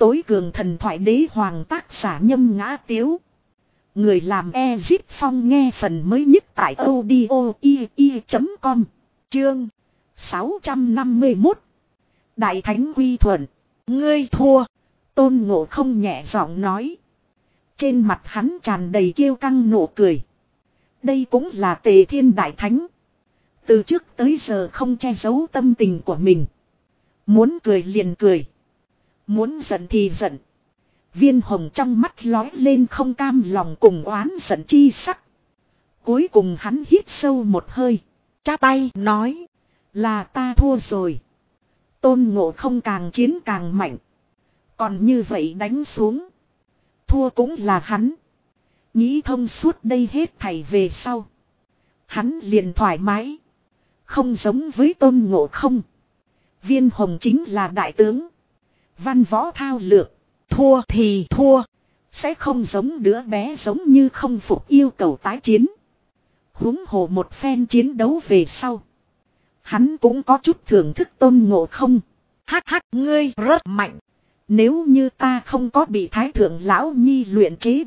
tối cường thần thoại đế hoàng tác giả Nhâm Ngã Tiếu. Người làm Ezip Phong nghe phần mới nhất tại audio.com. Chương 651. Đại Thánh Quy Thuận. Ngươi thua. Tôn Ngộ Không nhẹ giọng nói. Trên mặt hắn tràn đầy kiêu căng nụ cười. Đây cũng là Tề Thiên Đại Thánh. Từ trước tới giờ không che giấu tâm tình của mình. Muốn cười liền cười. Muốn giận thì giận. Viên hồng trong mắt lói lên không cam lòng cùng oán giận chi sắc. Cuối cùng hắn hít sâu một hơi. Chắp tay nói. Là ta thua rồi. Tôn Ngộ Không càng chiến càng mạnh. Còn như vậy đánh xuống. Thua cũng là hắn. Nghĩ thông suốt đây hết thảy về sau. Hắn liền thoải mái. Không giống với Tôn Ngộ Không. Viên hồng chính là đại tướng. Văn võ thao lược. Thua thì thua. Sẽ không giống đứa bé giống như không phục yêu cầu tái chiến. Huống hồ một phen chiến đấu về sau. Hắn cũng có chút thưởng thức Tôn Ngộ Không. Hắc hắc, ngươi rất mạnh. Nếu như ta không có bị Thái Thượng Lão Nhi luyện chế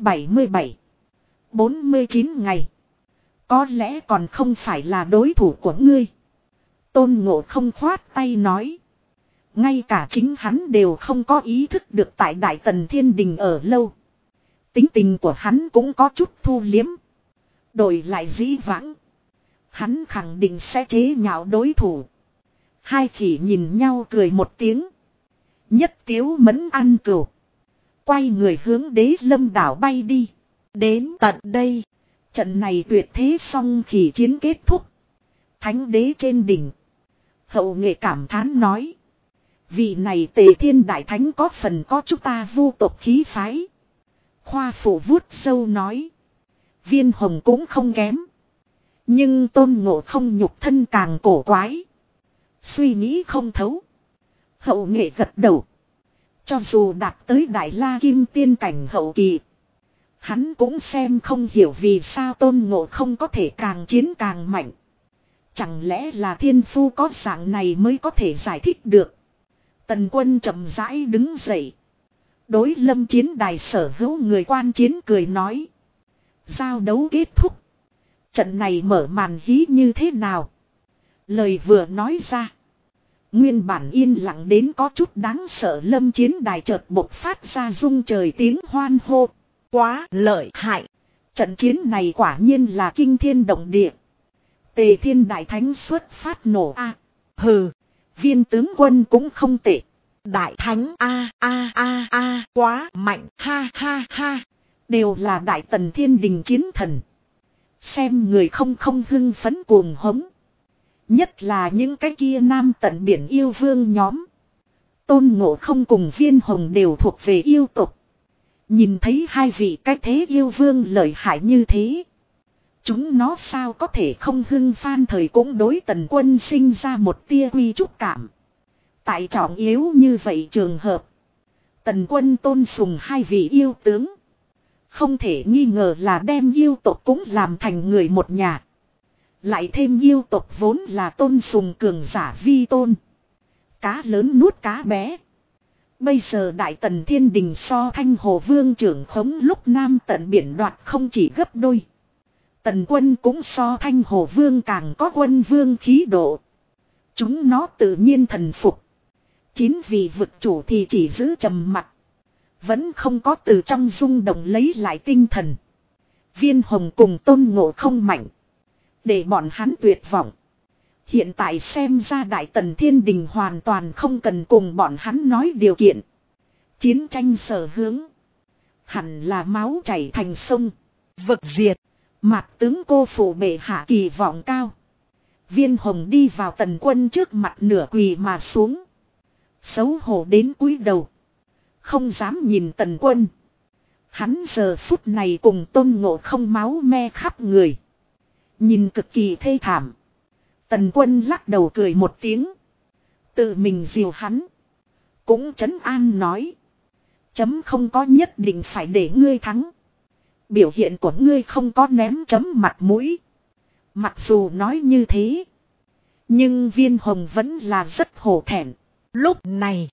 49 ngày. Có lẽ còn không phải là đối thủ của ngươi. Tôn Ngộ Không khoát tay nói. Ngay cả chính hắn đều không có ý thức được tại Đại Tần Thiên Đình ở lâu. Tính tình của hắn cũng có chút thu liếm. Đổi lại dĩ vãng. Hắn khẳng định sẽ chế nhạo đối thủ. Hai khỉ nhìn nhau cười một tiếng. Nhất Tiếu Mẫn ăn cừu. Quay người hướng Đế Lâm đảo bay đi. Đến tận đây. Trận này tuyệt thế song khỉ chiến kết thúc. Thánh đế trên đỉnh. Hậu nghệ cảm thán nói. Vị này Tề Thiên Đại Thánh có phần có chúng ta vu tộc khí phái. Khoa Phụ vuốt râu nói. Viên hồng cũng không kém. Nhưng Tôn Ngộ Không nhục thân càng cổ quái. Suy nghĩ không thấu. Hậu nghệ gật đầu. Cho dù đạt tới Đại La Kim Tiên cảnh hậu kỳ. Hắn cũng xem không hiểu vì sao Tôn Ngộ Không có thể càng chiến càng mạnh. Chẳng lẽ là thiên phu có dạng này mới có thể giải thích được. Tần Quân chậm rãi đứng dậy. Đối lâm chiến đài sở hữu người quan chiến cười nói. Giao đấu kết thúc. Trận này mở màn hí như thế nào? Lời vừa nói ra. Nguyên bản yên lặng đến có chút đáng sợ lâm chiến đài chợt bộc phát ra rung trời tiếng hoan hô. Quá lợi hại. Trận chiến này quả nhiên là kinh thiên động địa. Tề Thiên Đại Thánh xuất phát nổ a. Hừ. Viên tướng quân cũng không tệ. Đại Thánh quá mạnh ha ha ha. Đều là Đại Tần Thiên Đình chiến thần. Xem người không hưng phấn cuồng hống. Nhất là những cái kia nam tận biển yêu vương nhóm. Tôn Ngộ Không cùng Viên Hồng đều thuộc về yêu tộc. Nhìn thấy hai vị cái thế yêu vương lợi hại như thế. Chúng nó sao có thể không hưng phan thời cũng đối Tần Quân sinh ra một tia quy trúc cảm. Tại trọng yếu như vậy trường hợp. Tần Quân tôn sùng hai vị yêu tướng. Không thể nghi ngờ là đem yêu tộc cũng làm thành người một nhà. Lại thêm yêu tộc vốn là tôn sùng cường giả vi tôn. Cá lớn nuốt cá bé. Bây giờ Đại Tần Thiên Đình so Thanh Hồ Vương trưởng khống lúc nam tận biển đoạt không chỉ gấp đôi. Tần Quân cũng so Thanh Hồ Vương càng có quân vương khí độ. Chúng nó tự nhiên thần phục. 9 vị vực chủ thì chỉ giữ trầm mặc. Vẫn không có từ trong rung động lấy lại tinh thần. Viên Hồng cùng Tôn Ngộ Không mạnh. Để bọn hắn tuyệt vọng. Hiện tại xem ra Đại Tần Thiên Đình hoàn toàn không cần cùng bọn hắn nói điều kiện. Chiến tranh sở hướng. Hẳn là máu chảy thành sông. Vực diệt. Mạc tướng cô phụ bệ hạ kỳ vọng cao. Viên Hồng đi vào Tần Quân trước mặt nửa quỳ mà xuống. Xấu hổ đến cúi đầu. Không dám nhìn Tần Quân. Hắn giờ phút này cùng Tôn Ngộ Không máu me khắp người. Nhìn cực kỳ thê thảm. Tần Quân lắc đầu cười một tiếng. Tự mình dìu hắn. Cũng trấn an nói. Chấm không có nhất định phải để ngươi thắng. Biểu hiện của ngươi không có ném chấm mặt mũi. Mặc dù nói như thế. Nhưng Viên Hồng vẫn là rất hổ thẹn. Lúc này.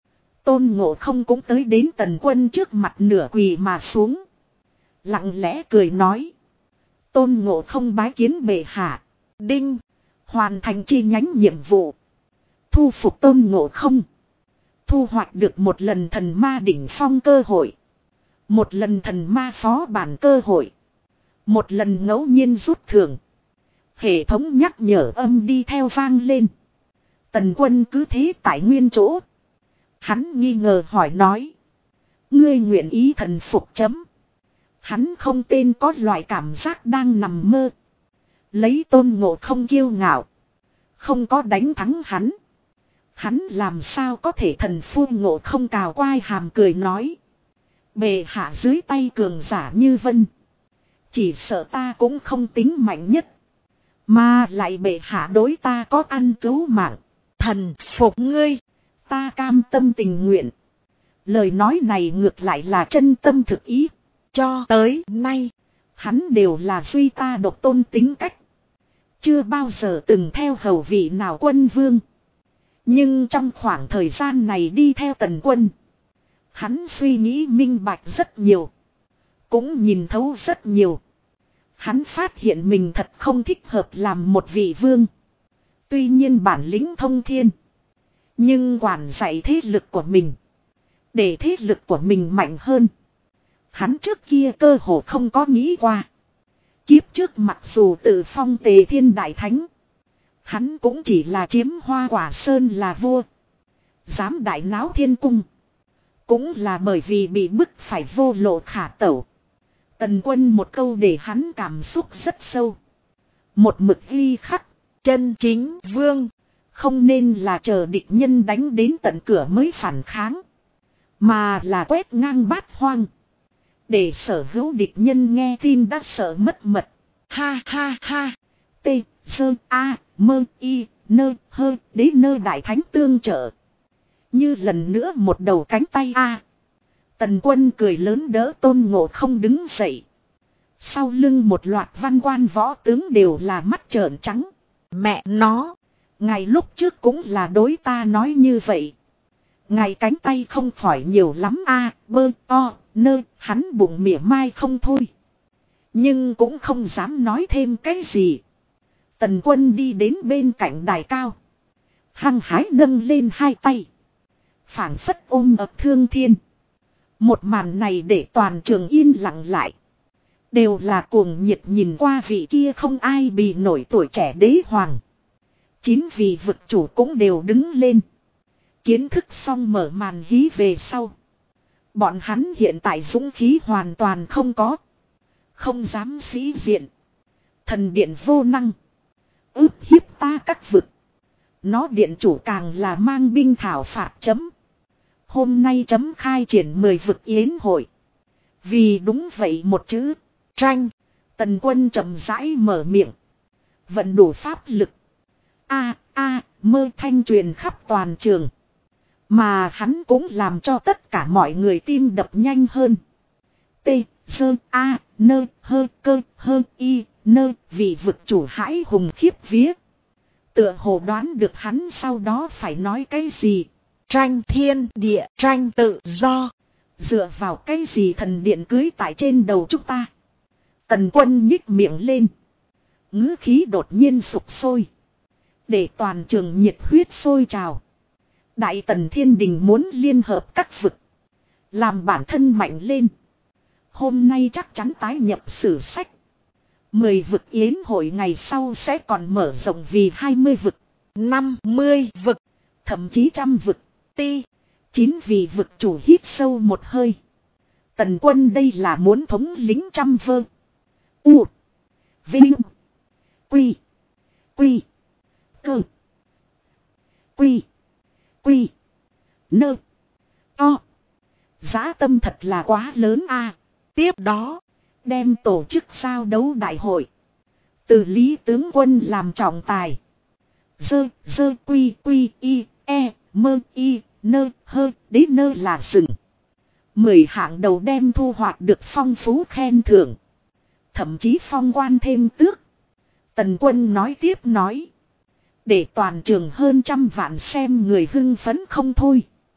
Tôn Ngộ Không cũng tới đến Tần Quân trước mặt nửa quỳ mà xuống. Lặng lẽ cười nói. Tôn Ngộ Không bái kiến bệ hạ. Đinh. Hoàn thành chi nhánh nhiệm vụ. Thu phục Tôn Ngộ Không. Thu hoạch được một lần thần ma đỉnh phong cơ hội. Một lần thần ma phó bản cơ hội. Một lần ngẫu nhiên rút thưởng. Hệ thống nhắc nhở âm đi theo vang lên. Tần Quân cứ thế tại nguyên chỗ. Hắn nghi ngờ hỏi nói. Ngươi nguyện ý thần phục chấm. Hắn không tên có loại cảm giác đang nằm mơ. Lấy Tôn Ngộ Không kiêu ngạo. Không có đánh thắng hắn. Hắn làm sao có thể thần phu Ngộ Không cào quai hàm cười nói. Bệ hạ dưới tay cường giả như vân. Chỉ sợ ta cũng không tính mạnh nhất. Mà lại bệ hạ đối ta có ăn cứu mạng. Thần phục ngươi. Ta cam tâm tình nguyện. Lời nói này ngược lại là chân tâm thực ý. Cho tới nay. Hắn đều là duy ta độc tôn tính cách. Chưa bao giờ từng theo hầu vị nào quân vương. Nhưng trong khoảng thời gian này đi theo Tần Quân. Hắn suy nghĩ minh bạch rất nhiều. Cũng nhìn thấu rất nhiều. Hắn phát hiện mình thật không thích hợp làm một vị vương. Tuy nhiên bản lĩnh thông thiên. Nhưng quản dạy thế lực của mình. Để thế lực của mình mạnh hơn. Hắn trước kia cơ hồ không có nghĩ qua. Kiếp trước mặc dù tự phong Tề Thiên Đại Thánh. Hắn cũng chỉ là chiếm Hoa Quả Sơn là vua. Dám đại náo thiên cung. Cũng là bởi vì bị bức phải vô lộ khả tẩu. Tần Quân một câu để hắn cảm xúc rất sâu. Một mực ghi khắc. Chân chính vương. Không nên là chờ địch nhân đánh đến tận cửa mới phản kháng. Mà là quét ngang bát hoang. Để sở hữu địch nhân nghe tin đã sợ mất mật. Ha ha ha. T, sơ, a, mơ, y, nơ, hơ, đế nơ đại thánh tương trợ. Như lần nữa một đầu cánh tay a. Tần Quân cười lớn đỡ Tôn Ngộ Không đứng dậy. Sau lưng một loạt văn quan võ tướng đều là mắt trợn trắng. Mẹ nó. Ngày lúc trước cũng là đối ta nói như vậy. Ngày cánh tay không khỏi nhiều lắm a, bơ, o, nơ, hắn bụng mỉa mai không thôi. Nhưng cũng không dám nói thêm cái gì. Tần Quân đi đến bên cạnh đài cao. Hăng hái nâng lên hai tay. Phảng phất ôm ập thương thiên. Một màn này để toàn trường yên lặng lại. Đều là cuồng nhiệt nhìn qua vị kia không ai bì nổi tuổi trẻ đế hoàng. 9 vị vực chủ cũng đều đứng lên. Kiến thức xong mở màn hí về sau. Bọn hắn hiện tại dũng khí hoàn toàn không có. Không dám sĩ diện. Thần điện vô năng. Ức hiếp ta các vực. Nó điện chủ càng là mang binh thảo phạt chấm. Hôm nay chấm khai triển 10 vực yến hội. Vì đúng vậy một chữ. Tranh. Tần Quân chậm rãi mở miệng. Vận đủ pháp lực. Mơ thanh truyền khắp toàn trường. Mà hắn cũng làm cho tất cả mọi người tim đập nhanh hơn. T, sơ, a, nơ, hơ, cơ, hơ, y, nơ, vị vực chủ hãi hùng khiếp vía. Tựa hồ đoán được hắn sau đó phải nói cái gì. Tranh thiên địa, tranh tự do. Dựa vào cái gì thần điện cưới tại trên đầu chúng ta. Tần Quân nhích miệng lên. Ngữ khí đột nhiên sục sôi. Để toàn trường nhiệt huyết sôi trào. Đại Tần Thiên Đình muốn liên hợp các vực. Làm bản thân mạnh lên. Hôm nay chắc chắn tái nhập sử sách. 10 vực yến hội ngày sau sẽ còn mở rộng vì 20 vực. 50 vực. Thậm chí 100 vực. 9 vị vực chủ hít sâu một hơi. Tần Quân đây là muốn thống lĩnh 100 vơ. U. Vinh. Quy. Quy. Cơ. Quy. Quy. Nơ. To. Giá tâm thật là quá lớn a. Tiếp đó. Đem tổ chức giao đấu đại hội. Từ Lý tướng quân làm trọng tài. Dơ quy quy y e mơ y nơ hơ đế nơ là rừng. 10 hạng đầu đem thu hoạch được phong phú khen thưởng. Thậm chí phong quan thêm tước. Tần Quân nói tiếp nói. Để toàn trường hơn 100 vạn xem người hưng phấn không thôi.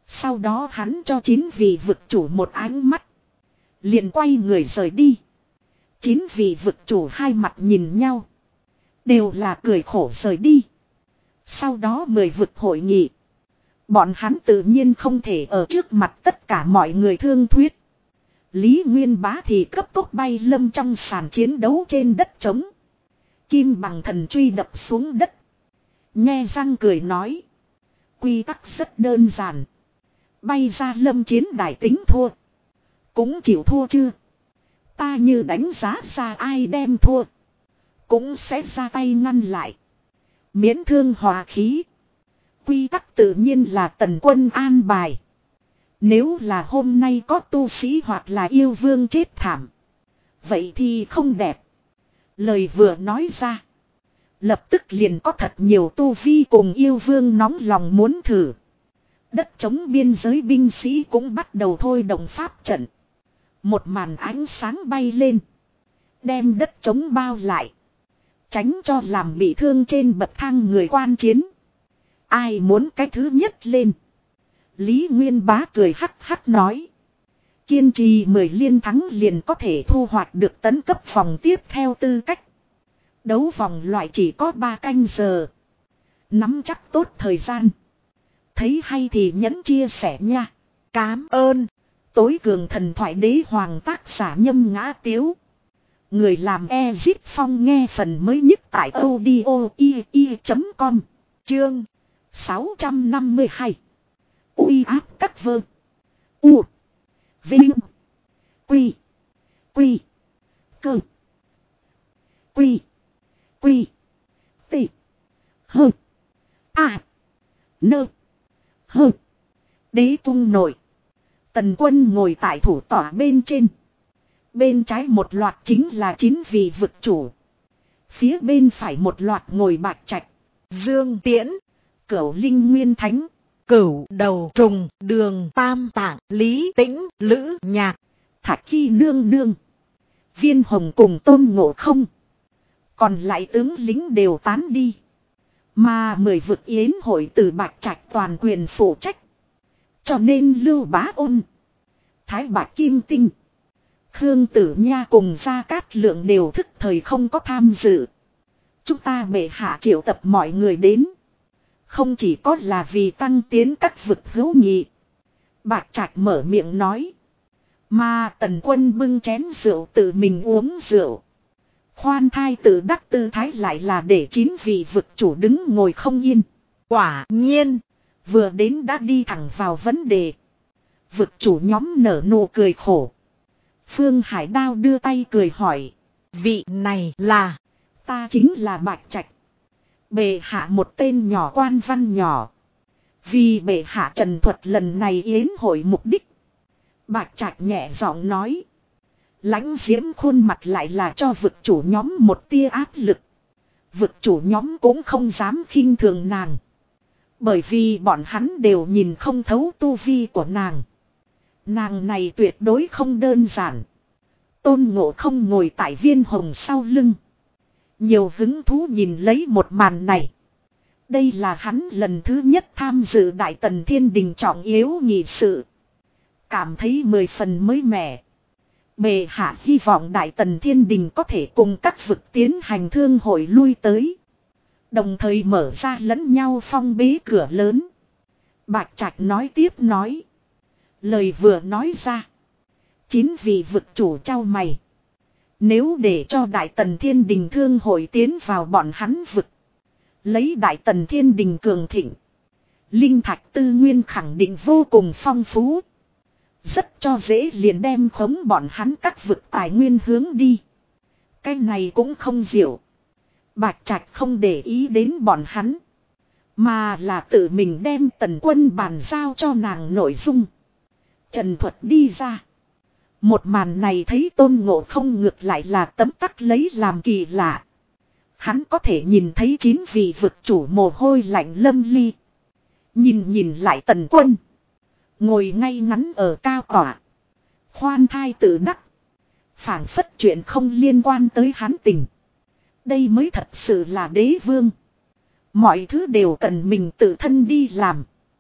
Sau đó hắn cho 9 vị vực chủ một ánh mắt. Liền quay người rời đi. 9 vị vực chủ hai mặt nhìn nhau. Đều là cười khổ rời đi. Sau đó 10 vực hội nghị. Bọn hắn tự nhiên không thể ở trước mặt tất cả mọi người thương thuyết. Lý Nguyên Bá thì cấp tốc bay lâm trong sàn chiến đấu trên đất trống. Kim bằng thần truy đập xuống đất. Nhe răng cười nói. Quy tắc rất đơn giản. Bay ra lâm chiến đài tính thua. Cũng chịu thua chưa? Ta như đánh giá ra ai đem thua. Cũng sẽ ra tay ngăn lại. Miễn thương hòa khí. Quy tắc tự nhiên là Tần Quân an bài. Nếu là hôm nay có tu sĩ hoặc là yêu vương chết thảm. Vậy thì không đẹp. Lời vừa nói ra. Lập tức liền có thật nhiều tu vi cùng yêu vương nóng lòng muốn thử. Đất chống biên giới binh sĩ cũng bắt đầu thôi động pháp trận. Một màn ánh sáng bay lên. Đem đất chống bao lại. Tránh cho làm bị thương trên bậc thang người quan chiến. Ai muốn cái thứ nhất lên. Lý Nguyên Bá cười hắc hắc nói. Kiên trì 10 liên thắng liền có thể thu hoạch được tấn cấp vòng tiếp theo tư cách. Đấu vòng loại chỉ có 3 canh giờ. Nắm chắc tốt thời gian. Thấy hay thì nhấn chia sẻ nha. Cám ơn. Tối cường thần thoại đế hoàng tác giả Nhâm Ngã Tiếu. Người làm Ezip Phong nghe phần mới nhất tại audio.com. Chương 652. Uy áp các vơ. U. Vinh. Quy. Quy. Cơ. Quy. Quy. T. Hơ. A. Nơ. Hơ. Đế tung nổi. Tần Quân ngồi tại thủ tỏa bên trên. Bên trái một loạt chính là 9 vị vực chủ. Phía bên phải một loạt ngồi Bạch Trạch, Dương Tiễn, Cửu Linh Nguyên Thánh, Cửu Đầu Trùng, Đường Tam Tạng, Lý Tĩnh, Lữ Nhạc, Thạch Chi Nương Nương, Viên Hồng cùng Tôn Ngộ Không. Còn lại tướng lính đều tán đi. Mà 10 vực yến hội từ Bạch Trạch toàn quyền phụ trách. Cho nên Lưu Bá Ôn, Thái Bạch Kim Tinh, Khương Tử Nha cùng Gia Cát Lượng đều thức thời không có tham dự. Chúng ta bệ hạ triệu tập mọi người đến. Không chỉ có là vì tăng tiến các vực hữu nghị. Bạch Trạch mở miệng nói. Mà Tần Quân bưng chén rượu tự mình uống rượu. Khoan thai tự đắc tư thái lại là để 9 vị vực chủ đứng ngồi không yên. Quả nhiên. Vừa đến đã đi thẳng vào vấn đề. Vực chủ nhóm nở nụ cười khổ. Phương Hải Đao đưa tay cười hỏi. Vị này là. Ta chính là Bạch Trạch. Bệ hạ một tên nhỏ quan văn nhỏ. Vì bệ hạ trần thuật lần này yến hội mục đích. Bạch Trạch nhẹ giọng nói. Lãnh Diễm khuôn mặt lại là cho vực chủ nhóm một tia áp lực. Vực chủ nhóm cũng không dám khinh thường nàng. Bởi vì bọn hắn đều nhìn không thấu tu vi của nàng. Nàng này tuyệt đối không đơn giản. Tôn Ngộ Không ngồi tại Viên Hồng sau lưng. Nhiều hứng thú nhìn lấy một màn này. Đây là hắn lần thứ nhất tham dự Đại Tần Thiên Đình trọng yếu nghị sự. Cảm thấy 10 phần mới mẻ. Bệ hạ hy vọng Đại Tần Thiên Đình có thể cùng các vực tiến hành thương hội lui tới. Đồng thời mở ra lẫn nhau phong bế cửa lớn. Bạch Trạch nói tiếp nói. Lời vừa nói ra. 9 vị vực chủ trao mày. Nếu để cho Đại Tần Thiên Đình thương hội tiến vào bọn hắn vực. Lấy Đại Tần Thiên Đình cường thịnh. Linh thạch tư nguyên khẳng định vô cùng phong phú. Rất cho dễ liền đem khống bọn hắn các vực tài nguyên hướng đi. Cái này cũng không diệu. Bạch Trạch không để ý đến bọn hắn. Mà là tự mình đem Tần Quân bàn giao cho nàng nội dung. Trần thuật đi ra. Một màn này thấy Tôn Ngộ Không ngược lại là tấm tắc lấy làm kỳ lạ. Hắn có thể nhìn thấy 9 vị vực chủ mồ hôi lạnh lâm ly. Nhìn lại Tần Quân. Ngồi ngay ngắn ở cao tọa. Khoan thai tự đắc. Phảng phất chuyện không liên quan tới hắn tình. Đây mới thật sự là đế vương. Mọi thứ đều cần mình tự thân đi làm.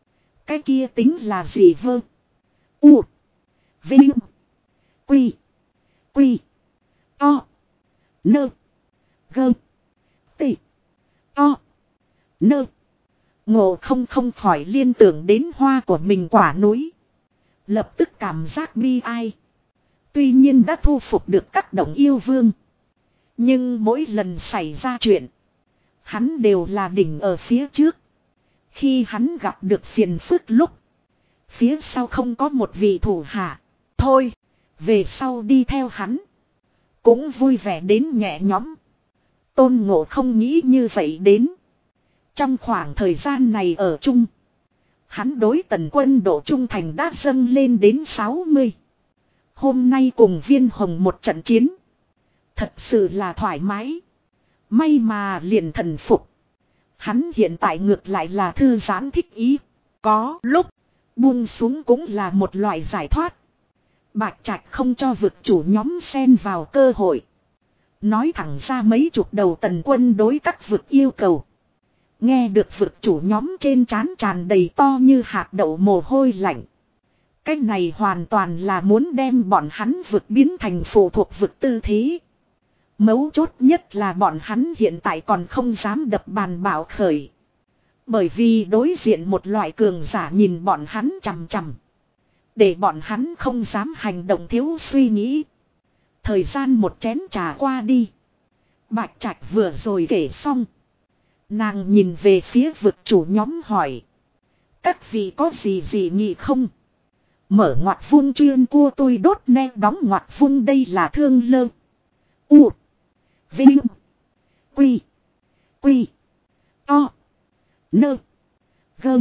Cái kia tính là gì vơ? U. Vinh. Quy. Quy. To. Nơ. Gơ. Tị. To. Nơ. Ngộ không khỏi liên tưởng đến hoa của mình quả núi. Lập tức cảm giác bi ai. Tuy nhiên đã thu phục được các động yêu vương. Nhưng mỗi lần xảy ra chuyện, hắn đều là đỉnh ở phía trước. Khi hắn gặp được phiền phức lúc, phía sau không có một vị thủ hạ. Thôi, về sau đi theo hắn. Cũng vui vẻ đến nhẹ nhõm. Tôn Ngộ không nghĩ như vậy đến. Trong khoảng thời gian này ở chung, hắn đối Tần Quân độ trung thành đã dâng lên đến 60. Hôm nay cùng Viên Hồng một trận chiến, thật sự là thoải mái. May mà liền thần phục. Hắn hiện tại ngược lại là thư giãn thích ý. Có lúc buông xuống cũng là một loại giải thoát. Bạch Trạch không cho vực chủ nhóm xen vào cơ hội. Nói thẳng ra mấy chục đầu Tần Quân đối các vực yêu cầu. Nghe được vực chủ nhóm trên trán tràn đầy to như hạt đậu mồ hôi lạnh. Cái này hoàn toàn là muốn đem bọn hắn vực biến thành phụ thuộc vực tư thế. Mấu chốt nhất là bọn hắn hiện tại còn không dám đập bàn bảo khởi. Bởi vì đối diện một loại cường giả nhìn bọn hắn chằm chằm. Để bọn hắn không dám hành động thiếu suy nghĩ. Thời gian một chén trà qua đi. Bạch Trạch vừa rồi kể xong. Nàng nhìn về phía vực chủ nhóm hỏi. Các vị có gì dị nghị không? Mở ngoặt vuông chuyên cua tôi đốt ne đóng ngoặt vuông đây là thương lơ. U. Vinh. Quy. Quy. To. Nơ. Gơ.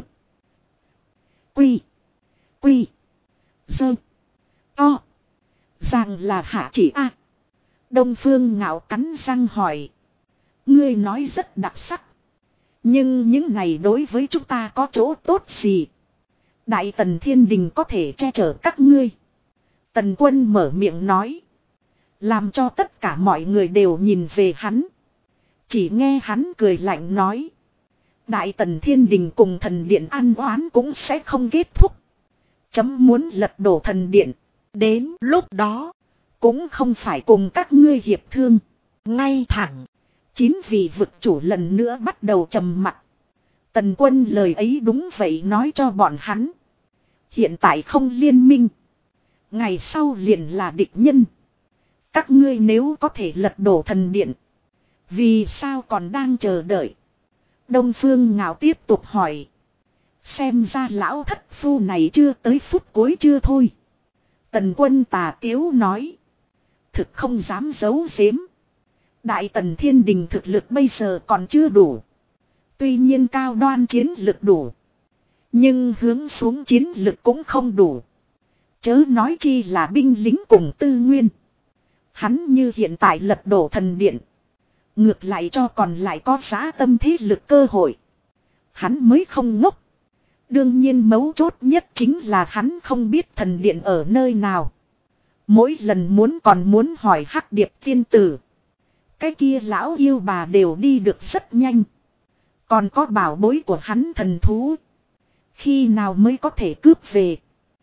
Quy. Quy. Dơ. To. Rằng là hạ chỉ a. Đông Phương Ngạo cắn răng hỏi. Ngươi nói rất đặc sắc. Nhưng những này đối với chúng ta có chỗ tốt gì? Đại Tần Thiên Đình có thể che chở các ngươi. Tần Quân mở miệng nói. Làm cho tất cả mọi người đều nhìn về hắn. Chỉ nghe hắn cười lạnh nói. Đại Tần Thiên Đình cùng thần điện ăn oán cũng sẽ không kết thúc. Chấm muốn lật đổ thần điện. Đến lúc đó, cũng không phải cùng các ngươi hiệp thương. Ngay thẳng, 9 vị vực chủ lần nữa bắt đầu trầm mặc. Tần Quân lời ấy đúng vậy nói cho bọn hắn. Hiện tại không liên minh. Ngày sau liền là địch nhân. Các ngươi nếu có thể lật đổ thần điện, vì sao còn đang chờ đợi? Đông Phương Ngạo tiếp tục hỏi. Xem ra lão thất phu này chưa tới phút cuối chưa thôi. Tần Quân tà tiếu nói. Thực không dám giấu giếm. Đại Tần Thiên Đình thực lực bây giờ còn chưa đủ. Tuy nhiên cao đoan chiến lực đủ. Nhưng hướng xuống chiến lực cũng không đủ. Chớ nói chi là binh lính cùng tư nguyên. Hắn như hiện tại lật đổ thần điện. Ngược lại cho còn lại có giá tâm thế lực cơ hội. Hắn mới không ngốc. Đương nhiên mấu chốt nhất chính là hắn không biết thần điện ở nơi nào. Mỗi lần còn muốn hỏi Hắc Điệp tiên tử. Cái kia lão yêu bà đều đi được rất nhanh. Còn có bảo bối của hắn thần thú. Khi nào mới có thể cướp về?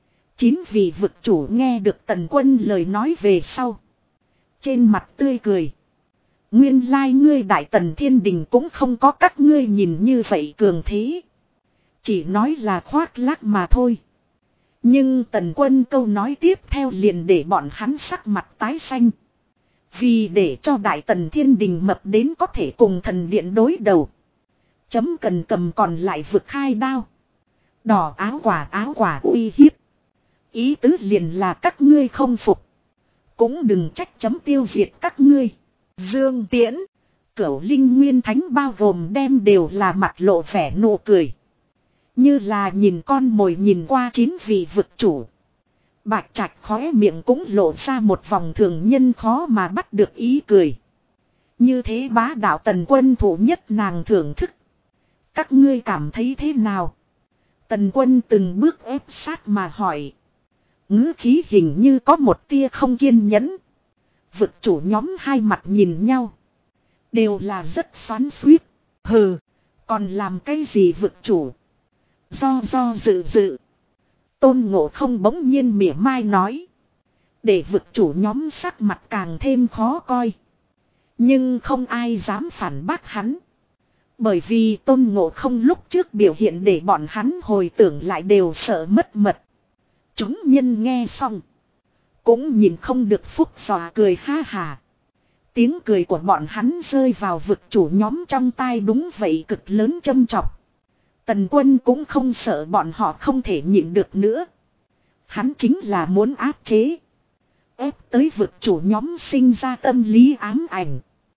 9 vị vực chủ nghe được Tần Quân lời nói về sau. Trên mặt tươi cười. Nguyên lai ngươi Đại Tần Thiên Đình cũng không có các ngươi nhìn như vậy cường thế. Chỉ nói là khoác lác mà thôi. Nhưng Tần Quân câu nói tiếp theo liền để bọn hắn sắc mặt tái xanh. Vì để cho Đại Tần Thiên Đình mập đến có thể cùng thần điện đối đầu. Chấm cần cầm còn lại vực khai đao. Đỏ áo quả uy hiếp. Ý tứ liền là các ngươi không phục. Cũng đừng trách chấm tiêu diệt các ngươi. Dương Tiễn, Cửu Linh Nguyên Thánh bao gồm đem đều là mặt lộ vẻ nụ cười. Như là nhìn con mồi nhìn qua 9 vị vực chủ. Bạch Trạch khóe miệng cũng lộ ra một vòng thường nhân khó mà bắt được ý cười. Như thế bá đạo Tần Quân thủ nhất nàng thưởng thức. Các ngươi cảm thấy thế nào? Tần Quân từng bước ép sát mà hỏi. Ngữ khí hình như có một tia không kiên nhẫn. Vực chủ nhóm hai mặt nhìn nhau. Đều là rất xoắn xuýt. Hừ, còn làm cái gì vực chủ? Do dự. Tôn Ngộ Không bỗng nhiên mỉa mai nói. Để vực chủ nhóm sắc mặt càng thêm khó coi. Nhưng không ai dám phản bác hắn. Bởi vì Tôn Ngộ Không lúc trước biểu hiện để bọn hắn hồi tưởng lại đều sợ mất mật. Chúng nhân nghe xong. Cũng nhìn không được phúc xòa cười ha hà. Tiếng cười của bọn hắn rơi vào vực chủ nhóm trong tai đúng vậy cực lớn châm chọc. Tần Quân cũng không sợ bọn họ không thể nhịn được nữa. Hắn chính là muốn áp chế. Ép tới vực chủ nhóm sinh ra tâm lý ám ảnh.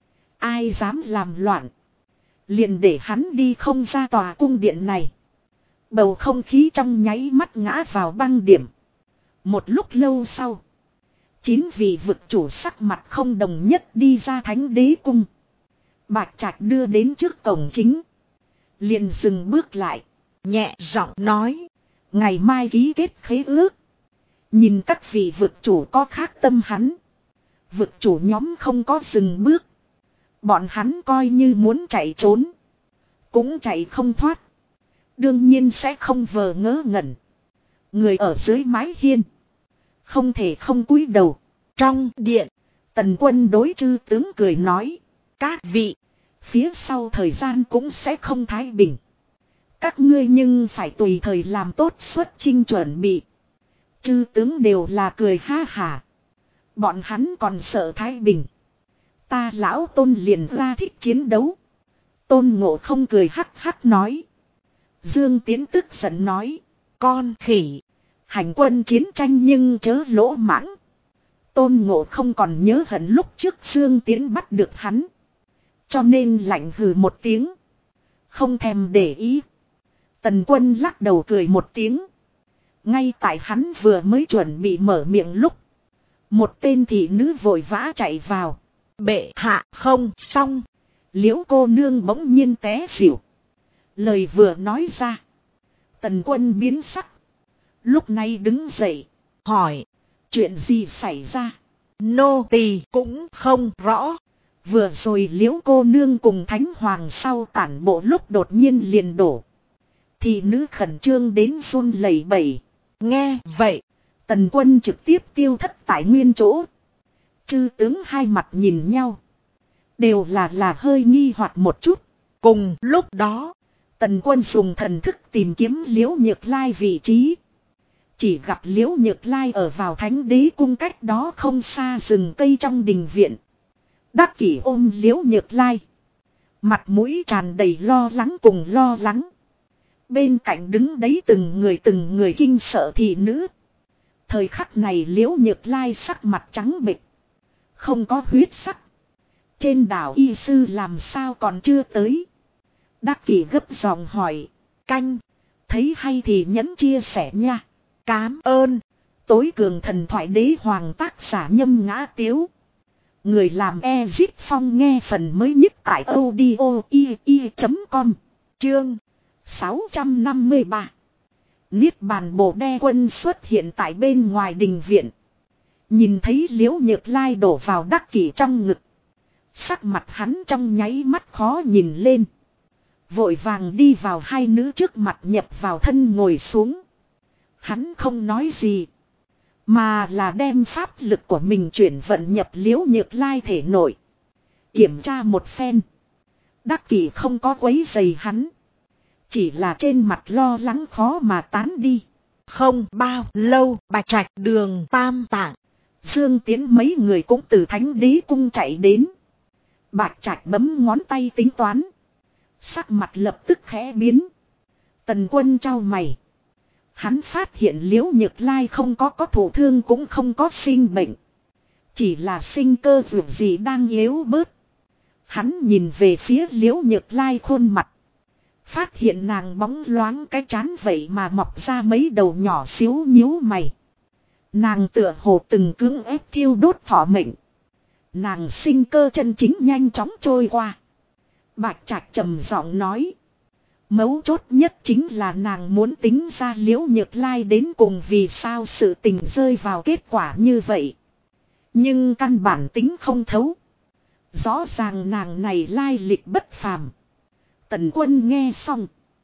Ai dám làm loạn. Liền để hắn đi không ra tòa cung điện này. Bầu không khí trong nháy mắt ngã vào băng điểm. Một lúc lâu sau. 9 vị vực chủ sắc mặt không đồng nhất đi ra Thánh Đế Cung. Bạch Trạch đưa đến trước cổng chính. Liền dừng bước lại. Nhẹ giọng nói. Ngày mai ký kết khế ước. Nhìn các vị vực chủ có khác tâm hắn. Vực chủ nhóm không có dừng bước. Bọn hắn coi như muốn chạy trốn. Cũng chạy không thoát. Đương nhiên sẽ không vờ ngớ ngẩn. Người ở dưới mái hiên. Không thể không cúi đầu. Trong điện. Tần Quân đối chư tướng cười nói. Các vị. Phía sau thời gian cũng sẽ không thái bình. Các ngươi nhưng phải tùy thời làm tốt xuất chinh chuẩn bị. Chư tướng đều là cười ha hả. Bọn hắn còn sợ thái bình. Ta lão Tôn liền ra thích chiến đấu. Tôn Ngộ Không cười hắc hắc nói. Dương Tiến tức giận nói. Con khỉ. Hành quân chiến tranh nhưng chớ lỗ mãng. Tôn Ngộ Không còn nhớ hận lúc trước Dương Tiến bắt được hắn. Cho nên lạnh hừ một tiếng. Không thèm để ý. Tần Quân lắc đầu cười một tiếng. Ngay tại hắn vừa mới chuẩn bị mở miệng lúc. Một tên thị nữ vội vã chạy vào. Bệ hạ không xong. Liễu cô nương bỗng nhiên té xỉu. Lời vừa nói ra. Tần Quân biến sắc. Lúc này đứng dậy. Hỏi. Chuyện gì xảy ra? Nô tỳ cũng không rõ. Vừa rồi Liễu cô nương cùng Thánh Hoàng sau tản bộ lúc đột nhiên liền đổ. Thị nữ khẩn trương đến run lẩy bẩy. Nghe vậy. Tần Quân trực tiếp tiêu thất tại nguyên chỗ. Chư tướng hai mặt nhìn nhau. Đều là hơi nghi hoặc một chút. Cùng lúc đó. Tần Quân dùng thần thức tìm kiếm Liễu Nhược Lai vị trí. Chỉ gặp Liễu Nhược Lai ở vào Thánh Đế Cung cách đó không xa rừng cây trong đình viện. Đắc Kỷ ôm Liễu Nhược Lai. Mặt mũi tràn đầy lo lắng cùng lo lắng. Bên cạnh đứng đấy từng người kinh sợ thị nữ. Thời khắc này Liễu Nhược Lai sắc mặt trắng bệch. Không có huyết sắc. Trên đảo y sư làm sao còn chưa tới. Đắc Kỷ gấp giọng hỏi. Canh. Thấy hay thì nhấn chia sẻ nha. Cám ơn. Tối cường thần thoại đế hoàng tác giả Nhâm Ngã Tiếu. Người làm Ezit Phong nghe phần mới nhất tại audio.com. Chương 653. Niết bàn Bồ Đe Quân xuất hiện tại bên ngoài đình viện. Nhìn thấy Liễu Nhược Lai đổ vào Đắc Kỷ trong ngực. Sắc mặt hắn trong nháy mắt khó nhìn lên. Vội vàng đi vào hai nữ trước mặt nhập vào thân ngồi xuống. Hắn không nói gì. Mà là đem pháp lực của mình chuyển vận nhập Liễu Nhược Lai thể nội. Kiểm tra một phen. Đắc Kỷ không có quấy rầy hắn. Chỉ là trên mặt lo lắng khó mà tán đi. Không bao lâu Bạch Trạch Đường Tam Tạng. Dương Tiến mấy người cũng từ Thánh Đế Cung chạy đến. Bạch Trạch bấm ngón tay tính toán. Sắc mặt lập tức khẽ biến. Tần Quân trao mày. Hắn phát hiện Liễu Nhược Lai không có thụ thương cũng không có sinh bệnh. Chỉ là sinh cơ dường gì đang yếu bớt. Hắn nhìn về phía Liễu Nhược Lai khuôn mặt. Phát hiện nàng bóng loáng cái trán vậy mà mọc ra mấy đầu nhỏ xíu nhíu mày. Nàng tựa hồ từng cưỡng ép thiêu đốt thọ mệnh. Nàng sinh cơ chân chính nhanh chóng trôi qua. Bạch Trạch trầm giọng nói. Mấu chốt nhất chính là nàng muốn tính ra Liễu Nhược Lai đến cùng vì sao sự tình rơi vào kết quả như vậy. Nhưng căn bản tính không thấu. Rõ ràng nàng này lai lịch bất phàm. Tần Quân nghe xong.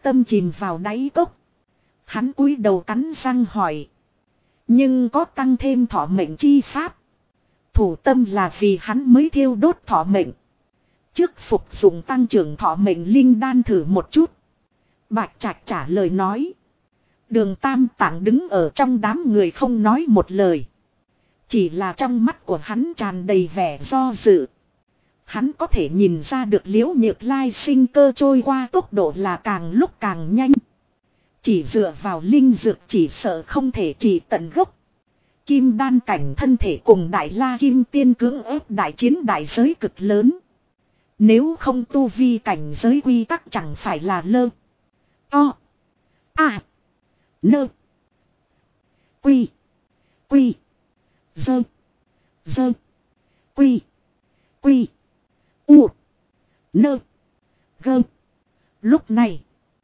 tâm chìm vào đáy cốc. Hắn cúi đầu cắn răng hỏi. Nhưng có tăng thêm thọ mệnh chi pháp. Thủ tâm là vì hắn mới thiêu đốt thọ mệnh. Trước phục dụng tăng trưởng thọ mệnh linh đan thử một chút. Bạch Trạch trả lời nói. Đường Tam Tạng đứng ở trong đám người không nói một lời. Chỉ là trong mắt của hắn tràn đầy vẻ do dự. Hắn có thể nhìn ra được Liễu Nhược Lai sinh cơ trôi qua tốc độ là càng lúc càng nhanh. Chỉ dựa vào linh dược chỉ sợ không thể trị tận gốc. Kim đan cảnh thân thể cùng Đại La Kim Tiên cưỡng ép đại chiến đại giới cực lớn. Nếu không tu vi cảnh giới quy tắc chẳng phải là lơ. O. A. Nơ. Quy. Quy. Dơ. Dơ. Quy. Quy. U. Nơ. Gơ. Lúc này.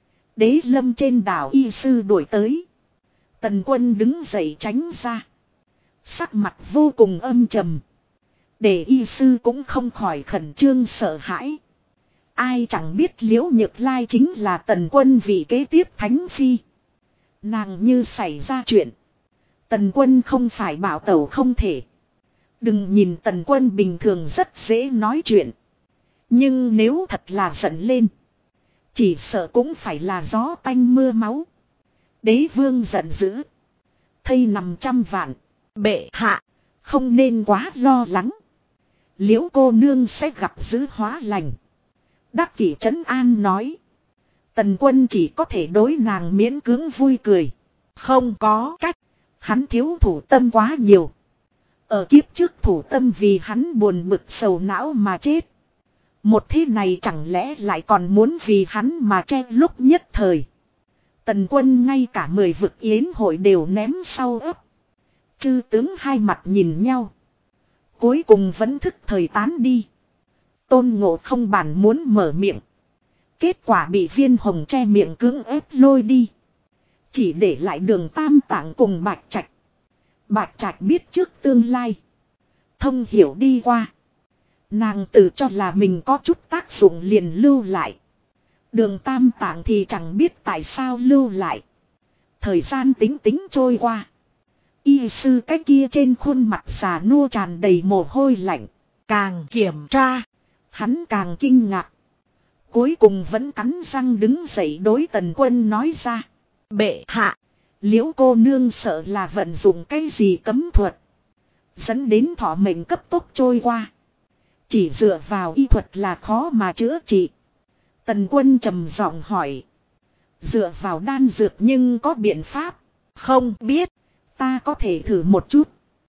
Đế lâm trên đảo y sư đuổi tới. Tần Quân đứng dậy tránh ra. Sắc mặt vô cùng âm trầm. Để y sư cũng không khỏi khẩn trương sợ hãi. Ai chẳng biết Liễu Nhược Lai chính là Tần Quân vị kế tiếp thánh phi. Nàng như xảy ra chuyện. Tần Quân không phải bảo tẩu không thể. Đừng nhìn Tần Quân bình thường rất dễ nói chuyện. Nhưng nếu thật là giận lên. Chỉ sợ cũng phải là gió tanh mưa máu. Đế vương giận dữ. Thây nằm trăm vạn. Bệ hạ. Không nên quá lo lắng. Liễu cô nương sẽ gặp dữ hóa lành. Đắc Kỷ trấn an nói. Tần Quân chỉ có thể đối nàng miễn cưỡng vui cười. Không có cách. Hắn thiếu thủ tâm quá nhiều. Ở kiếp trước thủ tâm vì hắn buồn bực sầu não mà chết. Một thế này chẳng lẽ lại còn muốn vì hắn mà che lúc nhất thời. Tần Quân ngay cả 10 vực yến hội đều ném sau ấp. Chư tướng hai mặt nhìn nhau. Cuối cùng vẫn thức thời tán đi. Tôn Ngộ không bản muốn mở miệng. Kết quả bị Viên Hồng che miệng cưỡng ép lôi đi. Chỉ để lại Đường Tam Tạng cùng Bạch Trạch. Bạch Trạch biết trước tương lai. Thông hiểu đi qua. Nàng tự cho là mình có chút tác dụng liền lưu lại. Đường Tam Tạng thì chẳng biết tại sao lưu lại. Thời gian tính tính trôi qua. Y sư cái kia trên khuôn mặt già nua tràn đầy mồ hôi lạnh. Càng kiểm tra. Hắn càng kinh ngạc. Cuối cùng vẫn cắn răng đứng dậy đối Tần Quân nói ra. Bệ hạ. Liễu cô nương sợ là vận dụng cái gì cấm thuật. Dẫn đến thọ mệnh cấp tốc trôi qua. Chỉ dựa vào y thuật là khó mà chữa trị. Tần Quân trầm giọng hỏi. Dựa vào đan dược nhưng có biện pháp. Không biết. Ta có thể thử một chút.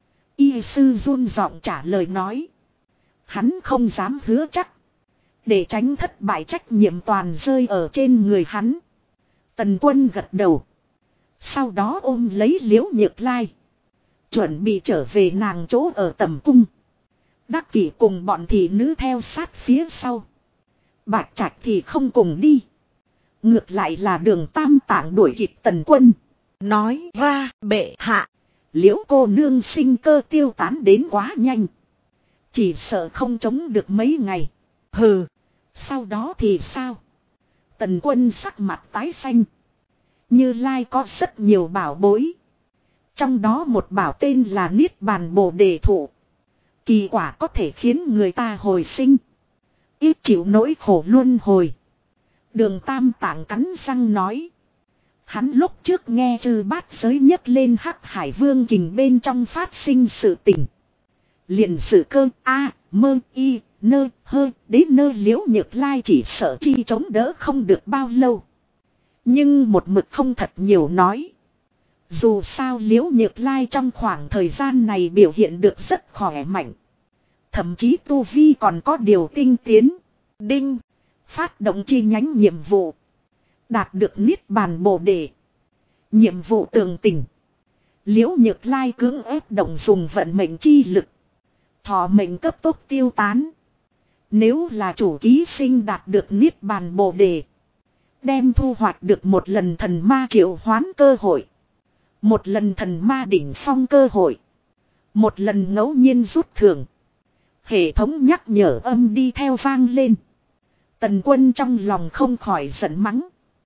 Y sư run giọng trả lời nói. Hắn không dám hứa chắc. Để tránh thất bại trách nhiệm toàn rơi ở trên người hắn. Tần Quân gật đầu. Sau đó ôm lấy Liễu Nhược Lai. Chuẩn bị trở về nàng chỗ ở Tầm Cung. Đắc Kỷ cùng bọn thị nữ theo sát phía sau. Bạch Trạch thì không cùng đi. Ngược lại là Đường Tam Tạng đuổi kịp Tần Quân. Nói ra bệ hạ. Liễu cô nương sinh cơ tiêu tán đến quá nhanh. Chỉ sợ không chống được mấy ngày. Hừ. Sau đó thì sao? Tần Quân sắc mặt tái xanh. Như Lai có rất nhiều bảo bối. Trong đó một bảo tên là Niết Bàn Bồ Đề Thụ. Kỳ quả có thể khiến người ta hồi sinh. Ít chịu nỗi khổ luân hồi. Đường Tam Tạng cắn răng nói. Hắn lúc trước nghe Chư Bát Giới nhấc lên Hắc Hải Vương kình bên trong phát sinh sự tình. Liền sự cơ a mơ y nơ hơ đến nơ Liễu Nhược Lai chỉ sợ chi chống đỡ không được bao lâu. Nhưng một mực không thật nhiều nói. Dù sao Liễu Nhược Lai trong khoảng thời gian này biểu hiện được rất khỏe mạnh. Thậm chí tu vi còn có điều tinh tiến. Đinh. Phát động chi nhánh nhiệm vụ. Đạt được Niết Bàn Bồ Đề. Nhiệm vụ tường tình. Liễu Nhược Lai cưỡng ép động dùng vận mệnh chi lực. Thọ mệnh cấp tốc tiêu tán. Nếu là chủ ký sinh đạt được Niết Bàn Bồ Đề. Đem thu hoạch được một lần thần ma triệu hoán cơ hội. Một lần thần ma đỉnh phong cơ hội. Một lần ngẫu nhiên rút thưởng. Hệ thống nhắc nhở âm đi theo vang lên. Tần Quân trong lòng không khỏi giận mắng.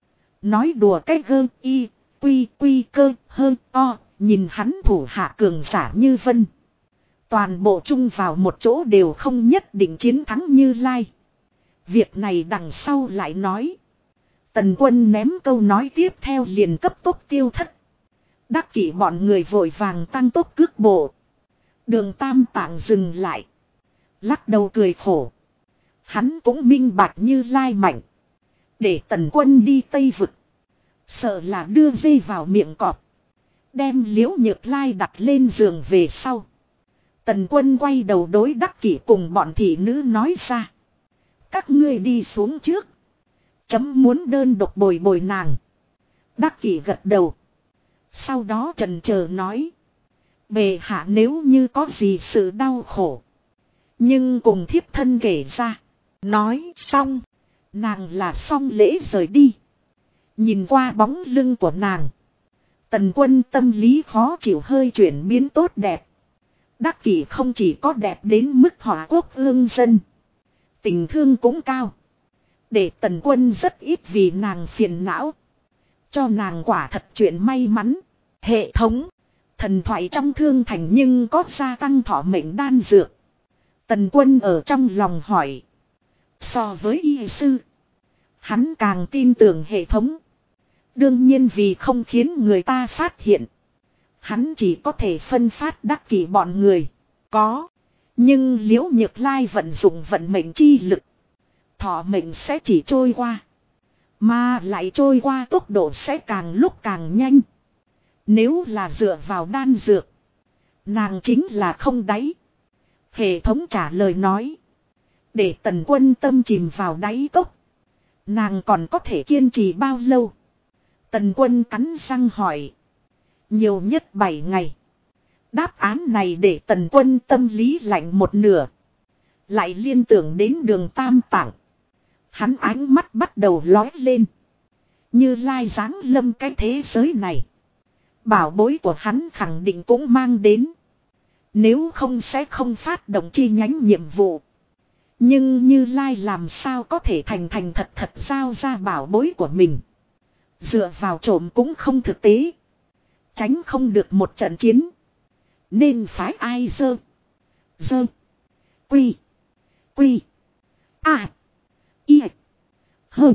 Nói đùa cái gơ y, quy quy cơ hơ o, nhìn hắn thủ hạ cường giả như vân. Toàn bộ chung vào một chỗ đều không nhất định chiến thắng Như Lai. Việc này đằng sau lại nói. Tần Quân ném câu nói tiếp theo liền cấp tốc tiêu thất. Đắc Kỷ bọn người vội vàng tăng tốc cước bộ. Đường Tam Tạng dừng lại. Lắc đầu cười khổ. Hắn cũng minh bạch Như Lai mạnh. Để Tần Quân đi Tây Vực. Sợ là đưa dây vào miệng cọp. Đem Liễu Nhược Lai đặt lên giường về sau. Tần Quân quay đầu đối Đắc Kỷ cùng bọn thị nữ nói ra. Các ngươi đi xuống trước. Chấm muốn đơn độc bồi bồi nàng. Đắc Kỷ gật đầu. Sau đó trần chờ nói. Bệ hạ nếu như có gì sự đau khổ. Nhưng cùng thiếp thân kể ra. Nói xong. Nàng là xong lễ rời đi. Nhìn qua bóng lưng của nàng. Tần Quân tâm lý khó chịu hơi chuyển biến tốt đẹp. Đắc Kỷ không chỉ có đẹp đến mức hỏa quốc ương dân. Tình thương cũng cao. Để Tần Quân rất ít vì nàng phiền não. Cho nàng quả thật chuyện may mắn. Hệ thống. Thần thoại trong thương thành nhưng có gia tăng thọ mệnh đan dược. Tần Quân ở trong lòng hỏi. So với y sư. Hắn càng tin tưởng hệ thống. Đương nhiên vì không khiến người ta phát hiện. Hắn chỉ có thể phân phát Đắc Kỷ bọn người. Có. Nhưng Liễu Nhược Lai vận dụng vận mệnh chi lực. Thọ mệnh sẽ chỉ trôi qua. Mà lại trôi qua tốc độ sẽ càng lúc càng nhanh. Nếu là dựa vào đan dược. Nàng chính là không đáy. Hệ thống trả lời nói. Để Tần Quân tâm chìm vào đáy cốc. Nàng còn có thể kiên trì bao lâu? Tần Quân cắn răng hỏi. Nhiều nhất 7 ngày. Đáp án này để Tần Quân tâm lý lạnh một nửa. Lại liên tưởng đến Đường Tam Tạng. Hắn ánh mắt bắt đầu lóe lên. Như Lai giáng lâm cái thế giới này. Bảo bối của hắn khẳng định cũng mang đến. Nếu không sẽ không phát động chi nhánh nhiệm vụ. Nhưng Như Lai làm sao có thể thành thật thật giao ra bảo bối của mình. Dựa vào trộm cũng không thực tế. Tránh không được một trận chiến. Nên phái ai dơ. Quy. Y. Hơ.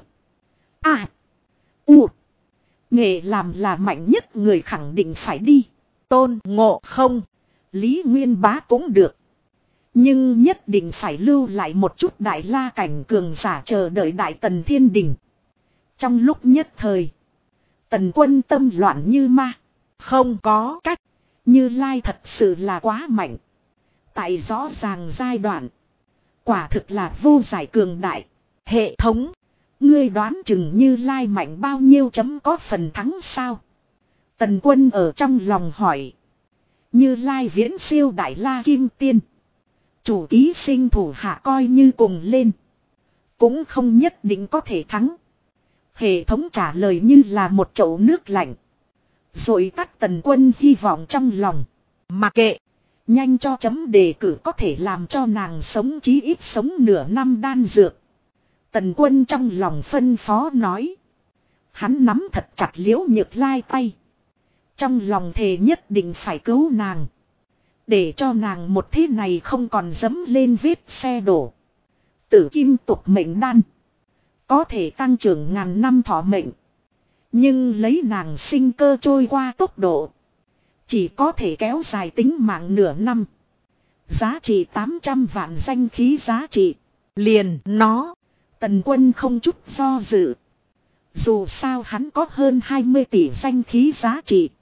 U. Nghề làm là mạnh nhất người khẳng định phải đi. Tôn Ngộ Không. Lý Nguyên Bá cũng được. Nhưng nhất định phải lưu lại một chút đại la cảnh cường giả chờ đợi Đại Tần Thiên Đình. Trong lúc nhất thời. Tần Quân tâm loạn như ma. Không có cách. Như Lai thật sự là quá mạnh. Tại rõ ràng giai đoạn. Quả thực là vô giải cường đại. Hệ thống. Ngươi đoán chừng Như Lai mạnh bao nhiêu chấm có phần thắng sao? Tần Quân ở trong lòng hỏi. Như Lai viễn siêu đại la kim tiên. Chủ ký sinh thủ hạ coi như cùng lên. Cũng không nhất định có thể thắng. Hệ thống trả lời như là một chậu nước lạnh. Rồi tắt Tần Quân hy vọng trong lòng. Mà kệ. Nhanh cho chấm đề cử có thể làm cho nàng sống chí ít sống nửa năm đan dược. Tần Quân trong lòng phân phó nói. Hắn nắm thật chặt Liễu Nhược Lai tay. Trong lòng thề nhất định phải cứu nàng. Để cho nàng một thế này không còn dẫm lên vết xe đổ. Tử kim tục mệnh đan. Có thể tăng trưởng ngàn năm thọ mệnh. Nhưng lấy nàng sinh cơ trôi qua tốc độ. Chỉ có thể kéo dài tính mạng nửa năm. Giá trị 800 vạn danh khí giá trị. Liền nó. Tần Quân không chút do dự. Dù sao hắn có hơn 20 tỷ danh khí giá trị.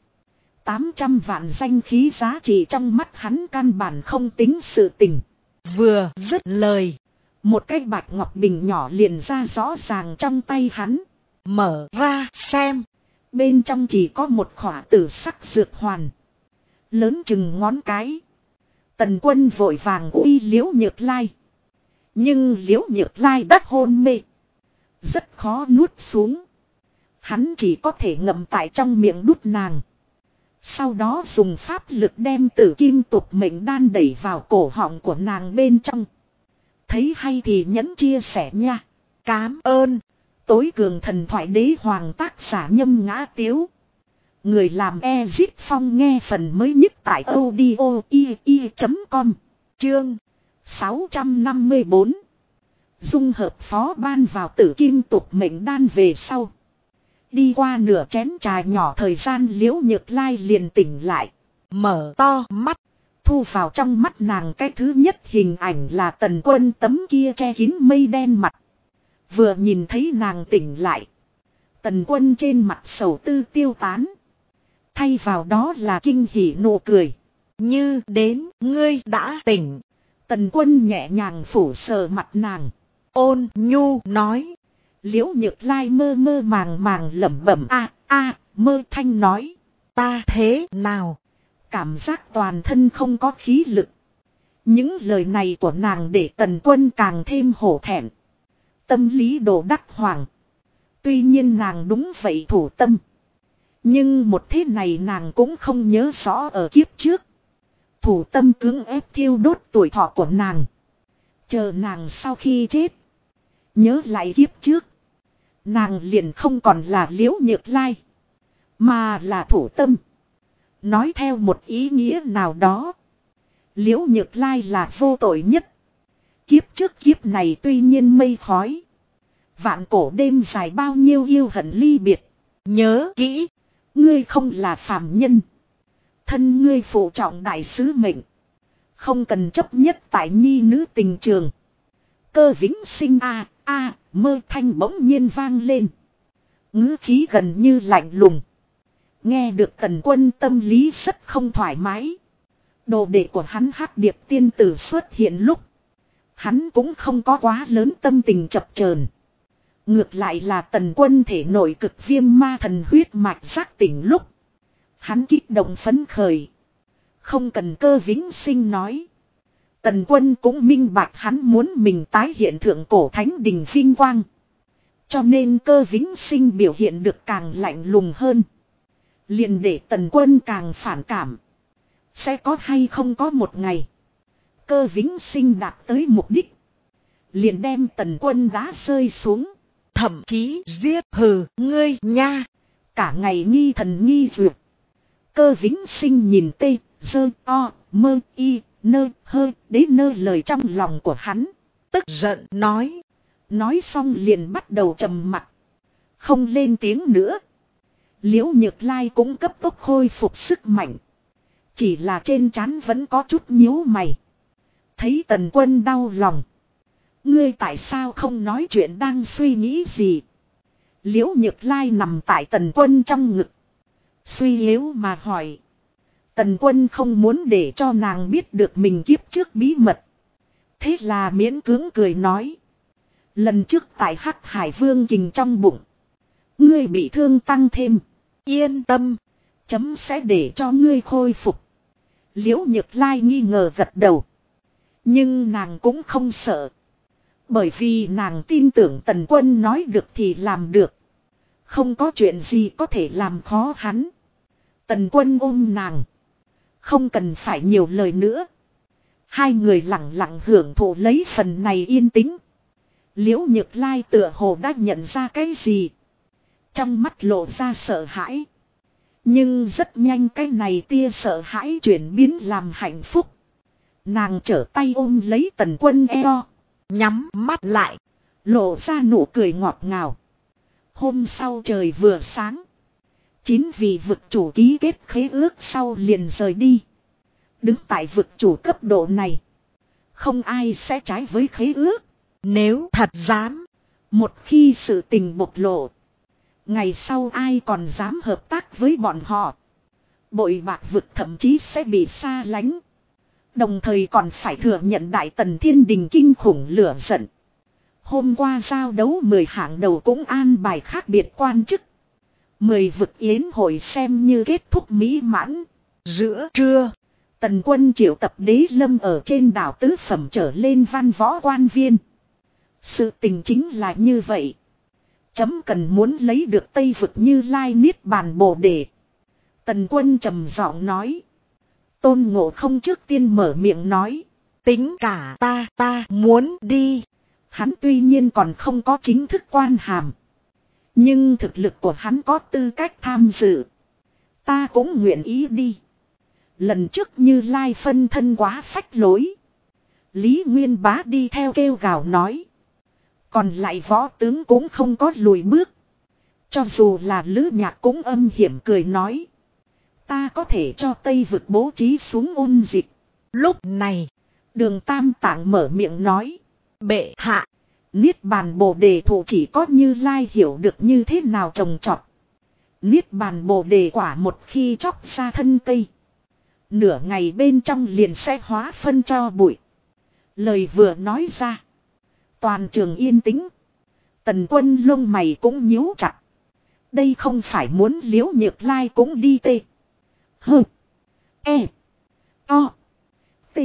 800 vạn danh khí giá trị trong mắt hắn căn bản không tính sự tình. Vừa dứt lời. Một cái bạch ngọc bình nhỏ liền ra rõ ràng trong tay hắn. Mở ra xem. Bên trong chỉ có một khỏa tử sắc dược hoàn. Lớn chừng ngón cái. Tần Quân vội vàng uy Liễu Nhược Lai. Nhưng Liễu Nhược Lai đắc hôn mê. Rất khó nuốt xuống. Hắn chỉ có thể ngậm tại trong miệng đút nàng. Sau đó dùng pháp lực đem tử kim tục mệnh đan đẩy vào cổ họng của nàng bên trong. Thấy hay thì nhấn chia sẻ nha. Cám ơn. Tối cường thần thoại đế hoàng tác giả Nhâm Ngã Tiếu. Người làm Ezit Phong nghe phần mới nhất tại audio.com. Chương 654. Dung hợp phó ban vào tử kim tục mệnh đan về sau. Đi qua nửa chén trà nhỏ thời gian Liễu Nhược Lai liền tỉnh lại. Mở to mắt. Thu vào trong mắt nàng cái thứ nhất hình ảnh là Tần Quân tấm kia che kín mây đen mặt. Vừa nhìn thấy nàng tỉnh lại. Tần Quân trên mặt sầu tư tiêu tán. Thay vào đó là kinh hỉ nụ cười. Như đến ngươi đã tỉnh. Tần Quân nhẹ nhàng phủ sờ mặt nàng. Ôn nhu nói. Liễu Nhược Lai mơ mơ màng màng lẩm bẩm mơ thanh nói. Ta thế nào? Cảm giác toàn thân không có khí lực. Những lời này của nàng để Tần Quân càng thêm hổ thẹn. Tâm lý đồ đắc hoàng. Tuy nhiên nàng đúng vậy thủ tâm. Nhưng một thế này nàng cũng không nhớ rõ ở kiếp trước. Thủ tâm cưỡng ép thiêu đốt tuổi thọ của nàng. Chờ nàng sau khi chết. Nhớ lại kiếp trước. Nàng liền không còn là Liễu Nhược Lai. Mà là thủ tâm. Nói theo một ý nghĩa nào đó. Liễu Nhược Lai là vô tội nhất. Kiếp trước kiếp này tuy nhiên mây khói. Vạn cổ đêm dài bao nhiêu yêu hận ly biệt. Nhớ kỹ. Ngươi không là phàm nhân. Thân ngươi phụ trọng đại sứ mệnh. Không cần chấp nhất tại nhi nữ tình trường. Cơ vĩnh sinh mơ thanh bỗng nhiên vang lên. Ngữ khí gần như lạnh lùng. Nghe được Tần Quân tâm lý rất không thoải mái. Đồ đệ của hắn Hắc Điệp tiên tử xuất hiện lúc. Hắn cũng không có quá lớn tâm tình chập chờn. Ngược lại là Tần Quân thể nội cực viêm ma thần huyết mạch giác tỉnh lúc. Hắn kích động phấn khởi. Không cần Cơ vĩnh sinh nói. Tần Quân cũng minh bạch hắn muốn mình tái hiện thượng cổ thánh đình vinh quang. Cho nên Cơ vĩnh sinh biểu hiện được càng lạnh lùng hơn. Liền để Tần Quân càng phản cảm. Sẽ có hay không có một ngày. Cơ vĩnh sinh đạt tới mục đích. Liền đem Tần Quân đá rơi xuống. Thậm chí giết ngươi nha. Cả ngày nghi thần nghi dược. Cơ vĩnh sinh nhìn mơ y nơ hơ đế nơ lời trong lòng của hắn. Tức giận nói. Nói xong liền bắt đầu trầm mặc. Không lên tiếng nữa. Liễu Nhược Lai cũng cấp tốc khôi phục sức mạnh. Chỉ là trên trán vẫn có chút nhíu mày. Thấy Tần Quân đau lòng. Ngươi tại sao không nói chuyện đang suy nghĩ gì? Liễu Nhược Lai nằm tại Tần Quân trong ngực. Suy yếu mà hỏi. Tần Quân không muốn để cho nàng biết được mình kiếp trước bí mật. Thế là miễn cưỡng cười nói. Lần trước tại Hắc Hải Vương Kình trong bụng. Ngươi bị thương tăng thêm. Yên tâm. Chấm sẽ để cho ngươi khôi phục. Liễu Nhược Lai nghi ngờ gật đầu. Nhưng nàng cũng không sợ. Bởi vì nàng tin tưởng Tần Quân nói được thì làm được. Không có chuyện gì có thể làm khó hắn. Tần Quân ôm nàng. Không cần phải nhiều lời nữa. Hai người lặng lặng hưởng thụ lấy phần này yên tĩnh. Liễu Nhược Lai tựa hồ đã nhận ra cái gì. Trong mắt lộ ra sợ hãi. Nhưng rất nhanh cái này tia sợ hãi chuyển biến làm hạnh phúc. Nàng trở tay ôm lấy Tần Quân eo. Nhắm mắt lại. Lộ ra nụ cười ngọt ngào. Hôm sau trời vừa sáng. 9 vị vực chủ ký kết khế ước sau liền rời đi. Đứng tại vực chủ cấp độ này. Không ai sẽ trái với khế ước. Nếu thật dám. Một khi sự tình bộc lộ. Ngày sau ai còn dám hợp tác với bọn họ. Bội bạc vực thậm chí sẽ bị xa lánh. Đồng thời còn phải thừa nhận Đại Tần Thiên Đình kinh khủng lửa giận. Hôm qua giao đấu 10 hạng đầu cũng an bài khác biệt quan chức. 10 vực yến hội xem như kết thúc mỹ mãn. Giữa trưa, Tần Quân triệu tập Đế Lâm ở trên đảo tứ phẩm trở lên văn võ quan viên. Sự tình chính là như vậy. Chấm cần muốn lấy được Tây vực Như Lai Niết Bàn Bồ Đề. Tần Quân trầm giọng nói. Tôn Ngộ Không trước tiên mở miệng nói. Tính cả ta muốn đi. Hắn tuy nhiên còn không có chính thức quan hàm. Nhưng thực lực của hắn có tư cách tham dự. Ta cũng nguyện ý đi. Lần trước Như Lai phân thân quá phách lối. Lý Nguyên Bá đi theo kêu gào nói. Còn lại võ tướng cũng không có lùi bước. Cho dù là Lữ Nhạc cũng âm hiểm cười nói. Ta có thể cho Tây vực bố trí xuống ôn dịch. Lúc này, Đường Tam Tạng mở miệng nói. Bệ hạ, Niết Bàn Bồ Đề thủ chỉ có Như Lai hiểu được như thế nào trồng trọt. Niết Bàn Bồ Đề quả một khi chóc ra thân cây. Nửa ngày bên trong liền sẽ hóa phân cho bụi. Lời vừa nói ra. Toàn trường yên tĩnh. Tần Quân lông mày cũng nhíu chặt. Đây không phải muốn Liễu Nhược Lai cũng đi tê. Hơ. E. O. T.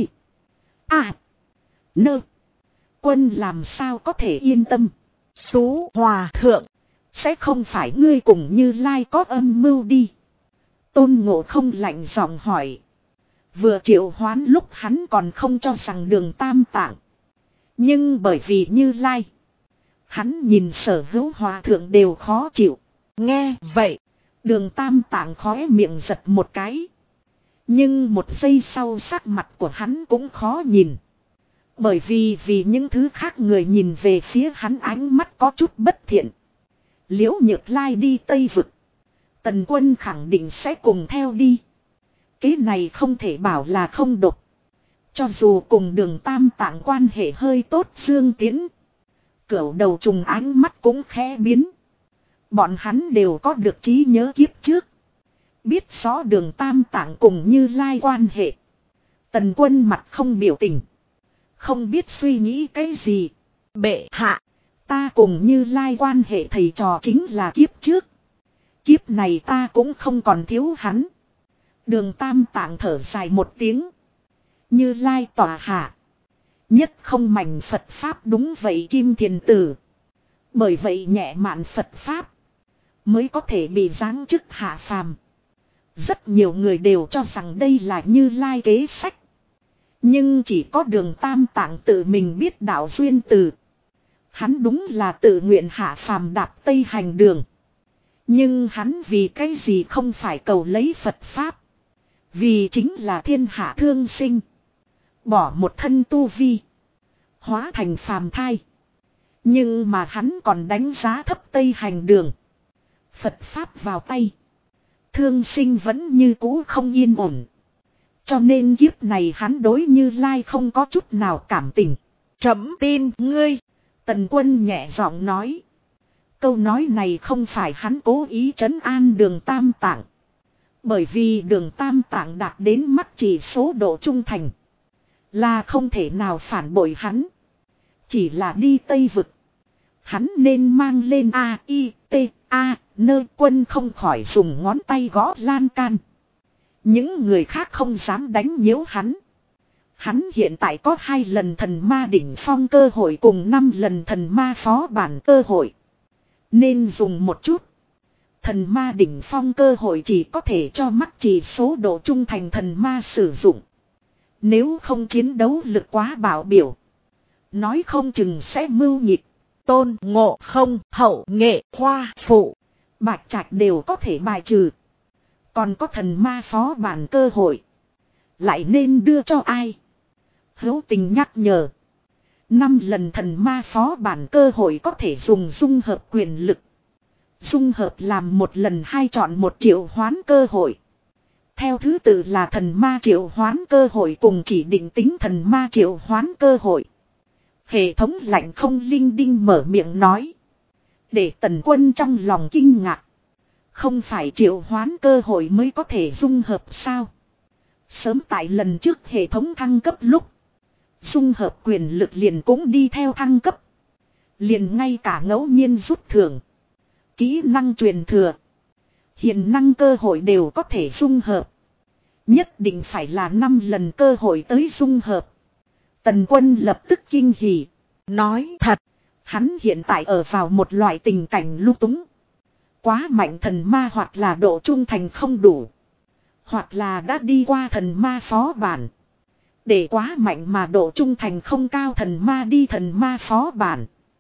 A. Nơ. Quân làm sao có thể yên tâm. Sú Hòa Thượng. Sẽ không phải ngươi cùng Như Lai có âm mưu đi. Tôn Ngộ Không lạnh giọng hỏi. Vừa triệu hoán lúc hắn còn không cho rằng Đường Tam Tạng. Nhưng bởi vì Như Lai. Hắn nhìn Sở Hữu Hòa Thượng đều khó chịu. Nghe vậy. Đường Tam Tạng khóe miệng giật một cái. Nhưng một giây sau sắc mặt của hắn cũng khó nhìn. Bởi vì những thứ khác người nhìn về phía hắn ánh mắt có chút bất thiện. Liễu Nhược Lai đi Tây Vực. Tần Quân khẳng định sẽ cùng theo đi. Cái này không thể bảo là không độc. Cho dù cùng Đường Tam Tạng quan hệ hơi tốt Dương Tiến. Cửu đầu trùng ánh mắt cũng khẽ biến. Bọn hắn đều có được trí nhớ kiếp trước. Biết rõ Đường Tam Tạng cùng Như Lai quan hệ. Tần Quân mặt không biểu tình. Không biết suy nghĩ cái gì. Bệ hạ. Ta cùng Như Lai quan hệ thầy trò chính là kiếp trước. Kiếp này ta cũng không còn thiếu hắn. Đường Tam Tạng thở dài một tiếng. Như Lai tỏa hạ. Nhất không mảnh Phật Pháp đúng vậy Kim Thiền Tử. Bởi vậy nhẹ mạn Phật Pháp. Mới có thể bị giáng chức hạ phàm. Rất nhiều người đều cho rằng đây là Như Lai kế sách. Nhưng chỉ có Đường Tam Tạng tự mình biết đạo duyên từ. Hắn đúng là tự nguyện hạ phàm đạp Tây hành đường. Nhưng hắn vì cái gì không phải cầu lấy Phật Pháp. Vì chính là thiên hạ thương sinh. Bỏ một thân tu vi. Hóa thành phàm thai. Nhưng mà hắn còn đánh giá thấp Tây hành đường. Phật Pháp vào tay. Thương sinh vẫn như cũ không yên ổn. Cho nên kiếp này hắn đối Như Lai không có chút nào cảm tình. Trẫm tin ngươi. Tần Quân nhẹ giọng nói. Câu nói này không phải hắn cố ý trấn an Đường Tam Tạng. Bởi vì Đường Tam Tạng đạt đến mắt chỉ số độ trung thành. Là không thể nào phản bội hắn. Chỉ là đi Tây Vực. Hắn nên mang lên A-I-T-A. Nơi Quân không khỏi dùng ngón tay gõ lan can. Những người khác không dám đánh nhiễu hắn. Hắn hiện tại có 2 lần thần ma đỉnh phong cơ hội cùng 5 lần thần ma phó bản cơ hội. Nên dùng một chút. Thần ma đỉnh phong cơ hội chỉ có thể cho mắc chỉ số độ trung thành thần ma sử dụng. Nếu không chiến đấu lực quá bạo biểu. Nói không chừng sẽ mưu nhịp. Tôn Ngộ Không Hậu Nghệ Khoa Phụ. Bạch Trạch đều có thể bài trừ. Còn có thần ma phó bản cơ hội. Lại nên đưa cho ai? Hữu Tình nhắc nhở. 5 lần thần ma phó bản cơ hội có thể dùng dung hợp quyền lực. Dung hợp làm 1 lần 2 chọn 1 triệu hoán cơ hội. Theo thứ tự là thần ma triệu hoán cơ hội cùng chỉ định tính thần ma triệu hoán cơ hội. Hệ thống lạnh không linh đinh mở miệng nói. Để Tần Quân trong lòng kinh ngạc. Không phải triệu hoán cơ hội mới có thể dung hợp sao? Sớm tại lần trước hệ thống thăng cấp lúc. Dung hợp quyền lực liền cũng đi theo thăng cấp. Liền ngay cả ngẫu nhiên rút thưởng. Kỹ năng truyền thừa. Hiện năng cơ hội đều có thể dung hợp. Nhất định phải là 5 lần cơ hội tới dung hợp. Tần Quân lập tức kinh hỉ. Nói thật. Hắn hiện tại ở vào một loại tình cảnh lung túng. Quá mạnh thần ma hoặc là độ trung thành không đủ. Hoặc là đã đi qua thần ma phó bản. Để quá mạnh mà độ trung thành không cao thần ma đi thần ma phó bản.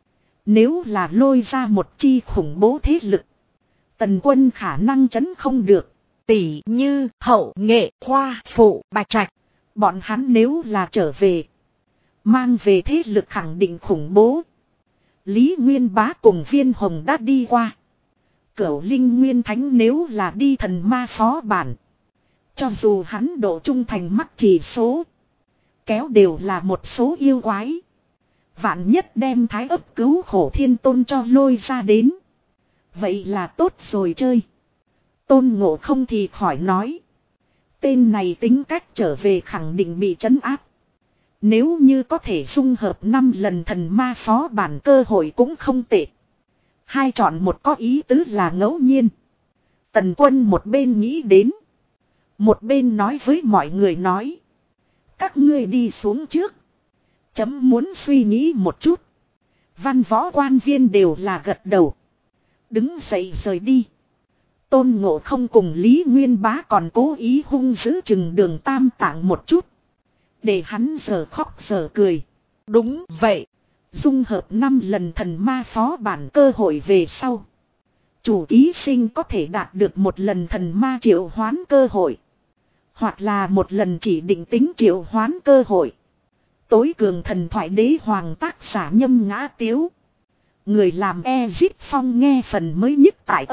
Nếu là lôi ra một chi khủng bố thế lực, Tần Quân khả năng trấn không được. Tỷ như Hậu Nghệ, Hoa Phụ, Bạch Trạch. Bọn hắn nếu là trở về, mang về thế lực khẳng định khủng bố. Lý Nguyên Bá cùng Viên Hồng đã đi qua. Cửu Linh Nguyên Thánh nếu là đi thần ma phó bản, cho dù hắn độ trung thành mắc chỉ số, kéo đều là một số yêu quái. Vạn nhất đem Thái Ấp Cứu Khổ Thiên Tôn cho lôi ra đến, vậy là tốt rồi chơi. Tôn Ngộ Không thì khỏi nói. Tên này tính cách trở về khẳng định bị trấn áp. Nếu như có thể dung hợp 5 lần thần ma phó bản cơ hội cũng không tệ. Hai chọn một có ý tứ là ngẫu nhiên. Tần Quân một bên nghĩ đến, một bên nói với mọi người nói. Các ngươi đi xuống trước. Chấm muốn suy nghĩ một chút. Văn võ quan viên đều là gật đầu. Đứng dậy rời đi. Tôn Ngộ Không cùng Lý Nguyên Bá còn cố ý hung giữ chừng Đường Tam Tạng một chút, để hắn giờ khóc giờ cười. Đúng vậy. Dung hợp 5 lần thần ma phó bản cơ hội về sau, chủ ký sinh có thể đạt được một lần thần ma triệu hoán cơ hội, hoặc là một lần chỉ định tính triệu hoán cơ hội. Tối cường thần thoại đế hoàng tác giả Nhâm Ngã Tiếu. Người làm Ezit Phong nghe phần mới nhất tại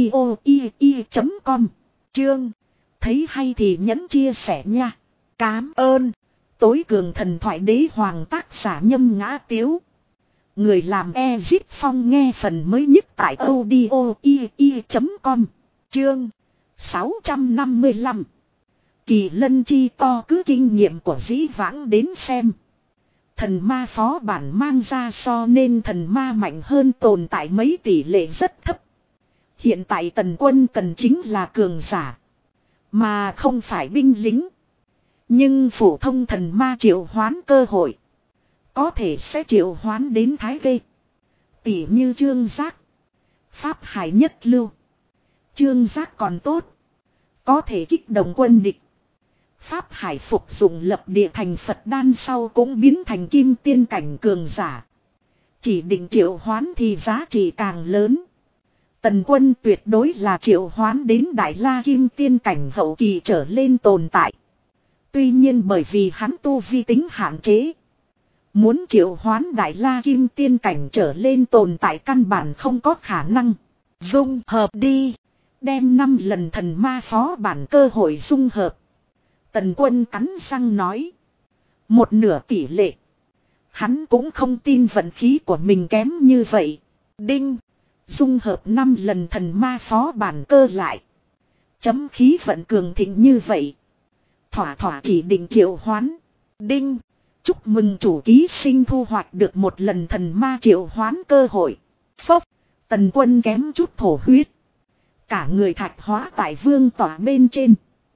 audio.com. Chương. Thấy hay thì nhấn chia sẻ nha. Cám ơn. Tối cường thần thoại đế hoàng tác giả Nhâm Ngã Tiếu. Người làm Ezit Phong nghe phần mới nhất tại audio.com. Chương 655. Kỳ lân chi to cứ kinh nghiệm của dĩ vãng đến xem. Thần ma phó bản mang ra so nên thần ma mạnh hơn tồn tại mấy tỷ lệ rất thấp. Hiện tại Tần Quân cần chính là cường giả, mà không phải binh lính. Nhưng phổ thông thần ma triệu hoán cơ hội, có thể sẽ triệu hoán đến thái ghê. Tỷ như Trương Giác, Pháp Hải nhất lưu. Trương Giác còn tốt, có thể kích động quân địch. Pháp Hải phục dụng lập địa thành Phật đan sau cũng biến thành kim tiên cảnh cường giả. Chỉ định triệu hoán thì giá trị càng lớn. Tần Quân tuyệt đối là triệu hoán đến Đại La kim tiên cảnh hậu kỳ trở lên tồn tại. Tuy nhiên bởi vì hắn tu vi tính hạn chế, muốn triệu hoán Đại La kim tiên cảnh trở lên tồn tại căn bản không có khả năng. Dung hợp đi. Đem 5 lần thần ma phó bản cơ hội dung hợp. Tần Quân cắn răng nói. Một nửa tỷ lệ. Hắn cũng không tin vận khí của mình kém như vậy. Đinh. Dung hợp 5 lần thần ma phó bản cơ lại. Chấm khí vận cường thịnh như vậy. Thỏa thỏa chỉ định triệu hoán. Đinh. Chúc mừng chủ ký sinh thu hoạch được một lần thần ma triệu hoán cơ hội. Phốc. Tần Quân kém chút thổ huyết. Cả người thạch hóa tại vương tỏa bên trên.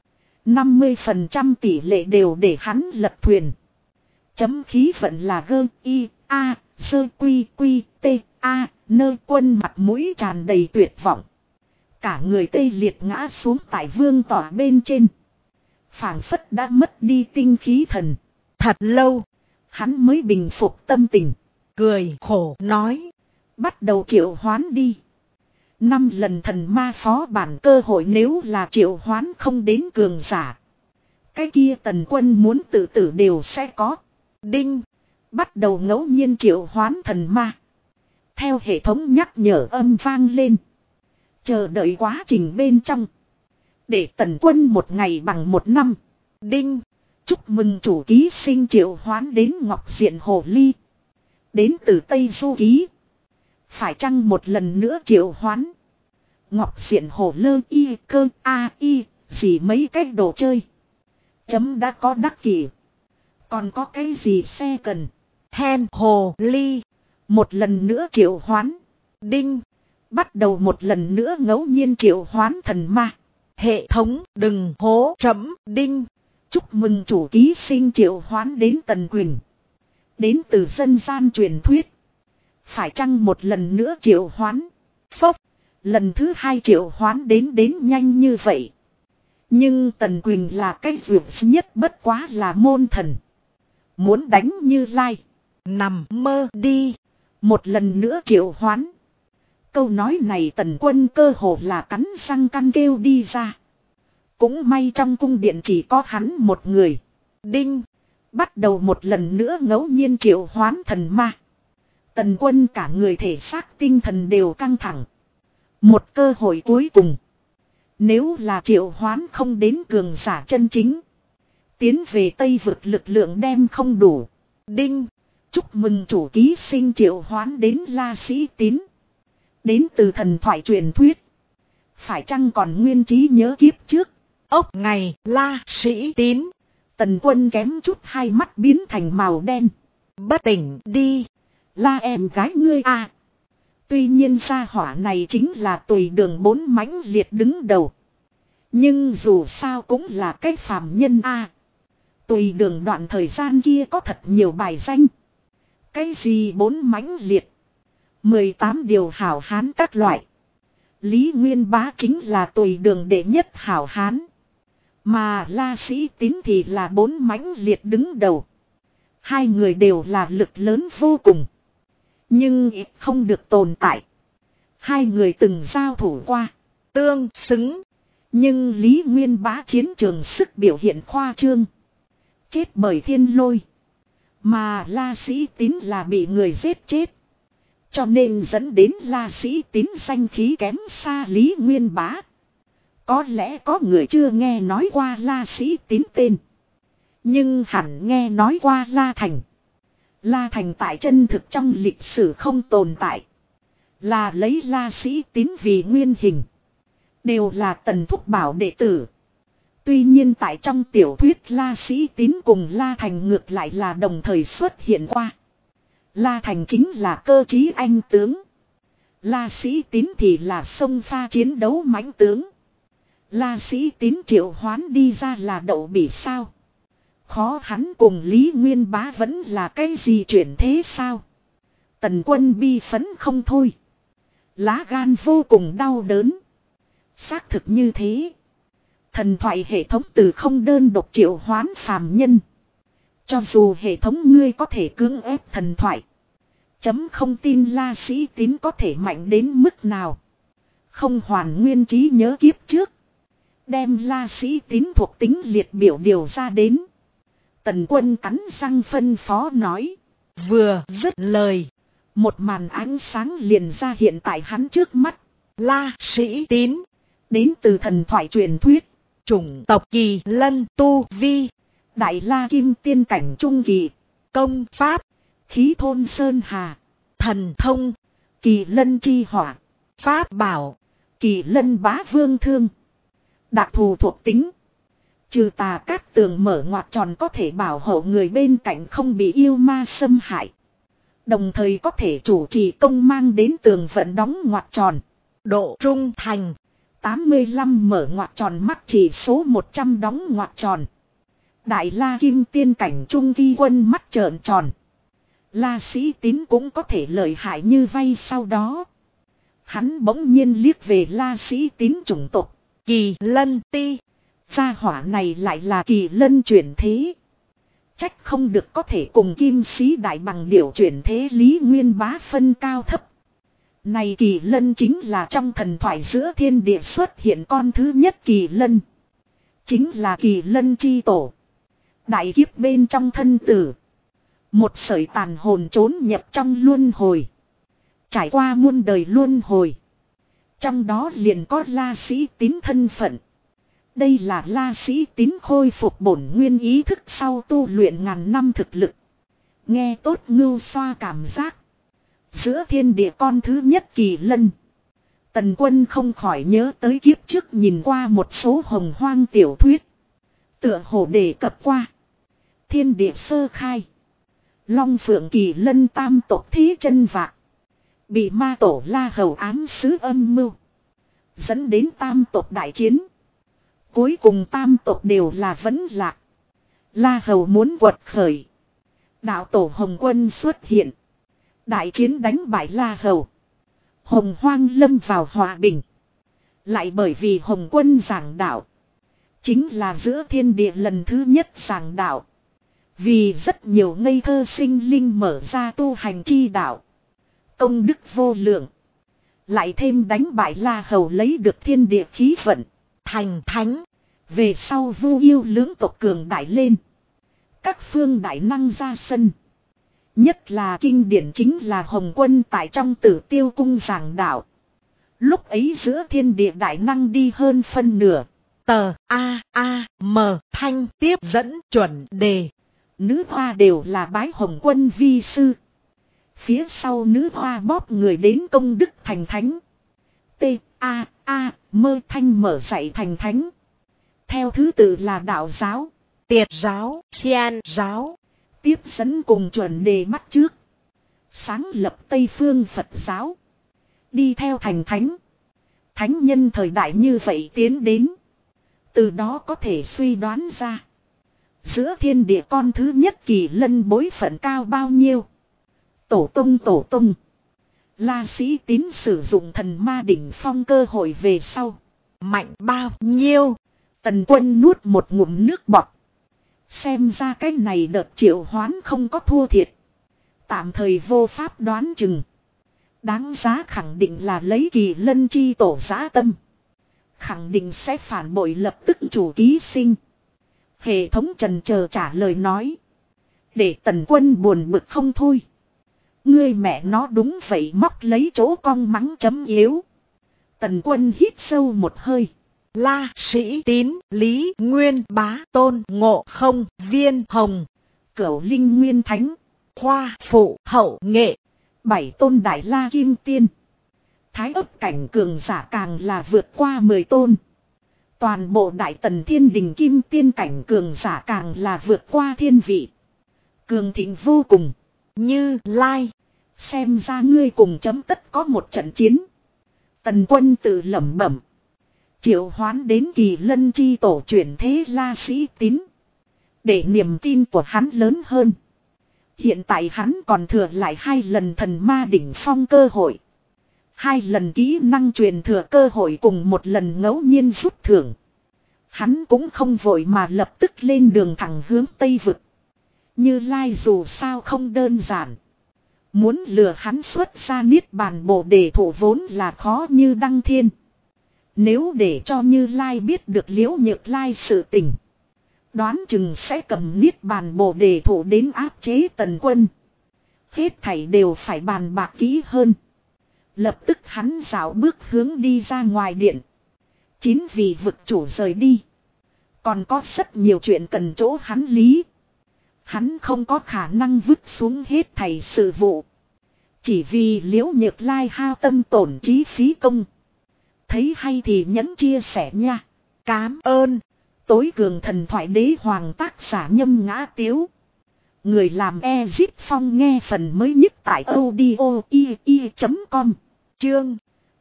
50% tỷ lệ đều để hắn lật thuyền. Chấm khí vận là gơ y a sơ quy quy t a nơ Quân mặt mũi tràn đầy tuyệt vọng. Cả người tê liệt ngã xuống tại vương tỏa bên trên. Phảng phất đã mất đi tinh khí thần. Thật lâu, hắn mới bình phục tâm tình. Cười khổ nói. Bắt đầu triệu hoán đi. 5 lần thần ma phó bản cơ hội nếu là triệu hoán không đến cường giả, cái kia Tần Quân muốn tự tử đều sẽ có. Đinh. Bắt đầu ngẫu nhiên triệu hoán thần ma. Theo hệ thống nhắc nhở âm vang lên. Chờ đợi quá trình bên trong. Để Tần Quân một ngày bằng một năm. Đinh. Chúc mừng chủ ký sinh triệu hoán đến Ngọc Diện Hồ Ly. Đến từ Tây Du Ký. Phải chăng một lần nữa triệu hoán? Ngọc Diện Hồ Lơ y cơ a y. Gì mấy cái đồ chơi. Chấm đã có đắc kỷ. Còn có cái gì xe cần? Hen Hồ Ly. Một lần nữa triệu hoán. Đinh. Bắt đầu một lần nữa ngẫu nhiên triệu hoán thần ma. Hệ thống đừng hố chấm. Đinh. Chúc mừng chủ ký sinh triệu hoán đến Tần Quỳnh. Đến từ dân gian truyền thuyết. Phải chăng một lần nữa triệu hoán? Phốc. Lần thứ 2 triệu hoán đến nhanh như vậy. Nhưng Tần Quỳnh là cái vượt nhất bất quá là môn thần. Muốn đánh Như Lai. Nằm mơ đi. Một lần nữa triệu hoán. Câu nói này Tần Quân cơ hồ là cắn răng căn kêu đi ra. Cũng may trong cung điện chỉ có hắn một người. Đinh. Bắt đầu một lần nữa ngẫu nhiên triệu hoán thần ma. Tần Quân cả người thể xác tinh thần đều căng thẳng. Một cơ hội cuối cùng. Nếu là triệu hoán không đến cường giả chân chính. Tiến về Tây vực lực lượng đem không đủ. Đinh. Chúc mừng chủ ký sinh triệu hoán đến La Sĩ Tín. Đến từ thần thoại truyền thuyết. Phải chăng còn nguyên trí nhớ kiếp trước. Ốc ngày La Sĩ Tín. Tần Quân kém chút hai mắt biến thành màu đen. Bất tỉnh đi. La em gái ngươi à. Tuy nhiên gia hỏa này chính là Tùy Đường bốn mãnh liệt đứng đầu. Nhưng dù sao cũng là cái phàm nhân a. Tùy Đường đoạn thời gian kia có thật nhiều bài danh. Cái gì bốn mãnh liệt. 18 điều hảo hán các loại. Lý Nguyên Bá chính là Tùy Đường đệ nhất hảo hán. Mà La Sĩ Tín thì là bốn mãnh liệt đứng đầu. Hai người đều là lực lớn vô cùng. Nhưng ít không được tồn tại. Hai người từng giao thủ qua. Tương xứng. Nhưng Lý Nguyên Bá chiến trường sức biểu hiện khoa trương. Chết bởi thiên lôi. Mà La Sĩ Tín là bị người giết chết. Cho nên dẫn đến La Sĩ Tín danh khí kém xa Lý Nguyên Bá. Có lẽ có người chưa nghe nói qua La Sĩ Tín tên. Nhưng hẳn nghe nói qua La Thành. La Thành tại chân thực trong lịch sử không tồn tại. Là lấy La Sĩ Tín vì nguyên hình. Đều là Tần Thúc Bảo đệ tử. Tuy nhiên tại trong tiểu thuyết La Sĩ Tín cùng La Thành ngược lại là đồng thời xuất hiện qua. La Thành chính là cơ trí anh tướng. La Sĩ Tín thì là sông pha chiến đấu mãnh tướng. La Sĩ Tín triệu hoán đi ra là đậu bỉ sao. Khó hắn cùng Lý Nguyên Bá vẫn là cái gì chuyển thế sao. Tần Quân bi phấn không thôi. Lá gan vô cùng đau đớn. Xác thực như thế. Thần thoại hệ thống từ không đơn độc triệu hoán phàm nhân. Cho dù hệ thống ngươi có thể cưỡng ép thần thoại. Chấm không tin La Sĩ Tín có thể mạnh đến mức nào. Không hoàn nguyên trí nhớ kiếp trước. Đem La Sĩ Tín thuộc tính liệt biểu điều ra đến. Tần Quân cắn răng phân phó nói. Vừa dứt lời. Một màn ánh sáng liền ra hiện tại hắn trước mắt. La Sĩ Tín. Đến từ thần thoại truyền thuyết. Chủng tộc Kỳ Lân tu vi. Đại La Kim tiên cảnh trung kỳ. Công pháp. Khí thôn sơn hà. Thần thông. Kỳ Lân chi hỏa. Pháp bảo. Kỳ Lân bá vương thương. Đặc thù thuộc tính. Trừ tà cát tường mở ngoặc tròn có thể bảo hộ người bên cạnh không bị yêu ma xâm hại. Đồng thời có thể chủ trì công mang đến tường vận đóng ngoặc tròn. Độ trung thành. 85 mở ngoặc tròn mắc chỉ số 100 đóng ngoặc tròn. Đại La Kim tiên cảnh trung kỳ quân mắt trợn tròn. La Sĩ Tín cũng có thể lợi hại như vay sau đó. Hắn bỗng nhiên liếc về La Sĩ Tín chủng tộc. Kỳ Lân ti. Gia hỏa này lại là Kỳ Lân chuyển thế. Trách không được có thể cùng Kim Sĩ Đại bằng điểu chuyển thế Lý Nguyên Bá phân cao thấp. Này Kỳ Lân chính là trong thần thoại giữa thiên địa xuất hiện con thứ nhất Kỳ Lân. Chính là Kỳ Lân chi tổ. Đại kiếp bên trong thân tử. Một sợi tàn hồn trốn nhập trong luân hồi. Trải qua muôn đời luân hồi. Trong đó liền có La Sĩ Tín thân phận. Đây là La Sĩ Tín khôi phục bổn nguyên ý thức sau tu luyện ngàn năm thực lực. Nghe tốt ngưu xoa cảm giác. Giữa thiên địa con thứ nhất Kỳ Lân. Tần Quân không khỏi nhớ tới kiếp trước nhìn qua một số hồng hoang tiểu thuyết. Tựa hồ đề cập qua. Thiên địa sơ khai. Long Phượng Kỳ Lân tam tộc thí chân vạc. Bị ma tổ La Hầu ám sứ âm mưu. Dẫn đến tam tộc đại chiến. Cuối cùng tam tộc đều là vẫn lạc. La Hầu muốn quật khởi. Đạo tổ Hồng Quân xuất hiện. Đại chiến đánh bại La Hầu. Hồng Hoang lâm vào hòa bình. Lại bởi vì Hồng Quân giảng đạo. Chính là giữa thiên địa lần thứ nhất giảng đạo. Vì rất nhiều ngây thơ sinh linh mở ra tu hành chi đạo. Công đức vô lượng. Lại thêm đánh bại La Hầu lấy được thiên địa khí vận. Thành thánh. Về sau Vu Yêu lưỡng tộc cường đại lên. Các phương đại năng ra sân. Nhất là kinh điển chính là Hồng Quân tại trong Tử Tiêu cung giảng đạo. Lúc ấy giữa thiên địa đại năng đi hơn phân nửa. Tờ A.A.M. Thanh tiếp dẫn chuẩn đề. Nữ hoa đều là bái Hồng Quân vi sư. Phía sau nữ hoa bóp người đến công đức thành thánh. T.A.A.M. Thanh mở dạy thành thánh. Theo thứ tự là đạo giáo, Tiệt giáo, Xian giáo. Tiếp dẫn cùng chuẩn đề bắt trước. Sáng lập Tây Phương Phật giáo. Đi theo thành thánh. Thánh nhân thời đại như vậy tiến đến. Từ đó có thể suy đoán ra. Giữa thiên địa con thứ nhất Kỳ Lân bối phận cao bao nhiêu. Tổ tông. La Sĩ Tín sử dụng thần ma đỉnh phong cơ hội về sau. Mạnh bao nhiêu. Tần Quân nuốt một ngụm nước bọt. Xem ra cái này đợt triệu hoán không có thua thiệt. Tạm thời vô pháp đoán chừng. Đáng giá khẳng định là lấy Kỳ Lân chi tổ giã tâm. Khẳng định sẽ phản bội lập tức chủ ký sinh. Hệ thống trần chờ trả lời nói. Để Tần Quân buồn bực không thôi. Ngươi mẹ nó đúng vậy móc lấy chỗ cong mắng chấm yếu. Tần Quân hít sâu một hơi. La Sĩ Tín, Lý Nguyên Bá, Tôn Ngộ Không, Viên Hồng, Cửu Linh Nguyên Thánh, Khoa Phụ Hậu Nghệ, 7 tôn Đại La Kim Tiên. Thái ấp cảnh cường giả càng là vượt qua 10 tôn. Toàn bộ Đại Tần Thiên Đình Kim Tiên cảnh cường giả càng là vượt qua thiên vị. Cường thịnh vô cùng. Như Lai. Xem ra ngươi cùng chấm tất có một trận chiến. Tần Quân tự lẩm bẩm. Triệu hoán đến Kỳ Lân chi tổ chuyển thế La Sĩ Tín. Để niềm tin của hắn lớn hơn. Hiện tại hắn còn thừa lại 2 lần thần ma đỉnh phong cơ hội. 2 lần kỹ năng truyền thừa cơ hội cùng 1 lần ngẫu nhiên rút thưởng. Hắn cũng không vội mà lập tức lên đường thẳng hướng Tây Vực. Như Lai dù sao không đơn giản. Muốn lừa hắn xuất ra Niết Bàn Bồ Đề thủ vốn là khó như đăng thiên. Nếu để cho Như Lai biết được Liễu Nhược Lai sự tình. Đoán chừng sẽ cầm Niết Bàn Bồ Đề thủ đến áp chế Tần Quân. Hết thảy đều phải bàn bạc kỹ hơn. Lập tức hắn dạo bước hướng đi ra ngoài điện. 9 vị vực chủ rời đi. Còn có rất nhiều chuyện cần chỗ hắn lý. Hắn không có khả năng vứt xuống hết thảy sự vụ. Chỉ vì Liễu Nhược Lai hao tâm tổn trí phí công. Thấy hay thì nhấn chia sẻ nha. Cám ơn. Tối cường thần thoại đế hoàng tác giả Nhâm Ngã Tiếu. Người làm Ezit Phong nghe phần mới nhất tại audio.com. Chương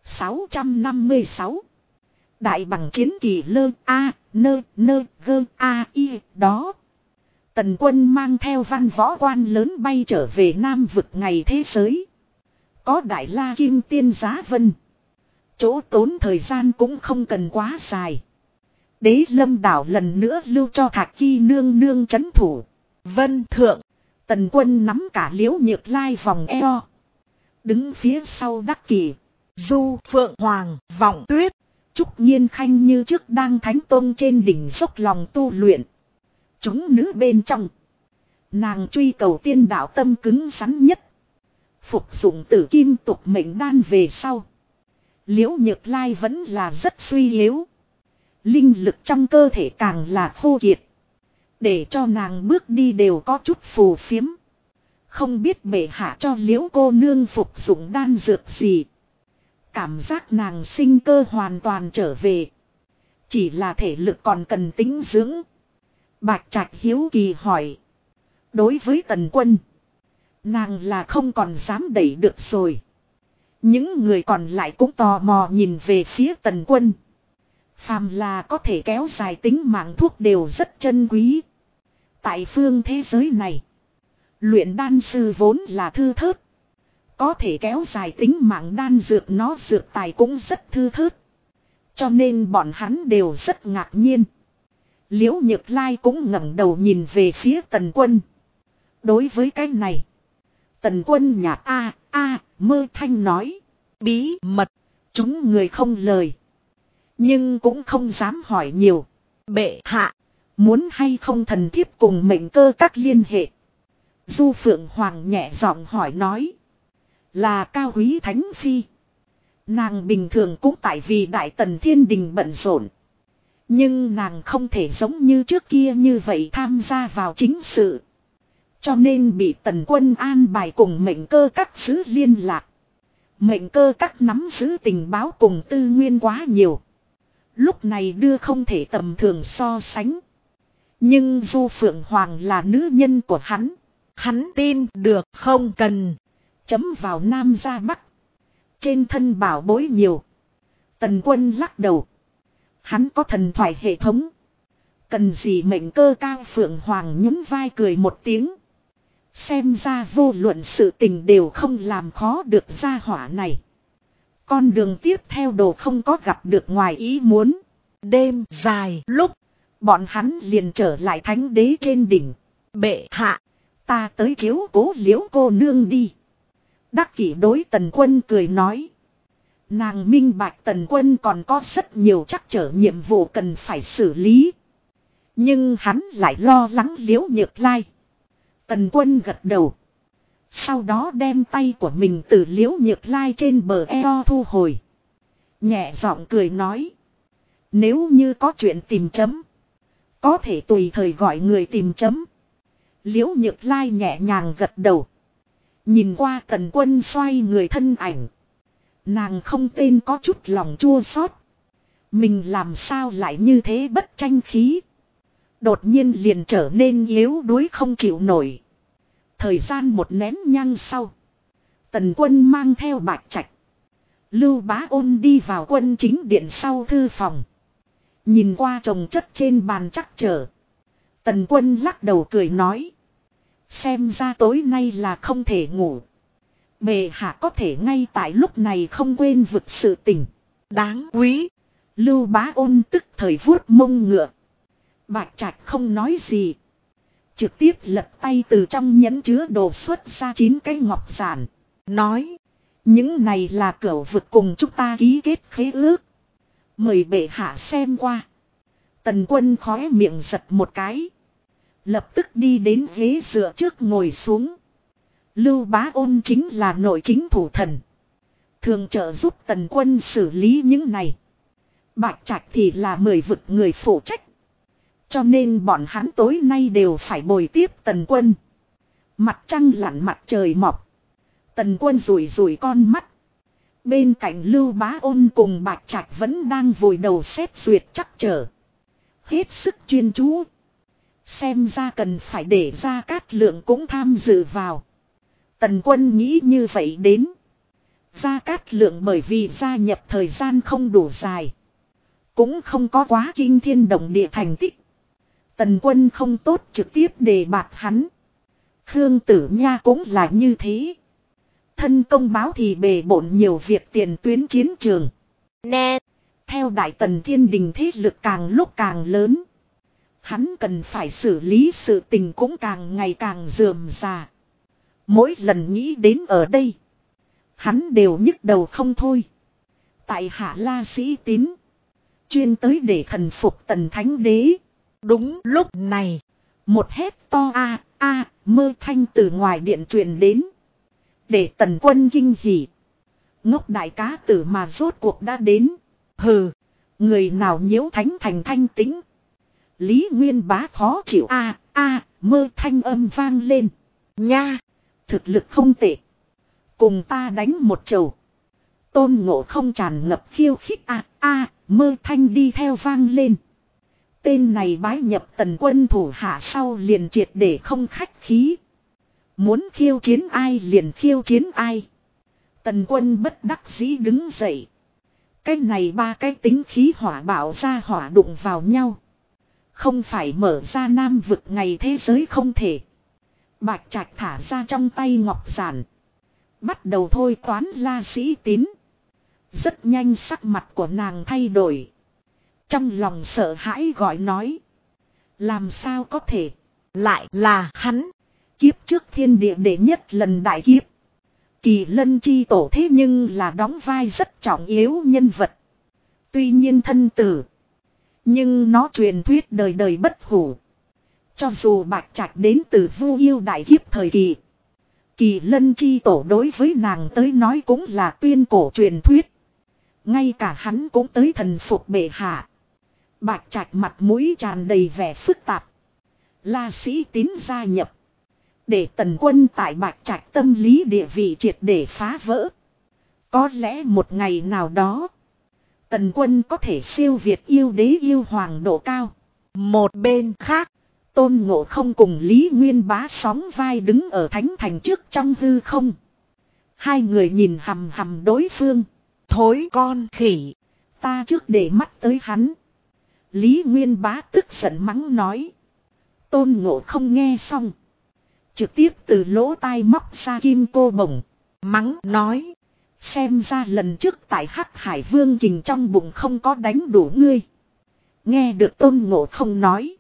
656. Đại bằng chiến Kỳ Lơ A nơ nơ gơ A I đó. Tần Quân mang theo văn võ quan lớn bay trở về Nam Vực ngày thế giới. Có Đại La Kim Tiên giá vân. Chỗ tốn thời gian cũng không cần quá dài. Đế Lâm đảo lần nữa lưu cho Thạc Kỳ nương nương trấn thủ. Vân thượng. Tần Quân nắm cả Liễu Nhược Lai vòng eo. Đứng phía sau Đắc Kỳ. Du Phượng Hoàng Vọng Tuyết. Trúc Nhiên Khanh như trước đang thánh tôn trên đỉnh dốc lòng tu luyện. Chúng nữ bên trong. Nàng truy cầu tiên đạo tâm cứng rắn nhất. Phục dụng tử kim tục mệnh đan về sau. Liễu Nhược Lai vẫn là rất suy yếu. Linh lực trong cơ thể càng là khô kiệt. Để cho nàng bước đi đều có chút phù phiếm. Không biết bệ hạ cho Liễu cô nương phục dụng đan dược gì. Cảm giác nàng sinh cơ hoàn toàn trở về. Chỉ là thể lực còn cần tĩnh dưỡng. Bạch Trạch hiếu kỳ hỏi. Đối với Tần Quân. Nàng là không còn dám đẩy được rồi. Những người còn lại cũng tò mò nhìn về phía Tần Quân. Phàm là có thể kéo dài tính mạng thuốc đều rất chân quý. Tại phương thế giới này. Luyện đan sư vốn là thư thớt. Có thể kéo dài tính mạng đan dược nó dược tài cũng rất thư thớt. Cho nên bọn hắn đều rất ngạc nhiên. Liễu Nhược Lai cũng ngẩng đầu nhìn về phía Tần Quân. Đối với cái này. Tần Quân nhạt mơ thanh nói. Bí mật, chúng người không lời. Nhưng cũng không dám hỏi nhiều. Bệ hạ, muốn hay không thần thiếp cùng mệnh cơ các liên hệ? Du Phượng Hoàng nhẹ giọng hỏi nói. Là cao quý thánh phi. Nàng bình thường cũng tại vì Đại Tần Thiên Đình bận rộn. Nhưng nàng không thể giống như trước kia như vậy tham gia vào chính sự. Cho nên bị Tần Quân an bài cùng mệnh cơ các sứ liên lạc. Mệnh cơ các nắm giữ tình báo cùng tư nguyên quá nhiều. Lúc này đưa không thể tầm thường so sánh. Nhưng Du Phượng Hoàng là nữ nhân của hắn. Hắn tin được không cần. Chấm vào Nam ra Bắc. Trên thân bảo bối nhiều. Tần Quân lắc đầu. Hắn có thần thoại hệ thống. Cần gì mệnh cơ cao? Phượng Hoàng nhún vai cười một tiếng. Xem ra vô luận sự tình đều không làm khó được gia hỏa này. Con đường tiếp theo đồ không có gặp được ngoài ý muốn. Đêm dài lúc. Bọn hắn liền trở lại thánh đế trên đỉnh. Bệ hạ. Ta tới chiếu cố Liễu cô nương đi. Đắc Kỷ đối Tần Quân cười nói. Nàng minh bạch Tần Quân còn có rất nhiều trắc trở nhiệm vụ cần phải xử lý. Nhưng hắn lại lo lắng Liễu Nhược Lai. Tần Quân gật đầu. Sau đó đem tay của mình từ Liễu Nhược Lai trên bờ eo thu hồi. Nhẹ giọng cười nói. Nếu như có chuyện tìm chấm. Có thể tùy thời gọi người tìm chấm. Liễu Nhược Lai nhẹ nhàng gật đầu. Nhìn qua Tần Quân xoay người thân ảnh. Nàng không tên có chút lòng chua xót. Mình làm sao lại như thế bất tranh khí. Đột nhiên liền trở nên yếu đuối không chịu nổi. Thời gian một nén nhang sau. Tần Quân mang theo Bạch Trạch. Lưu Bá Ôn đi vào quân chính điện sau thư phòng. Nhìn qua chồng chất trên bàn trắc trở. Tần Quân lắc đầu cười nói. Xem ra tối nay là không thể ngủ. Bệ hạ có thể ngay tại lúc này không quên vực sự tình. Đáng quý. Lưu Bá Ôn tức thời vuốt mông ngựa. Bạch Trạch không nói gì. Trực tiếp lật tay từ trong nhẫn chứa đồ xuất ra 9 cái ngọc giản. Nói. Những này là cửu vực cùng chúng ta ký kết khế ước. Mời bệ hạ xem qua. Tần Quân khóe miệng giật một cái. Lập tức đi đến ghế dựa trước ngồi xuống. Lưu Bá Ôn chính là nội chính thủ thần. Thường trợ giúp Tần Quân xử lý những này. Bạch Trạch thì là 10 vực người phụ trách. Cho nên bọn hắn tối nay đều phải bồi tiếp Tần Quân. Mặt trăng lặn mặt trời mọc. Tần Quân rủi rủi con mắt. Bên cạnh Lưu Bá Ôn cùng Bạch Trạch vẫn đang vùi đầu xét duyệt chắc trở. Hết sức chuyên chú. Xem ra cần phải để Gia Cát Lượng cũng tham dự vào. Tần Quân nghĩ như vậy đến. Gia Cát Lượng bởi vì gia nhập thời gian không đủ dài. Cũng không có quá kinh thiên động địa thành tích. Tần Quân không tốt trực tiếp đề bạt hắn. Khương Tử Nha cũng là như thế. Thân công báo thì bề bộn nhiều việc tiền tuyến chiến trường. Nè, theo Đại Tần Thiên Đình thế lực càng lúc càng lớn. Hắn cần phải xử lý sự tình cũng càng ngày càng rườm rà. Mỗi lần nghĩ đến ở đây. Hắn đều nhức đầu không thôi. Tại Hạ La Sĩ Tín. Chuyên tới để thần phục Tần Thánh Đế. Đúng lúc này. Một hét to mơ thanh từ ngoài điện truyền đến. Để Tần Quân kinh hỉ. Ngốc đại cá tử mà rốt cuộc đã đến. Hừ. Người nào nhiễu thánh thành thanh tĩnh. Lý Nguyên Bá khó chịu mơ thanh âm vang lên. Nha. Thực lực không tệ. Cùng ta đánh một chầu. Tôn Ngộ Không tràn ngập khiêu khích mơ thanh đi theo vang lên. Tên này bái nhập Tần Quân thủ hạ sau liền triệt để không khách khí. Muốn khiêu chiến ai liền khiêu chiến ai. Tần Quân bất đắc dĩ đứng dậy. Cái này 3 cái tính khí hỏa bạo ra hỏa đụng vào nhau. Không phải mở ra Nam vực ngày thế giới không thể. Bạch Trạch thả ra trong tay ngọc giản. Bắt đầu thôi toán La Sĩ Tín. Rất nhanh sắc mặt của nàng thay đổi. Trong lòng sợ hãi gọi nói. Làm sao có thể. Lại là hắn. Kiếp trước thiên địa đệ nhất lần đại kiếp. Kỳ Lân chi tổ thế nhưng là đóng vai rất trọng yếu nhân vật. Tuy nhiên thân tử. Nhưng nó truyền thuyết đời đời bất hủ. Cho dù Bạch Trạch đến từ Vu Yêu đại kiếp thời kỳ. Kỳ Lân chi tổ đối với nàng tới nói cũng là tuyên cổ truyền thuyết. Ngay cả hắn cũng tới thần phục bệ hạ. Bạch Trạch mặt mũi tràn đầy vẻ phức tạp. La Sĩ Tín gia nhập. Để Tần Quân tại Bạch Trạch tâm lý địa vị triệt để phá vỡ. Có lẽ một ngày nào đó. Tần Quân có thể siêu việt yêu đế yêu hoàng độ cao. Một bên khác. Tôn Ngộ Không cùng Lý Nguyên Bá sóng vai đứng ở thánh thành trước trong hư không. Hai người nhìn hằm hằm đối phương. Thối con khỉ. Ta trước để mắt tới hắn. Lý Nguyên Bá tức giận mắng nói. Tôn Ngộ Không nghe xong. Trực tiếp từ lỗ tai móc ra kim cô bổng. Mắng nói. Xem ra lần trước tại Hắc Hải Vương Kình trong bụng không có đánh đủ ngươi. Nghe được Tôn Ngộ Không nói.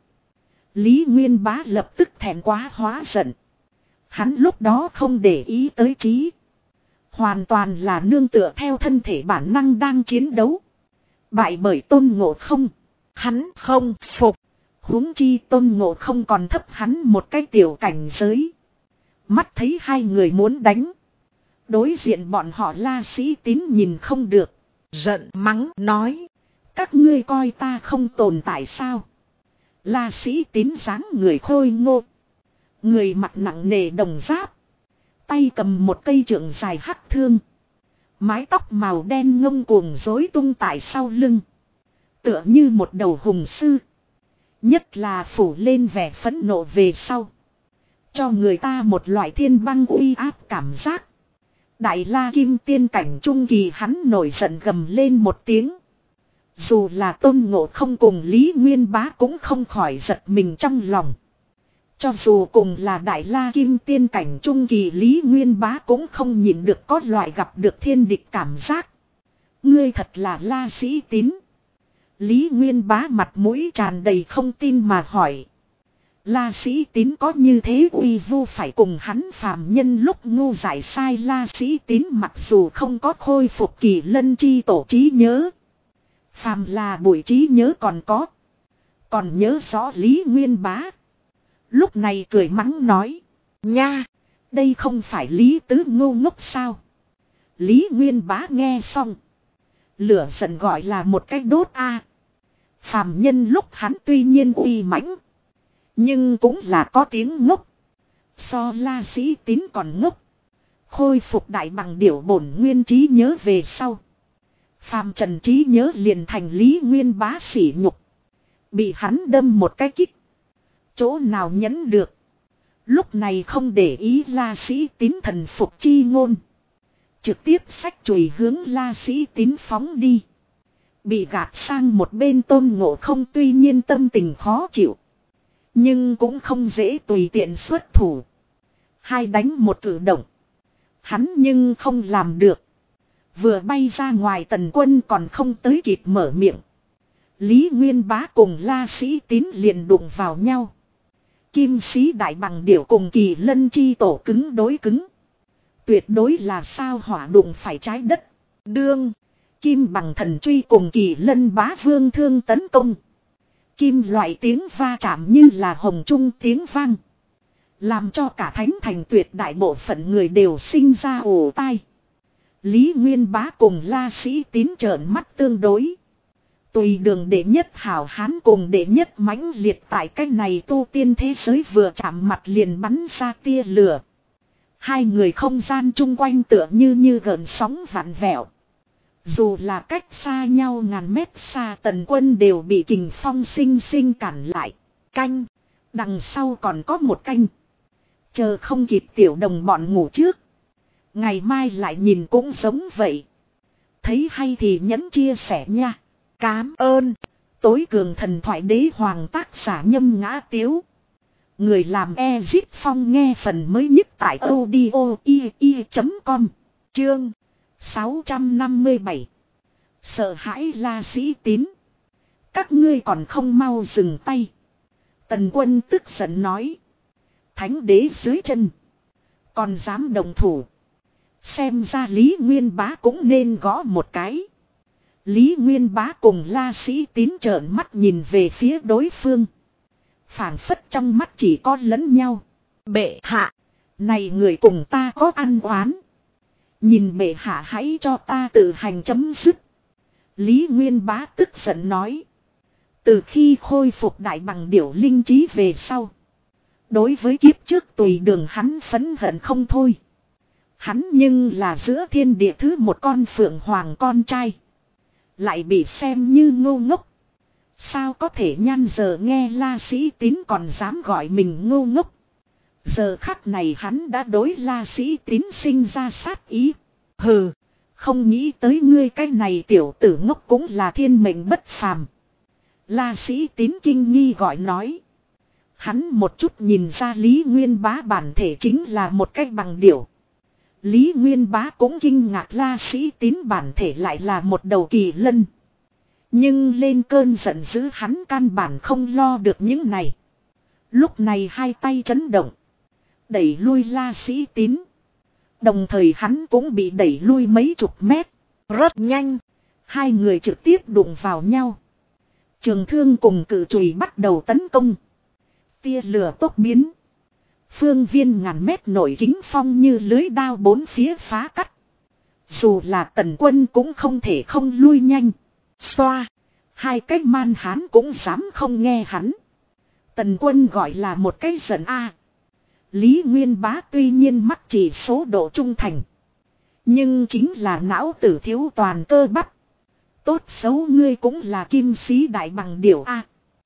Lý Nguyên Bá lập tức thẹn quá hóa giận. Hắn lúc đó không để ý tới trí. Hoàn toàn là nương tựa theo thân thể bản năng đang chiến đấu. Bại bởi Tôn Ngộ Không. Hắn không phục. Huống chi Tôn Ngộ Không còn thấp hắn một cái tiểu cảnh giới. Mắt thấy hai người muốn đánh. Đối diện bọn họ La Sĩ Tín nhìn không được. Giận mắng nói. Các ngươi coi ta không tồn tại sao? La Sĩ Tín dáng người khôi ngô. Người mặt nặng nề đồng giáp. Tay cầm một cây trượng dài hắc thương. Mái tóc màu đen ngông cuồng rối tung tại sau lưng. Tựa như một đầu hùng sư. Nhất là phủ lên vẻ phẫn nộ về sau. Cho người ta một loại thiên băng uy áp cảm giác. Đại La Kim tiên cảnh trung kỳ hắn nổi giận gầm lên một tiếng. Dù là Tôn Ngộ Không cùng Lý Nguyên Bá cũng không khỏi giật mình trong lòng. Cho dù cùng là Đại La Kim tiên cảnh trung kỳ Lý Nguyên Bá cũng không nhìn được có loại gặp được thiên địch cảm giác. Ngươi thật là La Sĩ Tín. Lý Nguyên Bá mặt mũi tràn đầy không tin mà hỏi. La Sĩ Tín có như thế uy vu phải cùng hắn phàm nhân lúc ngu giải sai. La Sĩ Tín mặc dù không có khôi phục Kỳ Lân chi tổ trí nhớ. Phàm là bụi trí nhớ còn có. Còn nhớ rõ Lý Nguyên Bá. Lúc này cười mắng nói. Nha, đây không phải Lý Tứ ngu ngốc sao? Lý Nguyên Bá nghe xong. Lửa giận gọi là một cái đốt a. Phàm nhân lúc hắn tuy nhiên uy mãnh. Nhưng cũng là có tiếng ngốc. So La Sĩ Tín còn ngốc. Khôi phục đại bằng điểu bổn nguyên trí nhớ về sau. Phàm trần trí nhớ liền thành Lý Nguyên Bá sỉ nhục. Bị hắn đâm một cái kích. Chỗ nào nhẫn được. Lúc này không để ý La Sĩ Tín thần phục chi ngôn. Trực tiếp xách chùy hướng La Sĩ Tín phóng đi. Bị gạt sang một bên Tôn Ngộ Không tuy nhiên tâm tình khó chịu. Nhưng cũng không dễ tùy tiện xuất thủ. Hai đánh một cử động. Hắn nhưng không làm được. Vừa bay ra ngoài Tần Quân còn không tới kịp mở miệng. Lý Nguyên Bá cùng La Sĩ Tín liền đụng vào nhau. Kim sĩ đại bằng điểu cùng Kỳ Lân chi tổ cứng đối cứng. Tuyệt đối là sao hỏa đụng phải trái đất. Đương. Kim bằng thần truy cùng Kỳ Lân bá vương thương tấn công. Kim loại tiếng va chạm như là hồng trung tiếng vang. Làm cho cả thánh thành tuyệt đại bộ phận người đều sinh ra ồ tai. Lý Nguyên Bá cùng La Sĩ Tín trợn mắt tương đối. Tùy đường đệ nhất hảo hán cùng đệ nhất mãnh liệt tại cách này tu tiên thế giới vừa chạm mặt liền bắn ra tia lửa. Hai người không gian chung quanh tựa như gợn sóng vặn vẹo. Dù là cách xa nhau ngàn mét xa Tần Quân đều bị kình phong sinh sinh cản lại. Canh. Đằng sau còn có một canh. Chờ không kịp tiểu đồng bọn ngủ trước. Ngày mai lại nhìn cũng giống vậy. Thấy hay thì nhấn chia sẻ nha. Cám ơn. Tối cường thần thoại đế hoàng tác giả Nhâm Ngã Tiếu. Người làm Ezit Phong nghe phần mới nhất tại audio.com. Chương 657. Sợ hãi La Sĩ Tín. Các ngươi còn không mau dừng tay. Tần Quân tức giận nói. Thánh đế dưới chân. Còn dám đồng thủ. Xem ra Lý Nguyên Bá cũng nên gõ một cái. Lý Nguyên Bá cùng La Sĩ Tín trợn mắt nhìn về phía đối phương. Phảng phất trong mắt chỉ có lẫn nhau. Bệ hạ. Này người cùng ta có ăn oán. Nhìn bệ hạ hãy cho ta tự hành chấm dứt. Lý Nguyên Bá tức giận nói. Từ khi khôi phục đại bằng điểu linh trí về sau. Đối với kiếp trước tùy đường hắn phẫn hận không thôi. Hắn nhưng là giữa thiên địa thứ một con phượng hoàng con trai. Lại bị xem như ngu ngốc. Sao có thể nhan giờ nghe La Sĩ Tín còn dám gọi mình ngu ngốc. Giờ khắc này hắn đã đối La Sĩ Tín sinh ra sát ý. Hừ, không nghĩ tới ngươi cái này tiểu tử ngốc cũng là thiên mệnh bất phàm. La Sĩ Tín kinh nghi gọi nói. Hắn một chút nhìn ra Lý Nguyên Bá bản thể chính là một cái bằng điểu. Lý Nguyên Bá cũng kinh ngạc La Sĩ Tín bản thể lại là một đầu kỳ lân. Nhưng lên cơn giận dữ hắn căn bản không lo được những này. Lúc này hai tay chấn động. Đẩy lui La Sĩ Tín. Đồng thời hắn cũng bị đẩy lui mấy chục mét. Rất nhanh. Hai người trực tiếp đụng vào nhau. Trường thương cùng cự chùy bắt đầu tấn công. Tia lửa tốc biến. Phương viên ngàn mét nổi kính phong như lưới đao bốn phía phá cắt. Dù là Tần Quân cũng không thể không lui nhanh. Xoa. Hai cái man hán cũng dám không nghe hắn. Tần Quân gọi là một cái giận a. Lý Nguyên Bá tuy nhiên mắc chỉ số độ trung thành. Nhưng chính là não tử thiếu toàn cơ bắp. Tốt xấu ngươi cũng là kim sĩ đại bằng điểu a.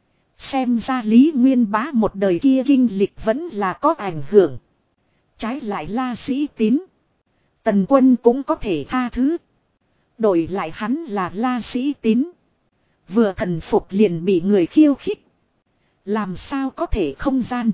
Xem ra Lý Nguyên Bá một đời kia kinh lịch vẫn là có ảnh hưởng. Trái lại La Sĩ Tín. Tần Quân cũng có thể tha thứ. Đổi lại hắn là La Sĩ Tín. Vừa thần phục liền bị người khiêu khích. Làm sao có thể không gian.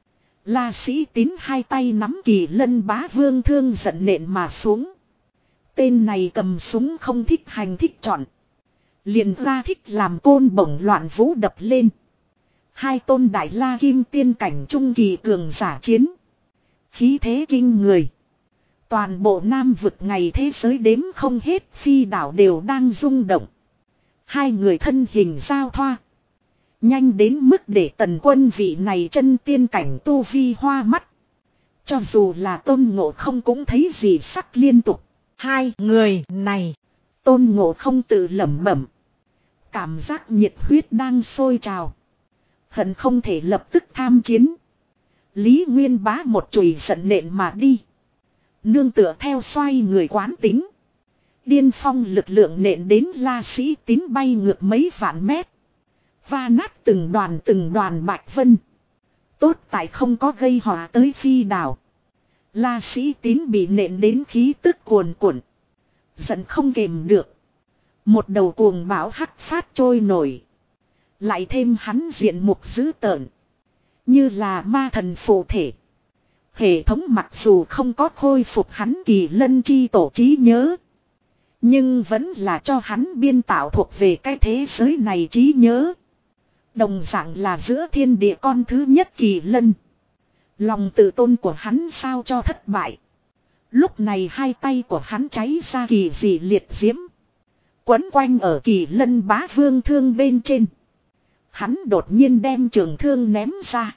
La Sĩ Tín hai tay nắm Kỳ Lân Bá Vương thương giận nện mà xuống. Tên này cầm súng không thích hành thích chọn. Liền ra thích làm côn bổng loạn vũ đập lên. Hai tôn đại la kim tiên cảnh trung kỳ cường giả chiến. Khí thế kinh người. Toàn bộ Nam vực ngày thế giới đếm không hết phi đảo đều đang rung động. Hai người thân hình giao thoa. Nhanh đến mức để Tần Quân vị này chân tiên cảnh tu vi hoa mắt. Cho dù là Tôn Ngộ Không cũng thấy gì sắc liên tục. Hai người này. Tôn Ngộ Không tự lẩm bẩm. Cảm giác nhiệt huyết đang sôi trào. Hận không thể lập tức tham chiến. Lý Nguyên Bá một chùy giận nện mà đi. Nương tựa theo xoay người quán tính. Điên phong lực lượng nện đến La Sĩ Tín bay ngược mấy vạn mét. Va nát từng đoàn bạch vân. Tốt tại không có gây họa tới phi đảo. La Sĩ Tín bị nện đến khí tức cuồn cuộn. Giận không kềm được. Một đầu cuồng bão hắc phát trôi nổi. Lại thêm hắn diện mục dữ tợn. Như là ma thần phụ thể. Hệ thống mặc dù không có khôi phục hắn Kỳ Lân chi tổ trí nhớ. Nhưng vẫn là cho hắn biên tạo thuộc về cái thế giới này trí nhớ. Đồng dạng là giữa thiên địa con thứ nhất Kỳ Lân. Lòng tự tôn của hắn sao cho thất bại. Lúc này hai tay của hắn cháy ra kỳ dị liệt diễm. Quấn quanh ở Kỳ Lân Bá Vương thương bên trên. Hắn đột nhiên đem trường thương ném ra.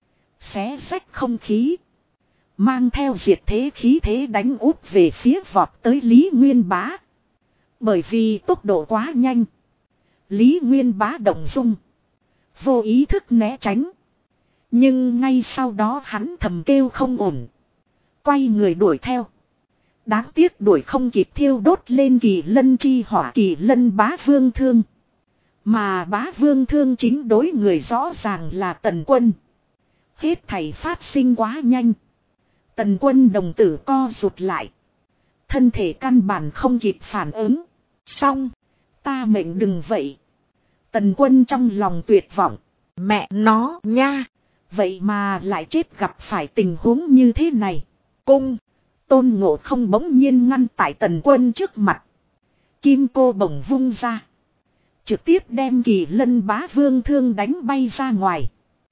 Xé rách không khí. Mang theo diệt thế khí thế đánh úp về phía vọt tới Lý Nguyên Bá. Bởi vì tốc độ quá nhanh. Lý Nguyên Bá động dung. Vô ý thức né tránh. Nhưng ngay sau đó hắn thầm kêu không ổn. Quay người đuổi theo. Đáng tiếc đuổi không kịp thiêu đốt lên Kỳ Lân chi hỏa Kỳ Lân Bá Vương thương. Mà Bá Vương thương chính đối người rõ ràng là Tần Quân. Hết thảy phát sinh quá nhanh. Tần Quân đồng tử co rụt lại. Thân thể căn bản không kịp phản ứng. Xong. Ta mệnh đừng vậy. Tần Quân trong lòng tuyệt vọng. Mẹ nó nha. Vậy mà lại chết gặp phải tình huống như thế này. Cung. Tôn Ngộ Không bỗng nhiên ngăn tại Tần Quân trước mặt. Kim cô bổng vung ra. Trực tiếp đem Kỳ Lân Bá Vương thương đánh bay ra ngoài.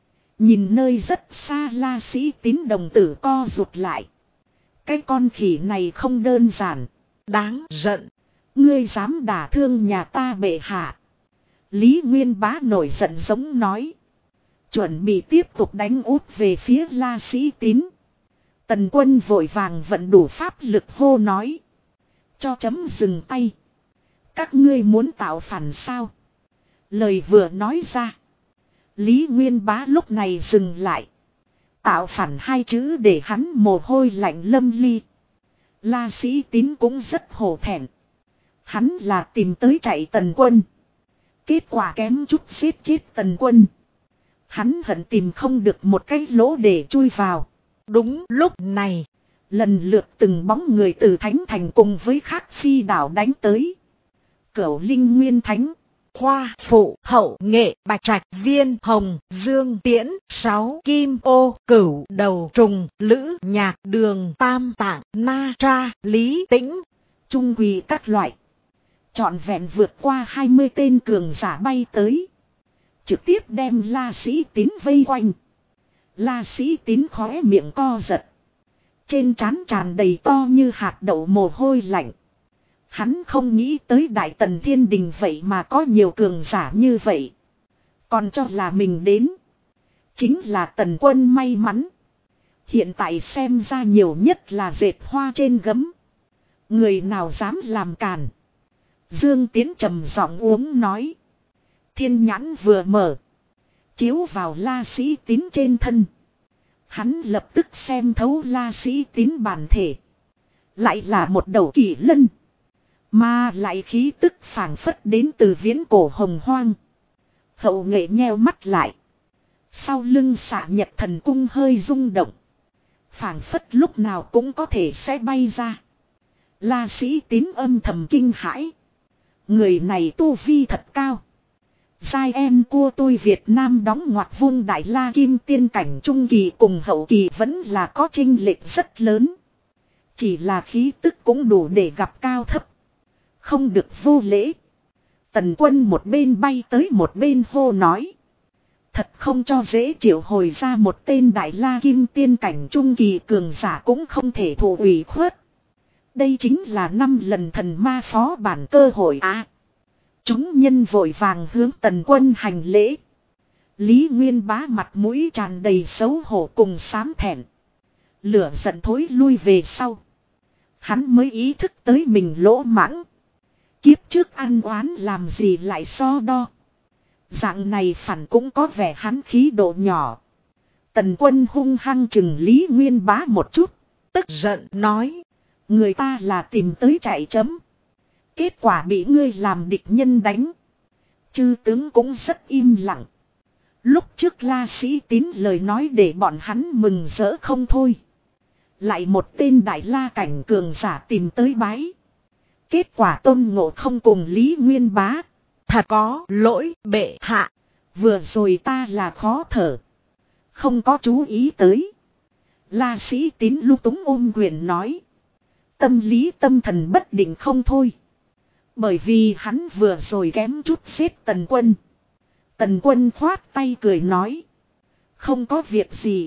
Nhìn nơi rất xa La Sĩ Tín đồng tử co rụt lại. Cái con khỉ này không đơn giản. Đáng giận. Ngươi dám đả thương nhà ta bệ hạ. Lý Nguyên Bá nổi giận giống nói. Chuẩn bị tiếp tục đánh úp về phía La Sĩ Tín. Tần Quân vội vàng vận đủ pháp lực hô nói. Cho chấm dừng tay. Các ngươi muốn tạo phản sao? Lời vừa nói ra. Lý Nguyên Bá lúc này dừng lại. Tạo phản hai chữ để hắn mồ hôi lạnh lâm ly. La Sĩ Tín cũng rất hổ thẹn. Hắn là tìm tới chạy Tần Quân. Kết quả kém chút giết chết Tần Quân. Hắn hận tìm không được một cái lỗ để chui vào. Đúng lúc này, lần lượt từng bóng người từ Thánh Thành cùng với các phi đảo đánh tới. Cửu Linh Nguyên Thánh, Khoa Phụ Hậu Nghệ Bạch Trạch Viên Hồng Dương Tiễn 6 Kim Ô Cửu Đầu Trùng Lữ Nhạc Đường Tam Tạng Na Tra Lý Tĩnh Trung Quỳ các loại. Trọn vẹn vượt qua 20 tên cường giả bay tới. Trực tiếp đem La Sĩ Tín vây quanh. La Sĩ Tín khóe miệng co giật. Trên trán tràn đầy to như hạt đậu mồ hôi lạnh. Hắn không nghĩ tới Đại Tần Thiên Đình vậy mà có nhiều cường giả như vậy. Còn cho là mình đến. Chính là Tần Quân may mắn. Hiện tại xem ra nhiều nhất là dệt hoa trên gấm. Người nào dám làm càn. Dương Tiến trầm giọng uống nói. Thiên nhãn vừa mở. Chiếu vào La Sĩ Tín trên thân. Hắn lập tức xem thấu La Sĩ Tín bản thể. Lại là một đầu kỳ lân. Mà lại khí tức phảng phất đến từ viễn cổ hồng hoang. Hậu Nghệ nheo mắt lại. Sau lưng Xạ Nhật Thần Cung hơi rung động. Phảng phất lúc nào cũng có thể sẽ bay ra. La Sĩ Tín âm thầm kinh hãi. Người này tu vi thật cao. Giai em của tôi Việt Nam đóng ngoặc vung Đại La Kim Tiên cảnh trung kỳ cùng hậu kỳ vẫn là có chênh lệch rất lớn. Chỉ là khí tức cũng đủ để gặp cao thấp. Không được vô lễ. Tần Quân một bên bay tới một bên hô nói. Thật không cho dễ chịu hồi ra một tên Đại La Kim Tiên cảnh trung kỳ cường giả cũng không thể thụ ủy khuất. Đây chính là 5 lần thần ma phó bản cơ hội á. Chúng nhân vội vàng hướng Tần Quân hành lễ. Lý Nguyên Bá mặt mũi tràn đầy xấu hổ cùng xám thẹn. Lửa giận thối lui về sau. Hắn mới ý thức tới mình lỗ mãng. Kiếp trước ăn oán làm gì lại so đo. Dạng này phản cũng có vẻ hắn khí độ nhỏ. Tần Quân hung hăng chừng Lý Nguyên Bá một chút. Tức giận nói. Người ta là tìm tới chạy chấm. Kết quả bị ngươi làm địch nhân đánh. Chư tướng cũng rất im lặng. Lúc trước La Sĩ Tín lời nói để bọn hắn mừng rỡ không thôi. Lại một tên Đại La cảnh cường giả tìm tới bái. Kết quả Tôn Ngộ không cùng Lý Nguyên Bá. Thật có lỗi bệ hạ. Vừa rồi ta là khó thở. Không có chú ý tới. La Sĩ Tín lung túng ôm quyền nói. Tâm lý tâm thần bất định không thôi. Bởi vì hắn vừa rồi kém chút giết Tần Quân. Tần Quân khoát tay cười nói. Không có việc gì.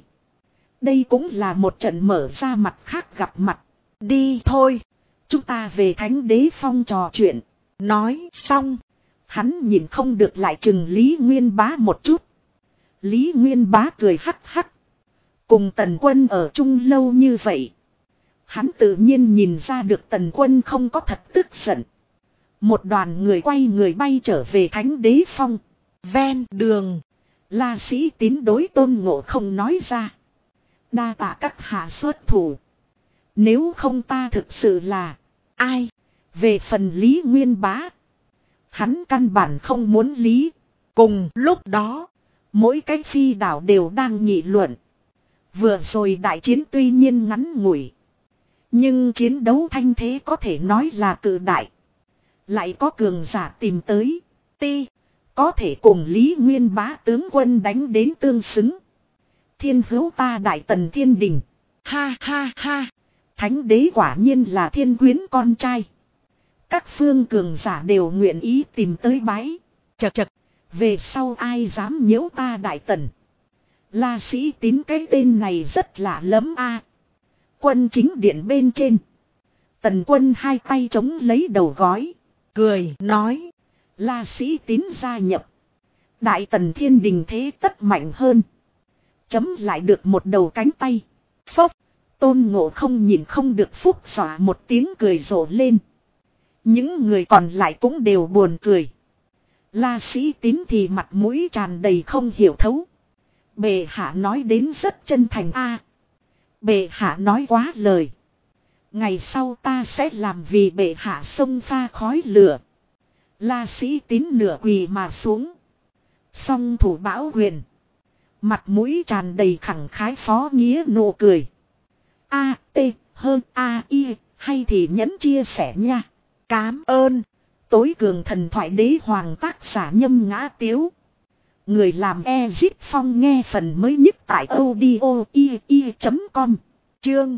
Đây cũng là một trận mở ra mặt khác gặp mặt. Đi thôi. Chúng ta về Thánh Đế Phong trò chuyện. Nói xong. Hắn nhìn không được lại chừng Lý Nguyên Bá một chút. Lý Nguyên Bá cười hắc hắc. Cùng Tần Quân ở chung lâu như vậy. Hắn tự nhiên nhìn ra được Tần Quân không có thật tức giận. Một đoàn người quay người bay trở về Thánh Đế Phong. Ven đường. La Sĩ Tín đối Tôn Ngộ không nói ra. Đa tạ các hạ xuất thủ. Nếu không ta thực sự là. Ai? Về phần Lý Nguyên Bá. Hắn căn bản không muốn lý. Cùng lúc đó. Mỗi cái phi đảo đều đang nghị luận. Vừa rồi đại chiến tuy nhiên ngắn ngủi. Nhưng chiến đấu thanh thế có thể nói là cự đại. Lại có cường giả tìm tới. Có thể cùng Lý Nguyên Bá tướng quân đánh đến tương xứng. Thiên hữu ta Đại Tần Thiên Đình. Ha ha ha. Thánh đế quả nhiên là thiên quyến con trai. Các phương cường giả đều nguyện ý tìm tới bái. Chật chật. Về sau ai dám nhiễu ta Đại Tần. La Sĩ Tín cái tên này rất lạ lẫm a. Quân chính điện bên trên. Tần Quân hai tay chống lấy đầu gói. Cười nói. La Sĩ Tín gia nhập. Đại Tần Thiên Đình thế tất mạnh hơn. Chấm lại được một đầu cánh tay. Phốc. Tôn Ngộ Không nhìn không được phúc xỏa một tiếng cười rộ lên. Những người còn lại cũng đều buồn cười. La Sĩ Tín thì mặt mũi tràn đầy không hiểu thấu. Bệ hạ nói đến rất chân thành a. Bệ hạ nói quá lời. Ngày sau ta sẽ làm vì bệ hạ sông pha khói lửa. La Sĩ Tín nửa quỳ mà xuống. Song thủ bão quyền. Mặt mũi tràn đầy khẳng khái phó nghĩa nụ cười. A, T, hơn A, I, hay thì nhẫn chia sẻ nha. Cám ơn. Tối cường thần thoại đế hoàng tác giả Nhâm Ngã Tiếu. Người làm Ezip Phong nghe phần mới nhất tại audio.com. Chương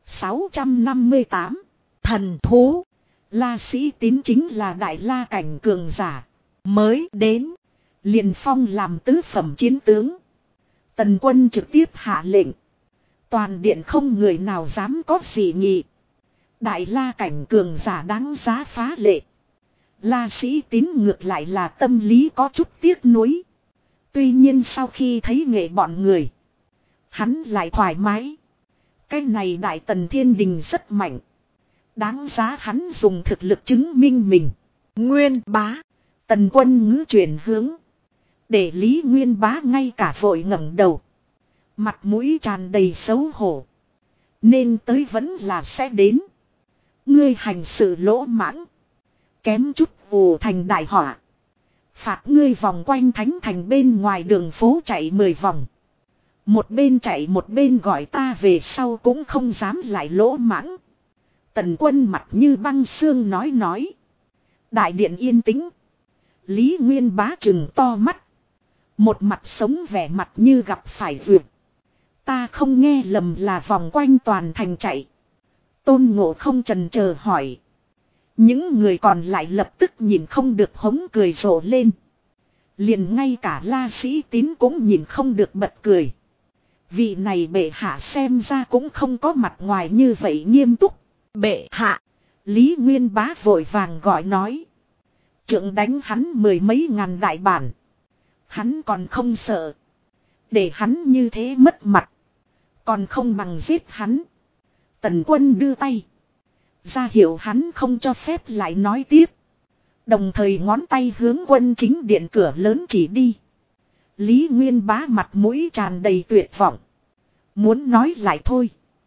658. Thần thú. La Sĩ Tín chính là đại la cảnh cường giả. Mới đến. Liền phong làm tứ phẩm chiến tướng. Tần Quân trực tiếp hạ lệnh. Toàn điện không người nào dám có gì nghị. Đại la cảnh cường giả đáng giá phá lệ. La Sĩ Tín ngược lại là tâm lý có chút tiếc nuối. Tuy nhiên sau khi thấy nghệ bọn người. Hắn lại thoải mái. Cái này Đại Tần Thiên Đình rất mạnh. Đáng giá hắn dùng thực lực chứng minh mình. Nguyên Bá. Tần Quân ngữ chuyển hướng. Để Lý Nguyên Bá ngay cả vội ngẩng đầu. Mặt mũi tràn đầy xấu hổ. Nên tới vẫn là sẽ đến. Ngươi hành sự lỗ mãng. Kém chút vù thành đại họa. Phạt ngươi vòng quanh thánh thành bên ngoài đường phố chạy 10 vòng. Một bên chạy một bên gọi ta về sau cũng không dám lại lỗ mãng. Tần Quân mặt như băng xương nói. Đại điện yên tĩnh. Lý Nguyên Bá trừng to mắt. Một mặt sống vẻ mặt như gặp phải vượt. Ta không nghe lầm là vòng quanh toàn thành chạy. Tôn Ngộ Không chần chờ hỏi. Những người còn lại lập tức nhìn không được hống cười rộ lên. Liền ngay cả La Sĩ Tín cũng nhìn không được bật cười. Vị này bệ hạ xem ra cũng không có mặt ngoài như vậy nghiêm túc. Bệ hạ. Lý Nguyên Bá vội vàng gọi nói. Trượng đánh hắn 10 mấy ngàn đại bản. Hắn còn không sợ. Để hắn như thế mất mặt. Còn không bằng giết hắn. Tần Quân đưa tay. Ra hiệu hắn không cho phép lại nói tiếp. Đồng thời ngón tay hướng quân chính điện cửa lớn chỉ đi. Lý Nguyên Bá mặt mũi tràn đầy tuyệt vọng. Muốn nói lại thôi.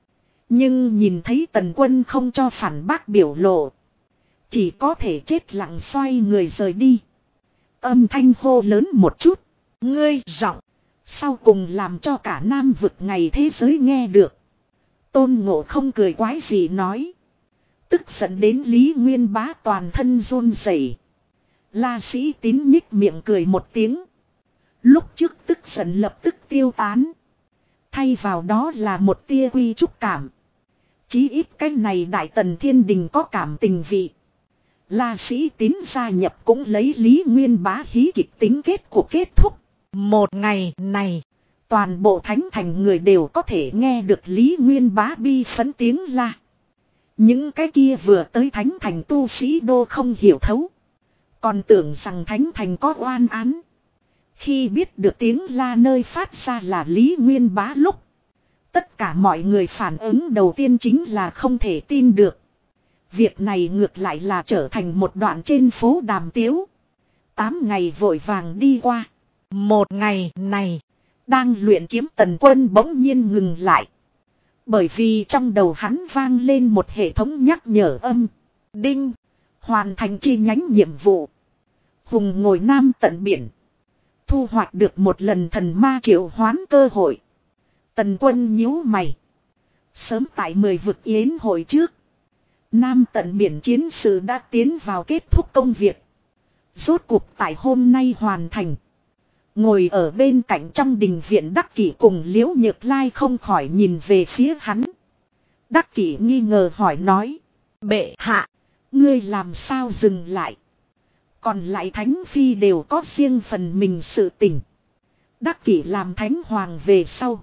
Nhưng nhìn thấy Tần Quân không cho phản bác biểu lộ. Chỉ có thể chết lặng xoay người rời đi. Âm thanh hô lớn một chút. Ngươi giọng. Sau cùng làm cho cả Nam vực ngày thế giới nghe được. Tôn Ngộ Không cười quái gì nói. Tức giận đến Lý Nguyên Bá toàn thân run rẩy. La Sĩ Tín nhích miệng cười một tiếng. Lúc trước tức giận lập tức tiêu tán. Thay vào đó là một tia quy trúc cảm. Chí ít cái này Đại Tần Thiên Đình có cảm tình vị. La Sĩ Tín gia nhập cũng lấy Lý Nguyên Bá hí kịch tính kết của kết thúc. Một ngày này, toàn bộ thánh thành người đều có thể nghe được Lý Nguyên Bá bi phấn tiếng la. Những cái kia vừa tới thánh thành tu sĩ đô không hiểu thấu. Còn tưởng rằng thánh thành có oan án. Khi biết được tiếng la nơi phát ra là Lý Nguyên Bá lúc. Tất cả mọi người phản ứng đầu tiên chính là không thể tin được. Việc này ngược lại là trở thành một đoạn trên phố đàm tiếu. 8 ngày vội vàng đi qua. Một ngày này, đang luyện kiếm Tần Quân bỗng nhiên ngừng lại. Bởi vì trong đầu hắn vang lên một hệ thống nhắc nhở âm. Đinh, hoàn thành chi nhánh nhiệm vụ. Hùng ngồi Nam tận biển. Thu hoạch được một lần thần ma triệu hoán cơ hội. Tần Quân nhíu mày. Sớm tại 10 vực yến hội trước. Nam tận biển chiến sự đã tiến vào kết thúc công việc. Rốt cuộc tại hôm nay hoàn thành. Ngồi ở bên cạnh trong đình viện Đắc Kỷ cùng Liễu Nhược Lai không khỏi nhìn về phía hắn. Đắc Kỷ nghi ngờ hỏi nói. Bệ hạ, ngươi làm sao dừng lại? Còn lại thánh phi đều có riêng phần mình sự tình. Đắc Kỷ làm thánh hoàng về sau.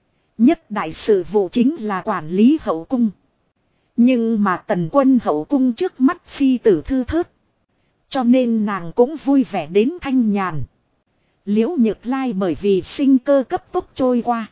Nhất đại sự vụ chính là quản lý hậu cung. Nhưng mà Tần Quân hậu cung trước mắt phi tử thư thớt. Cho nên nàng cũng vui vẻ đến thanh nhàn. Liễu Nhược Lai bởi vì sinh cơ cấp tốc trôi qua.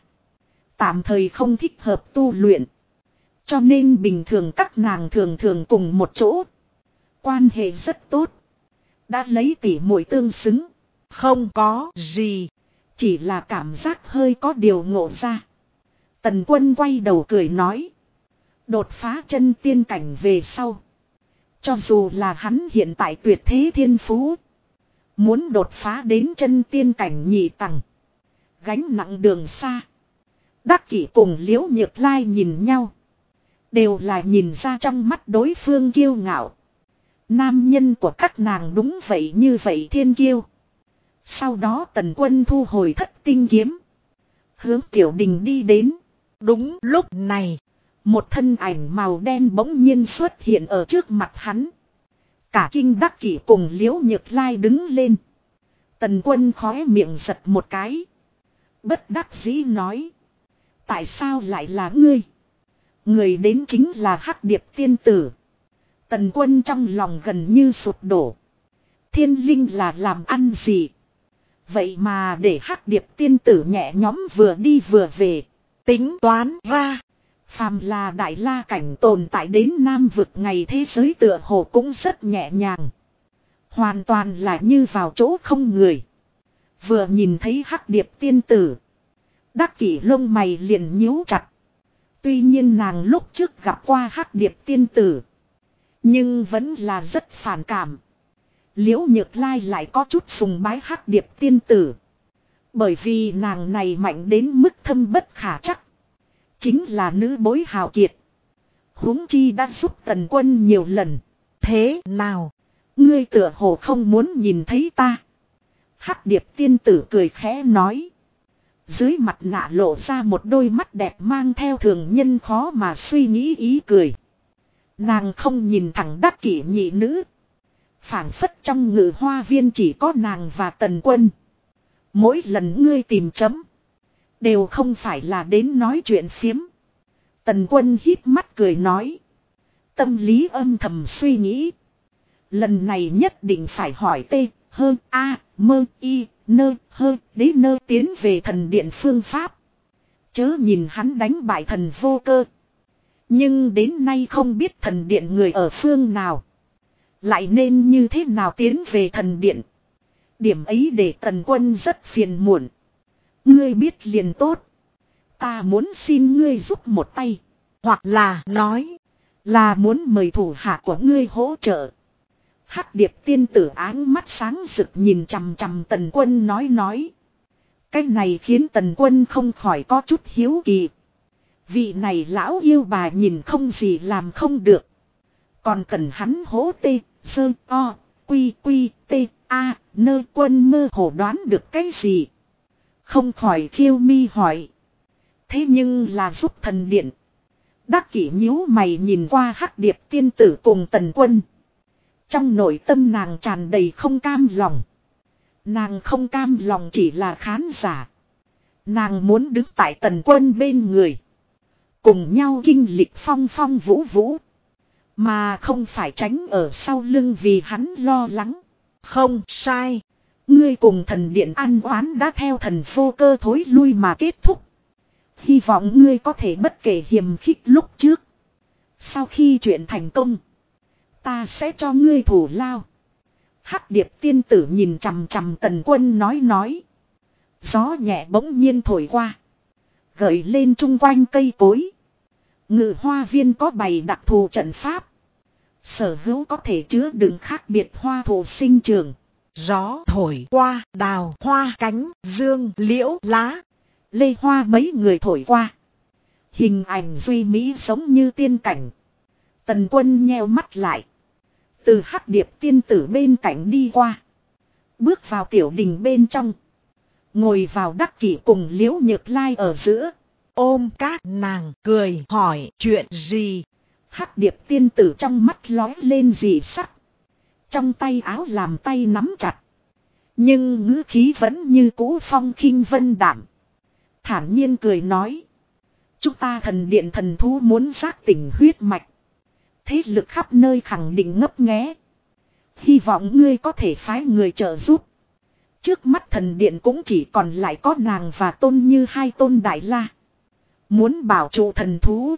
Tạm thời không thích hợp tu luyện. Cho nên bình thường các nàng thường thường cùng một chỗ. Quan hệ rất tốt. Đã lấy tỉ muội tương xứng. Không có gì. Chỉ là cảm giác hơi có điều ngộ ra. Tần Quân quay đầu cười nói. Đột phá chân tiên cảnh về sau. Cho dù là hắn hiện tại tuyệt thế thiên phú. Muốn đột phá đến chân tiên cảnh nhị tầng. Gánh nặng đường xa. Đắc Kỷ cùng Liễu Nhược Lai nhìn nhau. Đều là nhìn ra trong mắt đối phương kiêu ngạo. Nam nhân của các nàng đúng vậy như vậy thiên kiêu. Sau đó Tần Quân thu hồi Thất Tinh kiếm. Hướng Tiểu Đình đi đến. Đúng lúc này. Một thân ảnh màu đen bỗng nhiên xuất hiện ở trước mặt hắn. Cả kinh Đắc Kỷ cùng Liễu Nhược Lai đứng lên. Tần Quân khóe miệng giật một cái. Bất đắc dĩ nói. Tại sao lại là ngươi? Người đến chính là Hắc Điệp tiên tử. Tần Quân trong lòng gần như sụp đổ. Thiên linh là làm ăn gì? Vậy mà để Hắc Điệp tiên tử nhẹ nhõm vừa đi vừa về. Tính toán ra. Phàm là đại la cảnh tồn tại đến Nam vực ngày thế giới tựa hồ cũng rất nhẹ nhàng. Hoàn toàn là như vào chỗ không người. Vừa nhìn thấy Hắc Điệp tiên tử. Đắc Kỷ lông mày liền nhíu chặt. Tuy nhiên nàng lúc trước gặp qua Hắc Điệp tiên tử. Nhưng vẫn là rất phản cảm. Liễu Nhược Lai lại có chút sùng bái Hắc Điệp tiên tử. Bởi vì nàng này mạnh đến mức thâm bất khả trắc. Chính là nữ bối hào kiệt. Huống chi đã giúp Tần Quân nhiều lần. Thế nào? Ngươi tựa hồ không muốn nhìn thấy ta. Hắc Điệp tiên tử cười khẽ nói. Dưới mặt nạ lộ ra một đôi mắt đẹp mang theo thường nhân khó mà suy nghĩ ý cười. Nàng không nhìn thẳng Đắc Kỷ nhị nữ. Phảng phất trong ngự hoa viên chỉ có nàng và Tần Quân. Mỗi lần ngươi tìm chấm. Đều không phải là đến nói chuyện phiếm. Tần Quân híp mắt cười nói. Tâm lý âm thầm suy nghĩ. Lần này nhất định phải hỏi T, H, A, Mơ, I, Nơ, Hơ, Đế Nơ tiến về thần điện phương pháp. Chớ nhìn hắn đánh bại thần vô cơ. Nhưng đến nay không biết thần điện người ở phương nào. Lại nên như thế nào tiến về thần điện. Điểm ấy để Tần Quân rất phiền muộn. Ngươi biết liền tốt. Ta muốn xin ngươi giúp một tay. Hoặc là nói. Là muốn mời thủ hạ của ngươi hỗ trợ. Hắc Điệp tiên tử áng mắt sáng rực nhìn chằm chằm Tần Quân nói. Cái này khiến Tần Quân không khỏi có chút hiếu kỳ. Vị này lão yêu bà nhìn không gì làm không được. Còn cần hắn hỗ tê, sơ, o, quy, tê, a, Nơ Quân mơ hồ đoán được cái gì. Không khỏi khiêu mi hỏi. Thế nhưng là giúp thần điện. Đắc Kỷ nhíu mày nhìn qua Hắc Điệp tiên tử cùng Tần Quân. Trong nội tâm nàng tràn đầy không cam lòng. Nàng không cam lòng chỉ là khán giả. Nàng muốn đứng tại Tần Quân bên người. Cùng nhau kinh lịch phong phong vũ vũ. Mà không phải tránh ở sau lưng vì hắn lo lắng. Không sai. Ngươi cùng thần điện ăn oán đã theo thần vô cơ thối lui mà kết thúc. Hy vọng ngươi có thể bất kể hiềm khích lúc trước. Sau khi chuyện thành công. Ta sẽ cho ngươi thủ lao. Hắc Điệp tiên tử nhìn chằm chằm Tần Quân nói. Gió nhẹ bỗng nhiên thổi qua. Gợi lên chung quanh cây cối. Ngự hoa viên có bày đặc thù trận pháp. Sở hữu có thể chứa đựng khác biệt hoa thụ sinh trường. Gió thổi qua đào hoa cánh dương liễu lá. Lê hoa mấy người thổi qua. Hình ảnh duy mỹ giống như tiên cảnh. Tần Quân nheo mắt lại. Từ Hắc Điệp tiên tử bên cạnh đi qua. Bước vào tiểu đình bên trong. Ngồi vào Đắc Kỷ cùng Liễu Nhược Lai ở giữa. Ôm các nàng cười hỏi chuyện gì. Hắc Điệp tiên tử trong mắt lóe lên dị sắc. Trong tay áo làm tay nắm chặt. Nhưng ngữ khí vẫn như cũ phong khinh vân đạm. Thản nhiên cười nói. Chúng ta thần điện thần thú muốn giác tỉnh huyết mạch. Thế lực khắp nơi khẳng định ngấp nghé. Hy vọng ngươi có thể phái người trợ giúp. Trước mắt thần điện cũng chỉ còn lại có nàng và Tôn Như hai tôn đại la. Muốn bảo trụ thần thú.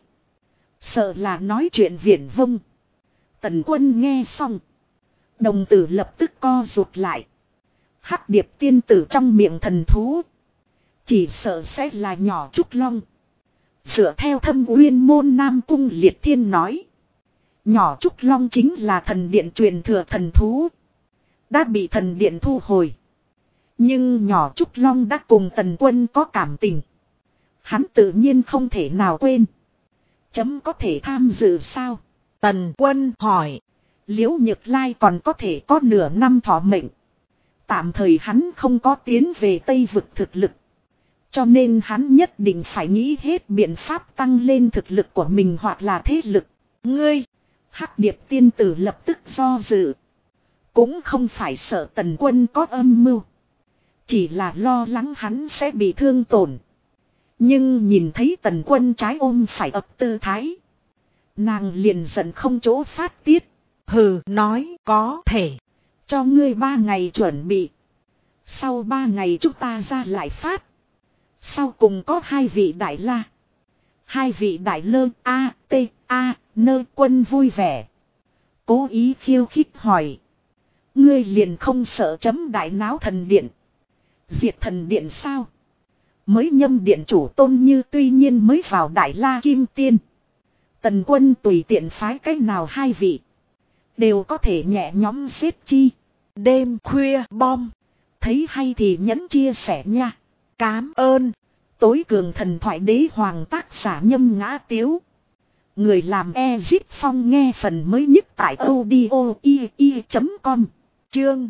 Sợ là nói chuyện viển vông. Tần Quân nghe xong. Đồng tử lập tức co rụt lại. Hắc điệp tiên tử trong miệng thần thú. Chỉ sợ sẽ là nhỏ trúc long. Dựa theo Thâm Uyên môn Nam Cung Liệt Thiên nói. Nhỏ trúc long chính là thần điện truyền thừa thần thú. Đã bị thần điện thu hồi. Nhưng nhỏ trúc long đã cùng Tần Quân có cảm tình. Hắn tự nhiên không thể nào quên. Chấm có thể tham dự sao? Tần Quân hỏi. Liễu Nhược Lai còn có thể có nửa năm thọ mệnh. Tạm thời hắn không có tiến về Tây Vực thực lực. Cho nên hắn nhất định phải nghĩ hết biện pháp tăng lên thực lực của mình hoặc là thế lực. Ngươi, Hắc Điệp tiên tử lập tức do dự. Cũng không phải sợ Tần Quân có âm mưu. Chỉ là lo lắng hắn sẽ bị thương tổn. Nhưng nhìn thấy Tần Quân trái ôm phải ập tư thái. Nàng liền giận không chỗ phát tiết. Hừ, nói có thể. Cho ngươi 3 ngày chuẩn bị. Sau 3 ngày chúng ta ra lại phát. Sau cùng có 2 vị đại la. 2 vị đại lơ A, T, A, Nơ Quân vui vẻ. Cố ý khiêu khích hỏi. Ngươi liền không sợ chấm đại náo thần điện. Diệt thần điện sao? Mới nhâm điện chủ Tôn Như tuy nhiên mới vào đại la kim tiên. Tần Quân tùy tiện phái cách nào 2 vị. Đều có thể nhẹ nhõm xếp chi. Đêm khuya bom. Thấy hay thì nhấn chia sẻ nha. Cám ơn. Tối cường thần thoại đế hoàng tác giả Nhâm Ngã Tiếu. Người làm Ezit Phong nghe phần mới nhất tại audio.com. Chương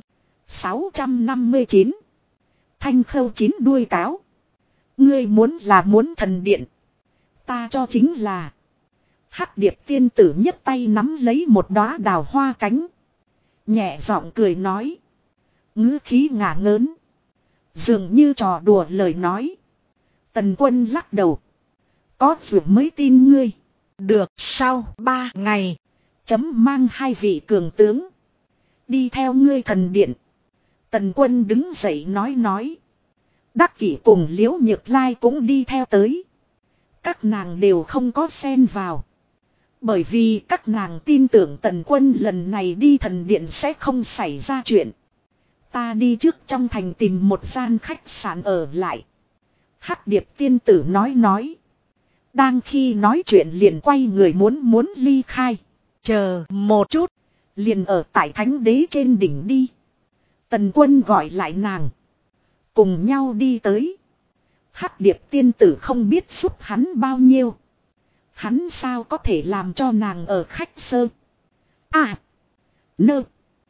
659. Thanh khâu 9 đuôi cáo. Ngươi muốn là muốn thần điện. Ta cho chính là. Hắc Điệp tiên tử nhấc tay nắm lấy một đóa đào hoa cánh. Nhẹ giọng cười nói. Ngữ khí ngả ngớn. Dường như trò đùa lời nói. Tần Quân lắc đầu. Có việc mới tin ngươi. Được, sau 3 ngày. Chấm mang 2 vị cường tướng. Đi theo ngươi thần điện. Tần Quân đứng dậy nói. Đắc Kỷ cùng Liễu Nhược Lai cũng đi theo tới. Các nàng đều không có xen vào. Bởi vì các nàng tin tưởng Tần Quân lần này đi thần điện sẽ không xảy ra chuyện. Ta đi trước trong thành tìm một gian khách sạn ở lại. Hắc Điệp tiên tử nói. Đang khi nói chuyện liền quay người muốn ly khai. Chờ một chút. Liền ở tại Thánh Đế trên đỉnh đi. Tần Quân gọi lại nàng. Cùng nhau đi tới. Hắc Điệp tiên tử không biết giúp hắn bao nhiêu. Hắn sao có thể làm cho nàng ở khách sơ. À. Nơ.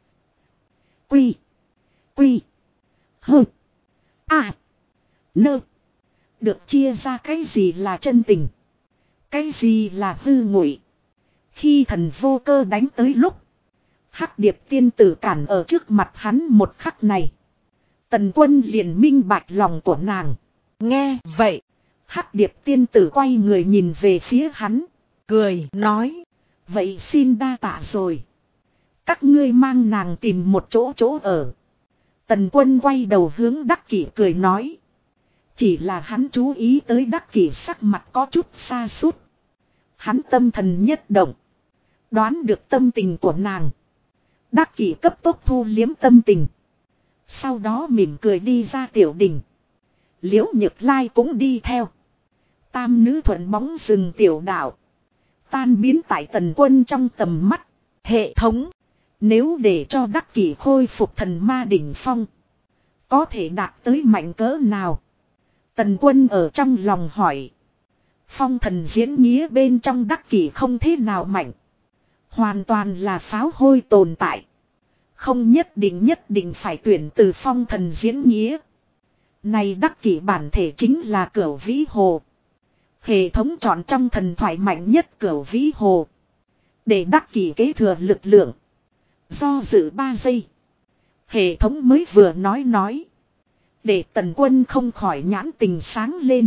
Quy. Quy. Hơ. À. Nơ. Được chia ra cái gì là chân tình. Cái gì là hư ngụy. Khi thần vô cơ đánh tới lúc. Hắc Điệp tiên tử cản ở trước mặt hắn một khắc này. Tần Quân liền minh bạch lòng của nàng. Nghe vậy. Hắc Điệp tiên tử quay người nhìn về phía hắn. Cười nói. Vậy xin đa tạ rồi. Các ngươi mang nàng tìm một chỗ ở. Tần Quân quay đầu hướng Đắc Kỷ cười nói. Chỉ là hắn chú ý tới Đắc Kỷ sắc mặt có chút xa sút. Hắn tâm thần nhất động. Đoán được tâm tình của nàng. Đắc Kỷ cấp tốc thu liếm tâm tình. Sau đó mỉm cười đi ra tiểu đình. Liễu Nhược Lai cũng đi theo. Tam nữ thuận bóng rừng tiểu đạo. Tan biến tại Tần Quân trong tầm mắt. Hệ thống. Nếu để cho Đắc Kỷ khôi phục thần ma đỉnh phong. Có thể đạt tới mạnh cỡ nào? Tần Quân ở trong lòng hỏi. Phong thần diễn nghĩa bên trong Đắc Kỷ không thế nào mạnh. Hoàn toàn là pháo hôi tồn tại. Không nhất định phải tuyển từ phong thần diễn nghĩa. Này Đắc Kỷ bản thể chính là Cửu Vĩ Hồ. Hệ thống chọn trong thần thoại mạnh nhất Cửu Vĩ Hồ. Để Đắc Kỷ kế thừa lực lượng. Do dự 3 giây. Hệ thống mới vừa nói. Để Tần Quân không khỏi nhãn tình sáng lên.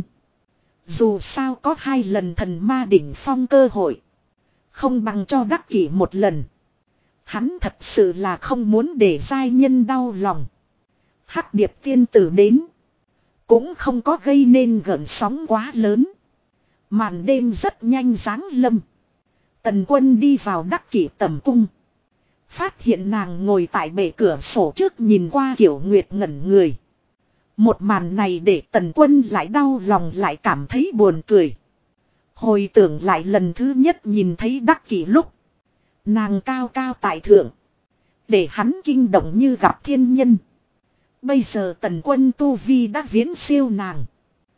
Dù sao có 2 lần thần ma đỉnh phong cơ hội. Không bằng cho Đắc Kỷ một lần. Hắn thật sự là không muốn để giai nhân đau lòng. Hắc Điệp tiên tử đến. Cũng không có gây nên gợn sóng quá lớn. Màn đêm rất nhanh giáng lâm. Tần Quân đi vào Đắc Kỷ tẩm cung. Phát hiện nàng ngồi tại bệ cửa sổ trước nhìn qua Kiểu Nguyệt ngẩn người. Một màn này để Tần Quân lại đau lòng lại cảm thấy buồn cười. Hồi tưởng lại lần thứ nhất nhìn thấy Đắc Kỷ lúc. Nàng cao cao tại thượng. Để hắn kinh động như gặp thiên nhân. Bây giờ Tần Quân tu vi đã viễn siêu nàng.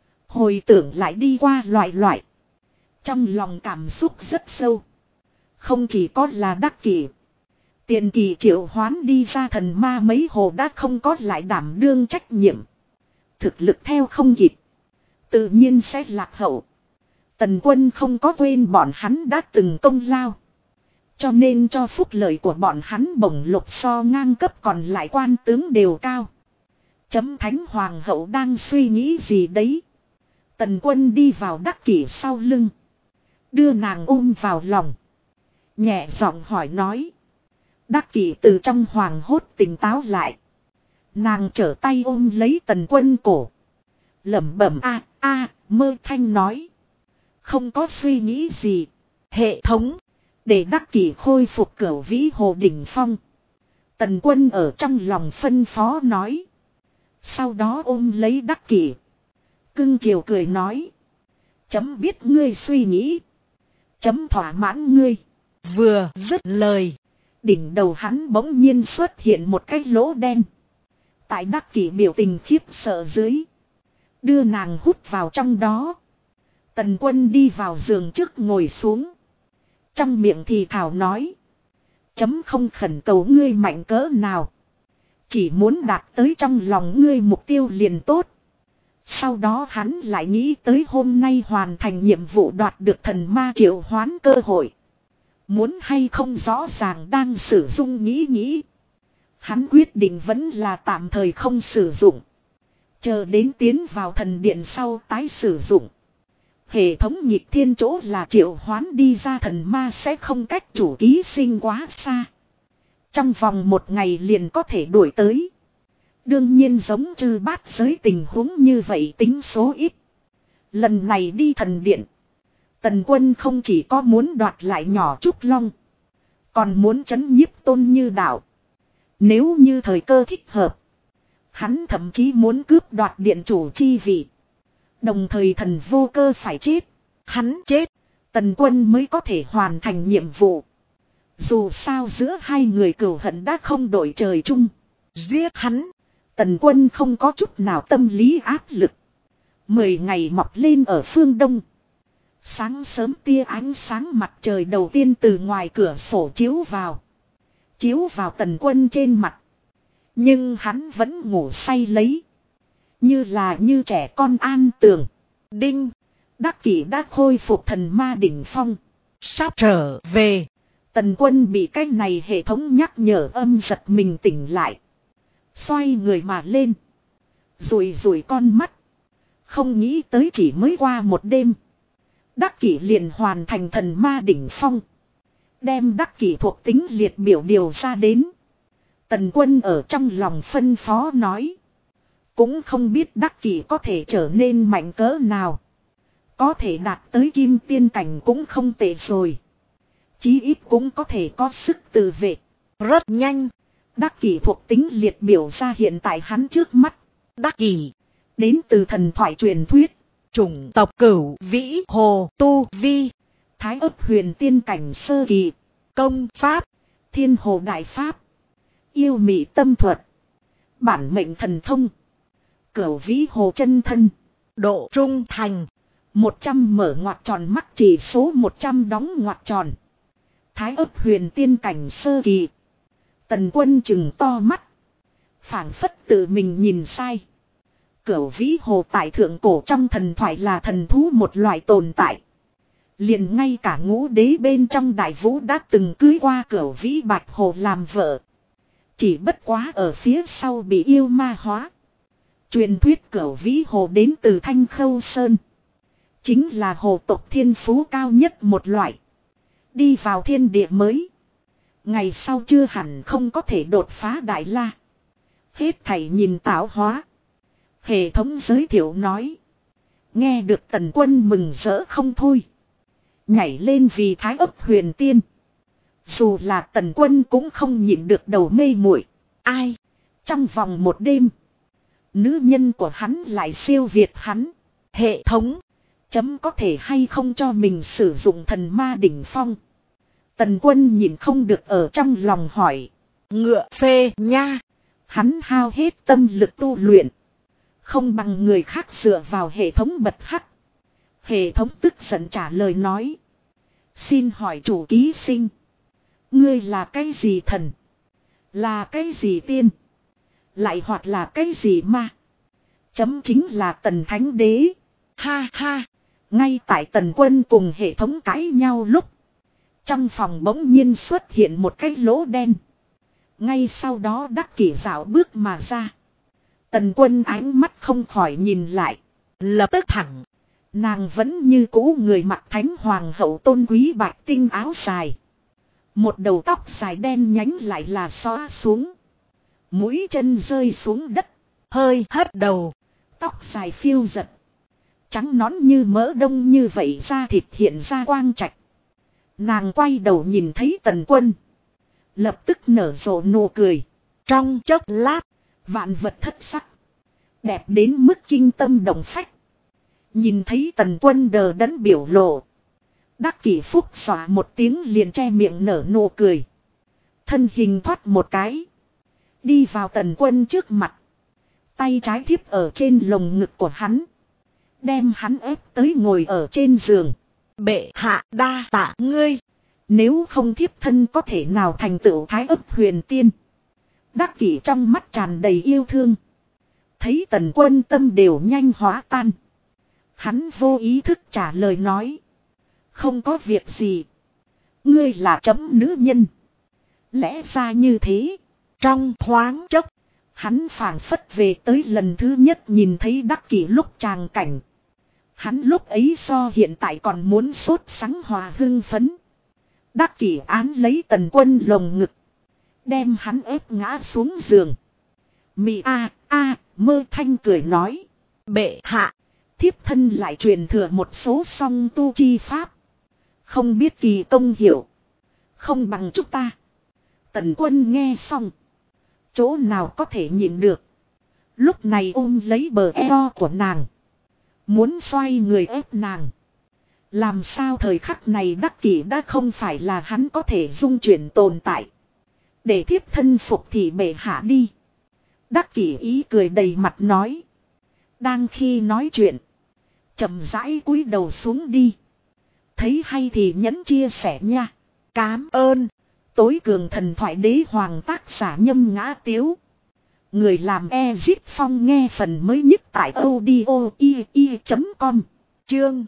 Hồi tưởng lại đi qua loại. Trong lòng cảm xúc rất sâu. Không chỉ có là Đắc Kỷ. Tiền Kỳ triệu hoán đi ra thần ma mấy hồ đã không có lại đảm đương trách nhiệm. Thực lực theo không kịp. Tự nhiên sẽ lạc hậu. Tần Quân không có quên bọn hắn đã từng công lao. Cho nên cho phúc lợi của bọn hắn bổng lục so ngang cấp còn lại quan tướng đều cao. Chấm Thánh Hoàng hậu đang suy nghĩ gì đấy. Tần Quân đi vào Đắc Kỷ sau lưng. Đưa nàng ôm vào lòng. Nhẹ giọng hỏi nói. Đắc Kỷ từ trong hoàng hốt tỉnh táo lại. Nàng trở tay ôm lấy Tần Quân cổ. Lẩm bẩm mơ thanh nói. Không có suy nghĩ gì. Hệ thống. Để Đắc Kỷ khôi phục Cửu Vĩ Hồ đỉnh phong. Tần Quân ở trong lòng phân phó nói. Sau đó ôm lấy Đắc Kỷ. Cưng chiều cười nói. Chấm biết ngươi suy nghĩ. Chấm thỏa mãn ngươi. Vừa dứt lời. Đỉnh đầu hắn bỗng nhiên xuất hiện một cái lỗ đen. Tại Đắc Kỷ biểu tình khiếp sợ dưới. Đưa nàng hút vào trong đó. Tần Quân đi vào giường trước ngồi xuống. Trong miệng thì thảo nói. Chấm không khẩn cầu ngươi mạnh cỡ nào. Chỉ muốn đạt tới trong lòng ngươi mục tiêu liền tốt. Sau đó hắn lại nghĩ tới hôm nay hoàn thành nhiệm vụ đoạt được thần ma triệu hoán cơ hội. Muốn hay không rõ ràng đang sử dụng nghĩ. Hắn quyết định vẫn là tạm thời không sử dụng. Chờ đến tiến vào thần điện sau tái sử dụng. Hệ thống nhịp thiên chỗ là triệu hoán đi ra thần ma sẽ không cách chủ ký sinh quá xa. Trong vòng 1 ngày liền có thể đuổi tới. Đương nhiên giống Chư Bát giới tình huống như vậy tính số ít. Lần này đi thần điện. Tần Quân không chỉ có muốn đoạt lại nhỏ Trúc Long. Còn muốn trấn nhiếp Tôn Như Đạo. Nếu như thời cơ thích hợp. Hắn thậm chí muốn cướp đoạt điện chủ chi vị. Đồng thời Thần Vô Cơ phải chết. Hắn chết. Tần Quân mới có thể hoàn thành nhiệm vụ. Dù sao giữa hai người cừu hận đã không đổi trời chung. Giết hắn. Tần Quân không có chút nào tâm lý áp lực. 10 ngày mọc lên ở phương đông. Sáng sớm tia ánh sáng mặt trời đầu tiên từ ngoài cửa sổ chiếu vào. Chiếu vào Tần Quân trên mặt. Nhưng hắn vẫn ngủ say lấy. Như trẻ con an tường. Đinh. Đắc Kỷ đã khôi phục thần ma đỉnh phong. Sắp trở về. Tần Quân bị cái này hệ thống nhắc nhở âm giật mình tỉnh lại. Xoay người mà lên. Rủi con mắt. Không nghĩ tới chỉ mới qua một đêm. Đắc Kỷ liền hoàn thành thần ma đỉnh phong. Đem Đắc Kỷ thuộc tính liệt biểu điều ra đến. Tần Quân ở trong lòng phân phó nói. Cũng không biết Đắc Kỷ có thể trở nên mạnh cỡ nào. Có thể đạt tới kim tiên cảnh cũng không tệ rồi. Chí ít cũng có thể có sức tự vệ. Rất nhanh. Đắc Kỷ thuộc tính liệt biểu ra hiện tại hắn trước mắt. Đắc Kỷ. Đến từ thần thoại truyền thuyết. Chủng tộc Cửu Vĩ Hồ tu vi. Thái ấp huyền tiên cảnh sơ kỳ. Công pháp. Thiên hồ đại pháp. Yêu mị tâm thuật. Bản mệnh thần thông. Cửu Vĩ Hồ chân thân. Độ trung thành. 100 mở ngoặc tròn mắc chỉ số 100 đóng ngoặc tròn. Thái ấp huyền tiên cảnh sơ kỳ. Tần Quân chừng to mắt. Phảng phất tự mình nhìn sai. Cửu Vĩ Hồ tại thượng cổ trong thần thoại là thần thú một loại tồn tại. Liền ngay cả Ngũ Đế bên trong Đại Vũ đã từng cưới qua Cửu Vĩ Bạch Hồ làm vợ. Chỉ bất quá ở phía sau bị yêu ma hóa. Truyền thuyết Cửu Vĩ Hồ đến từ Thanh Khâu Sơn. Chính là hồ tộc thiên phú cao nhất một loại. Đi vào thiên địa mới. Ngày sau chưa hẳn không có thể đột phá Đại La. Hết thảy nhìn tạo hóa. Hệ thống giới thiệu nói. Nghe được Tần Quân mừng rỡ không thôi. Nhảy lên vì Thái Ấp Huyền Tiên. Dù là Tần Quân cũng không nhịn được đầu mê muội. Ai? Trong vòng một đêm. Nữ nhân của hắn lại siêu việt hắn. Hệ thống. Chấm có thể hay không cho mình sử dụng thần ma đỉnh phong. Tần Quân nhìn không được ở trong lòng hỏi. Ngựa phê nha. Hắn hao hết tâm lực tu luyện. Không bằng người khác dựa vào hệ thống bật hắc. Hệ thống tức giận trả lời nói. Xin hỏi chủ ký sinh. Ngươi là cái gì thần? Là cái gì tiên? Lại hoặc là cái gì ma? Chấm chính là Tần Thánh Đế. Ha ha. Ngay tại Tần Quân cùng hệ thống cãi nhau lúc. Trong phòng bỗng nhiên xuất hiện một cái lỗ đen. Ngay sau đó Đắc Kỷ dạo bước mà ra. Tần Quân ánh mắt không khỏi nhìn lại. Lập tức thẳng. Nàng vẫn như cũ người mặc thánh hoàng hậu tôn quý bạch tinh áo dài. Một đầu tóc dài đen nhánh lại là xóa xuống. Mũi chân rơi xuống đất. Hơi hất đầu. Tóc dài phiêu giật. Trắng nõn như mỡ đông như vậy da thịt hiện ra quang trạch. Nàng quay đầu nhìn thấy Tần Quân. Lập tức nở rộ nụ cười. Trong chốc lát. Vạn vật thất sắc. Đẹp đến mức kinh tâm động phách. Nhìn thấy Tần Quân đờ đẫn biểu lộ. Đắc Kỷ phúc xòa một tiếng liền che miệng nở nụ cười. Thân hình thoát một cái. Đi vào Tần Quân trước mặt. Tay trái thiếp ở trên lồng ngực của hắn. Đem hắn ép tới ngồi ở trên giường. Bệ hạ đa tạ ngươi. Nếu không thiếp thân có thể nào thành tựu Thái Ấp Huyền Tiên. Đắc Kỷ trong mắt tràn đầy yêu thương. Thấy Tần Quân tâm đều nhanh hóa tan. Hắn vô ý thức trả lời nói. Không có việc gì. Ngươi là chấm nữ nhân. Lẽ ra như thế. Trong thoáng chốc. Hắn phảng phất về tới lần thứ nhất nhìn thấy Đắc Kỷ lúc tràng cảnh. Hắn lúc ấy so hiện tại còn muốn sốt sắng hòa hưng phấn. Đắc Kỷ án lấy Tần Quân lồng ngực. Đem hắn ép ngã xuống giường. Mị mơ thanh cười nói. Bệ hạ. Thiếp thân lại truyền thừa một số song tu chi pháp. Không biết kỳ công hiểu. Không bằng chúng ta. Tần Quân nghe xong. Chỗ nào có thể nhịn được. Lúc này ôm lấy bờ eo của nàng. Muốn xoay người ép nàng. Làm sao thời khắc này Đắc Kỷ đã không phải là hắn có thể dung chuyển tồn tại. Để thiếp thân phục thì bệ hạ đi. Đắc Kỷ ý cười đầy mặt nói. Đang khi nói chuyện. Chậm rãi cúi đầu xuống đi. Thấy hay thì nhấn chia sẻ nha. Cám ơn. Tối cường thần thoại đế hoàng tác giả Nhâm Ngã Tiếu. Người làm Ezit Phong nghe phần mới nhất tại audio.com. Chương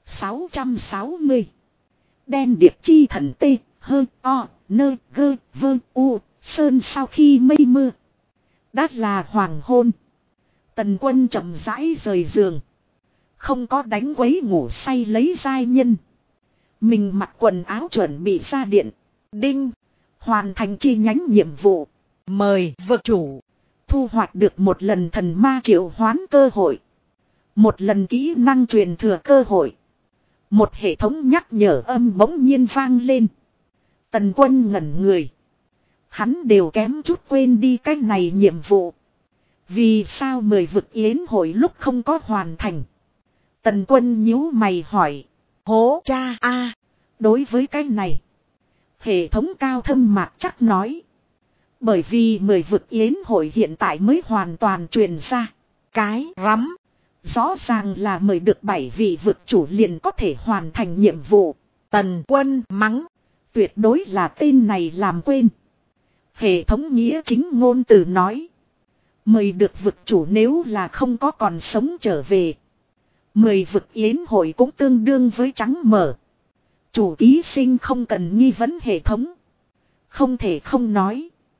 660. Đen điệp chi thần tê, hơ, o, nơ, gơ, vơ, u, sơn sau khi mây mưa. Đã là hoàng hôn. Tần Quân chậm rãi rời giường. Không có đánh quấy ngủ say lấy giai nhân. Mình mặc quần áo chuẩn bị ra điện. Đinh. Hoàn thành chi nhánh nhiệm vụ. Mời vực chủ. Thu hoạch được một lần thần ma triệu hoán cơ hội. Một lần kỹ năng truyền thừa cơ hội. Một hệ thống nhắc nhở âm bỗng nhiên vang lên. Tần Quân ngẩn người. Hắn đều kém chút quên đi cái này nhiệm vụ. Vì sao 10 vực yến hội lúc không có hoàn thành? Tần Quân nhíu mày hỏi. Hố cha a. Đối với cái này. Hệ thống cao thâm mạc chắc nói. Bởi vì 10 vực yến hội hiện tại mới hoàn toàn truyền ra. Cái rắm. Rõ ràng là mời được 7 vị vực chủ liền có thể hoàn thành nhiệm vụ. Tần Quân mắng. Tuyệt đối là tên này làm quên. Hệ thống nghĩa chính ngôn từ nói. Mời được vực chủ nếu là không có còn sống trở về. 10 vực yến hội cũng tương đương với trắng mở. Chủ ký sinh không cần nghi vấn hệ thống. Không thể không nói.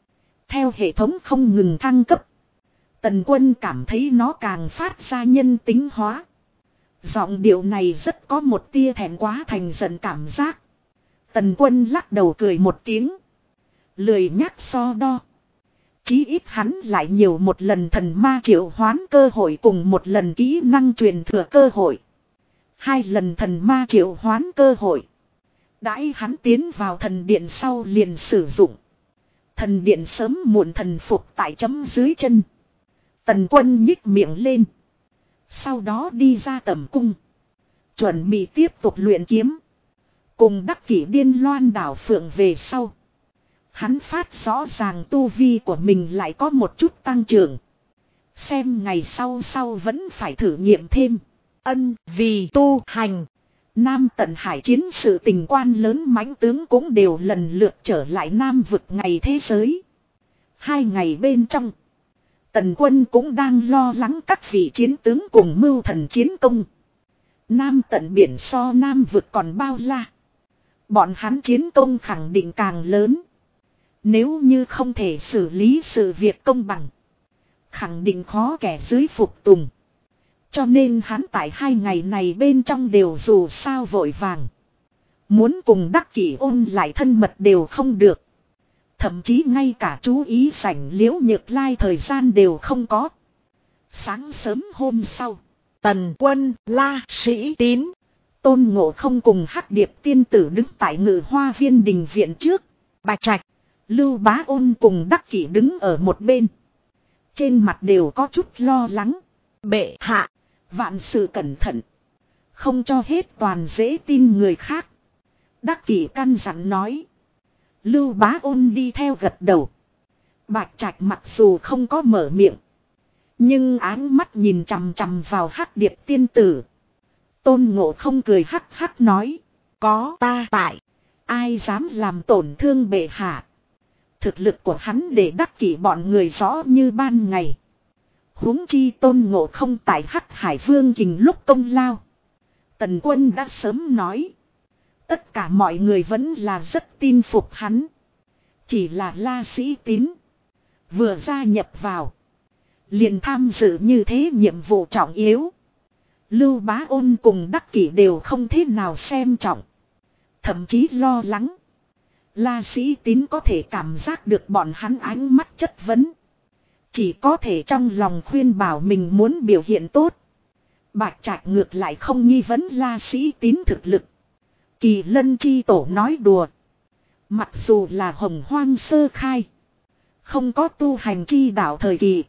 Theo hệ thống không ngừng thăng cấp. Tần Quân cảm thấy nó càng phát ra nhân tính hóa. Giọng điệu này rất có một tia thẹn quá thành giận cảm giác. Tần Quân lắc đầu cười một tiếng. Lười nhắc so đo. Chí ít hắn lại nhiều một lần thần ma triệu hoán cơ hội cùng một lần kỹ năng truyền thừa cơ hội. 2 lần thần ma triệu hoán cơ hội. Đãi hắn tiến vào thần điện sau liền sử dụng. Thần điện sớm muộn thần phục tại chấm dưới chân. Tần Quân nhích miệng lên. Sau đó đi ra tẩm cung. Chuẩn bị tiếp tục luyện kiếm. Cùng đắc kỷ điên loan đảo phượng về sau. Hắn phát rõ ràng tu vi của mình lại có một chút tăng trưởng. Xem ngày sau vẫn phải thử nghiệm thêm. Vì tu hành. Nam Tận Hải chiến sự tình quan lớn mãnh tướng cũng đều lần lượt trở lại Nam vực ngày thế giới. 2 ngày bên trong. Tần Quân cũng đang lo lắng các vị chiến tướng cùng mưu thần chiến công. Nam Tận biển so Nam vực còn bao la. Bọn hắn chiến công khẳng định càng lớn. Nếu như không thể xử lý sự việc công bằng. Khẳng định khó kẻ dưới phục tùng. Cho nên hắn tại 2 ngày này bên trong đều dù sao vội vàng. Muốn cùng đắc kỷ ôn lại thân mật đều không được. Thậm chí ngay cả chú ý sảnh Liễu Nhược Lai thời gian đều không có. Sáng sớm hôm sau. Tần Quân, La Sĩ Tín. Tôn Ngộ Không cùng Hắc Điệp tiên tử đứng tại Ngự Hoa Viên đình viện trước. Bạch Trạch, Lưu Bá Ôn cùng đắc kỷ đứng ở một bên. Trên mặt đều có chút lo lắng. Bệ hạ, vạn sự cẩn thận. Không cho hết toàn dễ tin người khác. Đắc kỷ căn dặn nói. Lưu Bá Ôn đi theo gật đầu. Bạch Trạch mặc dù không có mở miệng. Nhưng áng mắt nhìn chằm chằm vào Hắc Điệp tiên tử. Tôn Ngộ Không cười hắc hắc nói. Có ta tại. Ai dám làm tổn thương bệ hạ. Thực lực của hắn để đắc kỷ bọn người rõ như ban ngày. Huống chi Tôn Ngộ Không tại Hắc Hải Vương Kình lúc công lao. Tần Quân đã sớm nói. Tất cả mọi người vẫn là rất tin phục hắn. Chỉ là La Sĩ Tín. Vừa gia nhập vào. Liền tham dự như thế nhiệm vụ trọng yếu. Lưu Bá Ôn cùng đắc kỷ đều không thế nào xem trọng. Thậm chí lo lắng. La Sĩ Tín có thể cảm giác được bọn hắn ánh mắt chất vấn. Chỉ có thể trong lòng khuyên bảo mình muốn biểu hiện tốt. Bạch Trạch ngược lại không nghi vấn La Sĩ Tín thực lực. Kỳ Lân chi tổ nói đùa. Mặc dù là Hồng Hoang sơ khai. Không có tu hành chi đạo thời kỳ.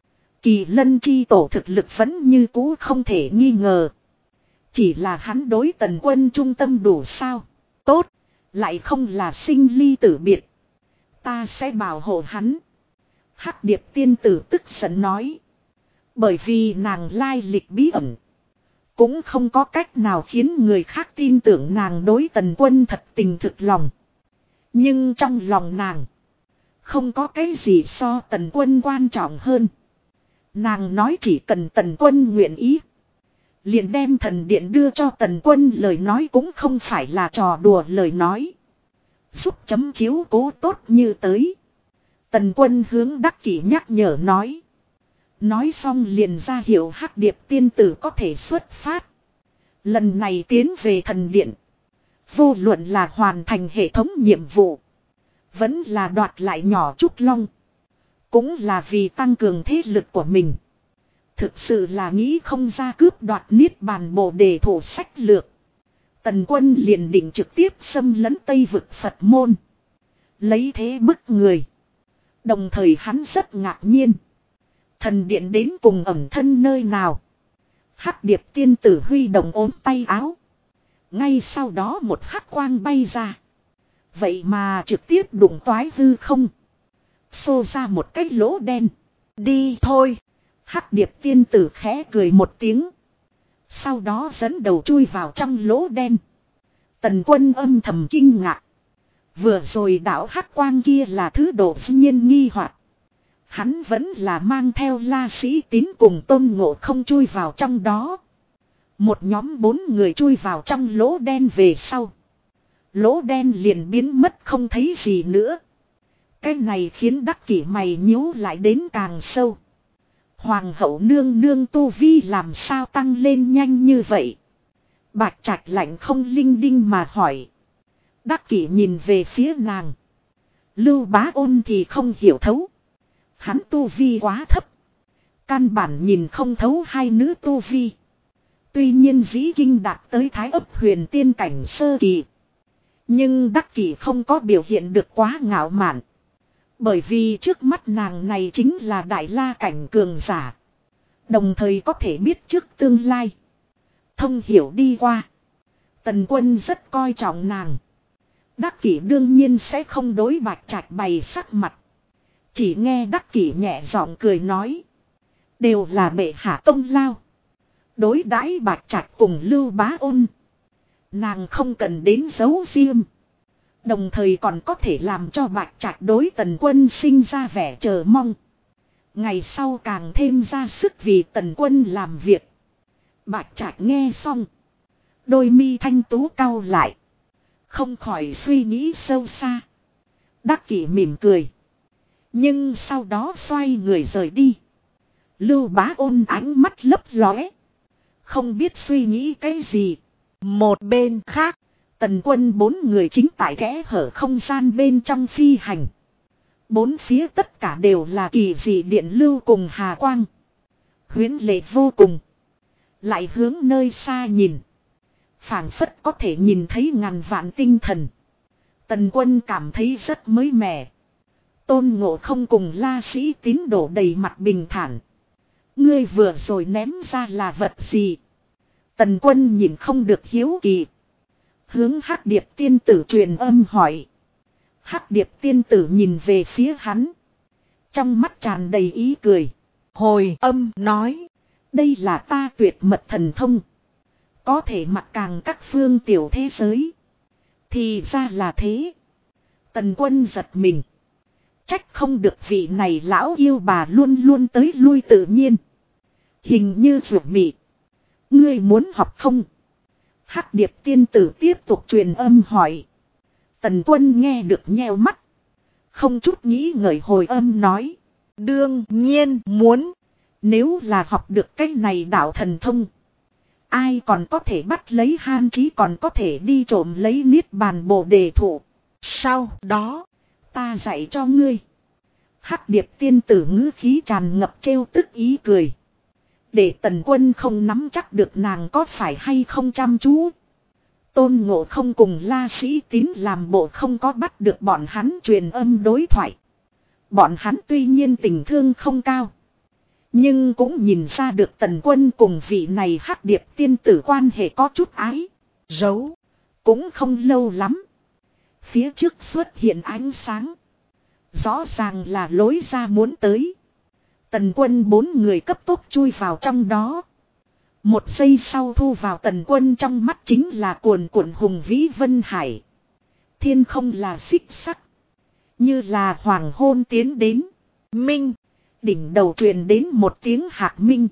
Kỳ Lân chi tổ thực lực vẫn như cũ không thể nghi ngờ. Chỉ là hắn đối Tần Quân trung tâm đủ sao. Tốt. Lại không là sinh ly tử biệt. Ta sẽ bảo hộ hắn. Hắc Điệp tiên tử tức giận nói. Bởi vì nàng lai lịch bí ẩn. Cũng không có cách nào khiến người khác tin tưởng nàng đối Tần Quân thật tình thực lòng. Nhưng trong lòng nàng. Không có cái gì so Tần Quân quan trọng hơn. Nàng nói chỉ cần Tần Quân nguyện ý. Liền đem thần điện đưa cho Tần Quân, lời nói cũng không phải là trò đùa lời nói. Giúp chấm chiếu cố tốt như tới. Tần Quân hướng đắc kỷ nhắc nhở nói. Nói xong liền ra hiệu Hắc Điệp tiên tử có thể xuất phát. Lần này tiến về thần điện. Vô luận là hoàn thành hệ thống nhiệm vụ. Vẫn là đoạt lại nhỏ Trúc Long. Cũng là vì tăng cường thế lực của mình. Thực sự là nghĩ không ra cướp đoạt Niết Bàn Bồ Đề thủ sách lược. Tần Quân liền định trực tiếp xâm lấn Tây vực Phật môn. Lấy thế bức người. Đồng thời hắn rất ngạc nhiên. Thần điện đến cùng ẩn thân nơi nào. Hắc Điệp tiên tử huy động ốm tay áo. Ngay sau đó một hắc quang bay ra. Vậy mà trực tiếp đụng toái hư không. Xô ra một cái lỗ đen. Đi thôi. Hắc Điệp tiên tử khẽ cười một tiếng. Sau đó dẫn đầu chui vào trong lỗ đen. Tần Quân âm thầm kinh ngạc. Vừa rồi đạo hắc quang kia là thứ độ nhiên nghi hoặc. Hắn vẫn là mang theo La Sĩ Tín cùng Tôn Ngộ Không chui vào trong đó. Một nhóm 4 người chui vào trong lỗ đen về sau. Lỗ đen liền biến mất không thấy gì nữa. Cái này khiến Đắc Kỷ mày nhíu lại đến càng sâu. Hoàng hậu nương nương tu vi làm sao tăng lên nhanh như vậy? Bạch Trạch lạnh không linh đinh mà hỏi. Đắc Kỷ nhìn về phía nàng. Lưu Bá Ôn thì không hiểu thấu. Hắn tu vi quá thấp. Căn bản nhìn không thấu hai nữ tu vi. Tuy nhiên dĩ kinh đạt tới thái ấp huyền tiên cảnh sơ kỳ. Nhưng Đắc Kỷ không có biểu hiện được quá ngạo mạn. Bởi vì trước mắt nàng này chính là đại la cảnh cường giả. Đồng thời có thể biết trước tương lai. Thông hiểu đi qua. Tần Quân rất coi trọng nàng. Đắc Kỷ đương nhiên sẽ không đối Bạch Trạch bày sắc mặt. Chỉ nghe Đắc Kỷ nhẹ giọng cười nói. Đều là bệ hạ công lao. Đối đãi Bạch Trạch cùng Lưu Bá Ôn. Nàng không cần đến giấu riêng. Đồng thời còn có thể làm cho Bạch Trạch đối Tần Quân sinh ra vẻ chờ mong. Ngày sau càng thêm ra sức vì Tần Quân làm việc. Bạch Trạch nghe xong. Đôi mi thanh tú cau lại. Không khỏi suy nghĩ sâu xa. Đắc Kỷ mỉm cười. Nhưng sau đó xoay người rời đi. Lưu Bá Ôn ánh mắt lấp lóe. Không biết suy nghĩ cái gì. Một bên khác. Tần Quân 4 người chính tại kẽ hở không gian bên trong phi hành. Bốn phía tất cả đều là kỳ dị điện lưu cùng hà quang. Huyễn lệ vô cùng. Lại hướng nơi xa nhìn. Phảng phất có thể nhìn thấy ngàn vạn tinh thần. Tần Quân cảm thấy rất mới mẻ. Tôn Ngộ Không cùng La Sĩ Tín đổ đầy mặt bình thản. Ngươi vừa rồi ném ra là vật gì? Tần Quân nhìn không được hiếu kỳ. Hướng Hắc Điệp tiên tử truyền âm hỏi. Hắc Điệp tiên tử nhìn về phía hắn. Trong mắt tràn đầy ý cười. Hồi âm nói. Đây là ta tuyệt mật thần thông. Có thể mặc càng các phương tiểu thế giới. Thì ra là thế. Tần Quân giật mình. Trách không được vị này lão yêu bà luôn luôn tới lui tự nhiên. Hình như vượt mị. Ngươi muốn học không? Hắc Điệp tiên tử tiếp tục truyền âm hỏi. Tần Quân nghe được nheo mắt. Không chút nghĩ ngợi hồi âm nói. Đương nhiên muốn. Nếu là học được cái này đạo thần thông. Ai còn có thể bắt lấy Han Chí, còn có thể đi trộm lấy Niết Bàn Bồ Đề thụ. Sau đó ta dạy cho ngươi. Hắc Điệp tiên tử ngữ khí tràn ngập trêu tức ý cười. Để Tần Quân không nắm chắc được nàng có phải hay không chăm chú. Tôn Ngộ Không cùng La Sĩ Tín làm bộ không có bắt được bọn hắn truyền âm đối thoại. Bọn hắn tuy nhiên tình thương không cao. Nhưng cũng nhìn ra được Tần Quân cùng vị này Hắc Điệp tiên tử quan hệ có chút ái. Giấu. Cũng không lâu lắm. Phía trước xuất hiện ánh sáng. Rõ ràng là lối ra muốn tới. Tần Quân 4 người cấp tốc chui vào trong đó. Một giây sau thu vào Tần Quân trong mắt chính là cuồn cuộn hùng vĩ vân hải. Thiên không là xích sắc. Như là hoàng hôn tiến đến. Minh. Đỉnh đầu truyền đến một tiếng hạc minh.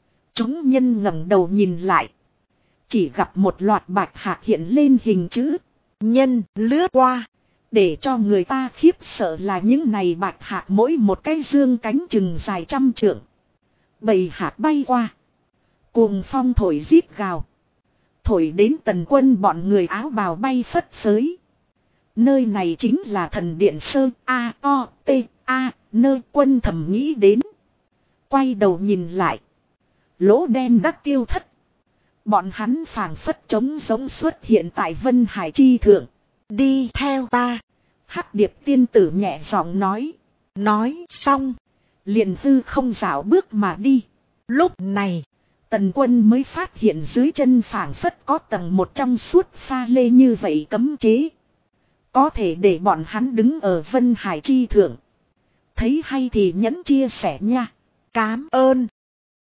Chúng nhân ngẩng đầu nhìn lại. Chỉ gặp một loạt bạch hạc hiện lên hình chữ. Nhân lướt qua. Để cho người ta khiếp sợ là những này bạch hạc mỗi một cái dương cánh chừng dài 100 trượng. Bầy hạc bay qua. Cuồng phong thổi rít gào. Thổi đến Tần Quân bọn người áo bào bay phất phới. Nơi này chính là thần điện Sơ A-O-T-A, nơi Quân thầm nghĩ đến. Quay đầu nhìn lại. Lỗ đen đã tiêu thất. Bọn hắn phảng phất trống giống xuất hiện tại Vân Hải chi thượng. Đi theo ta. Hắc Điệp tiên tử nhẹ giọng nói. Nói xong. Liền hư không dạo bước mà đi. Lúc này. Tần Quân mới phát hiện dưới chân phảng phất có tầng một trong suốt pha lê như vậy cấm chế. Có thể để bọn hắn đứng ở Vân Hải chi thượng. Thấy hay thì nhẫn chia sẻ nha. Cám ơn.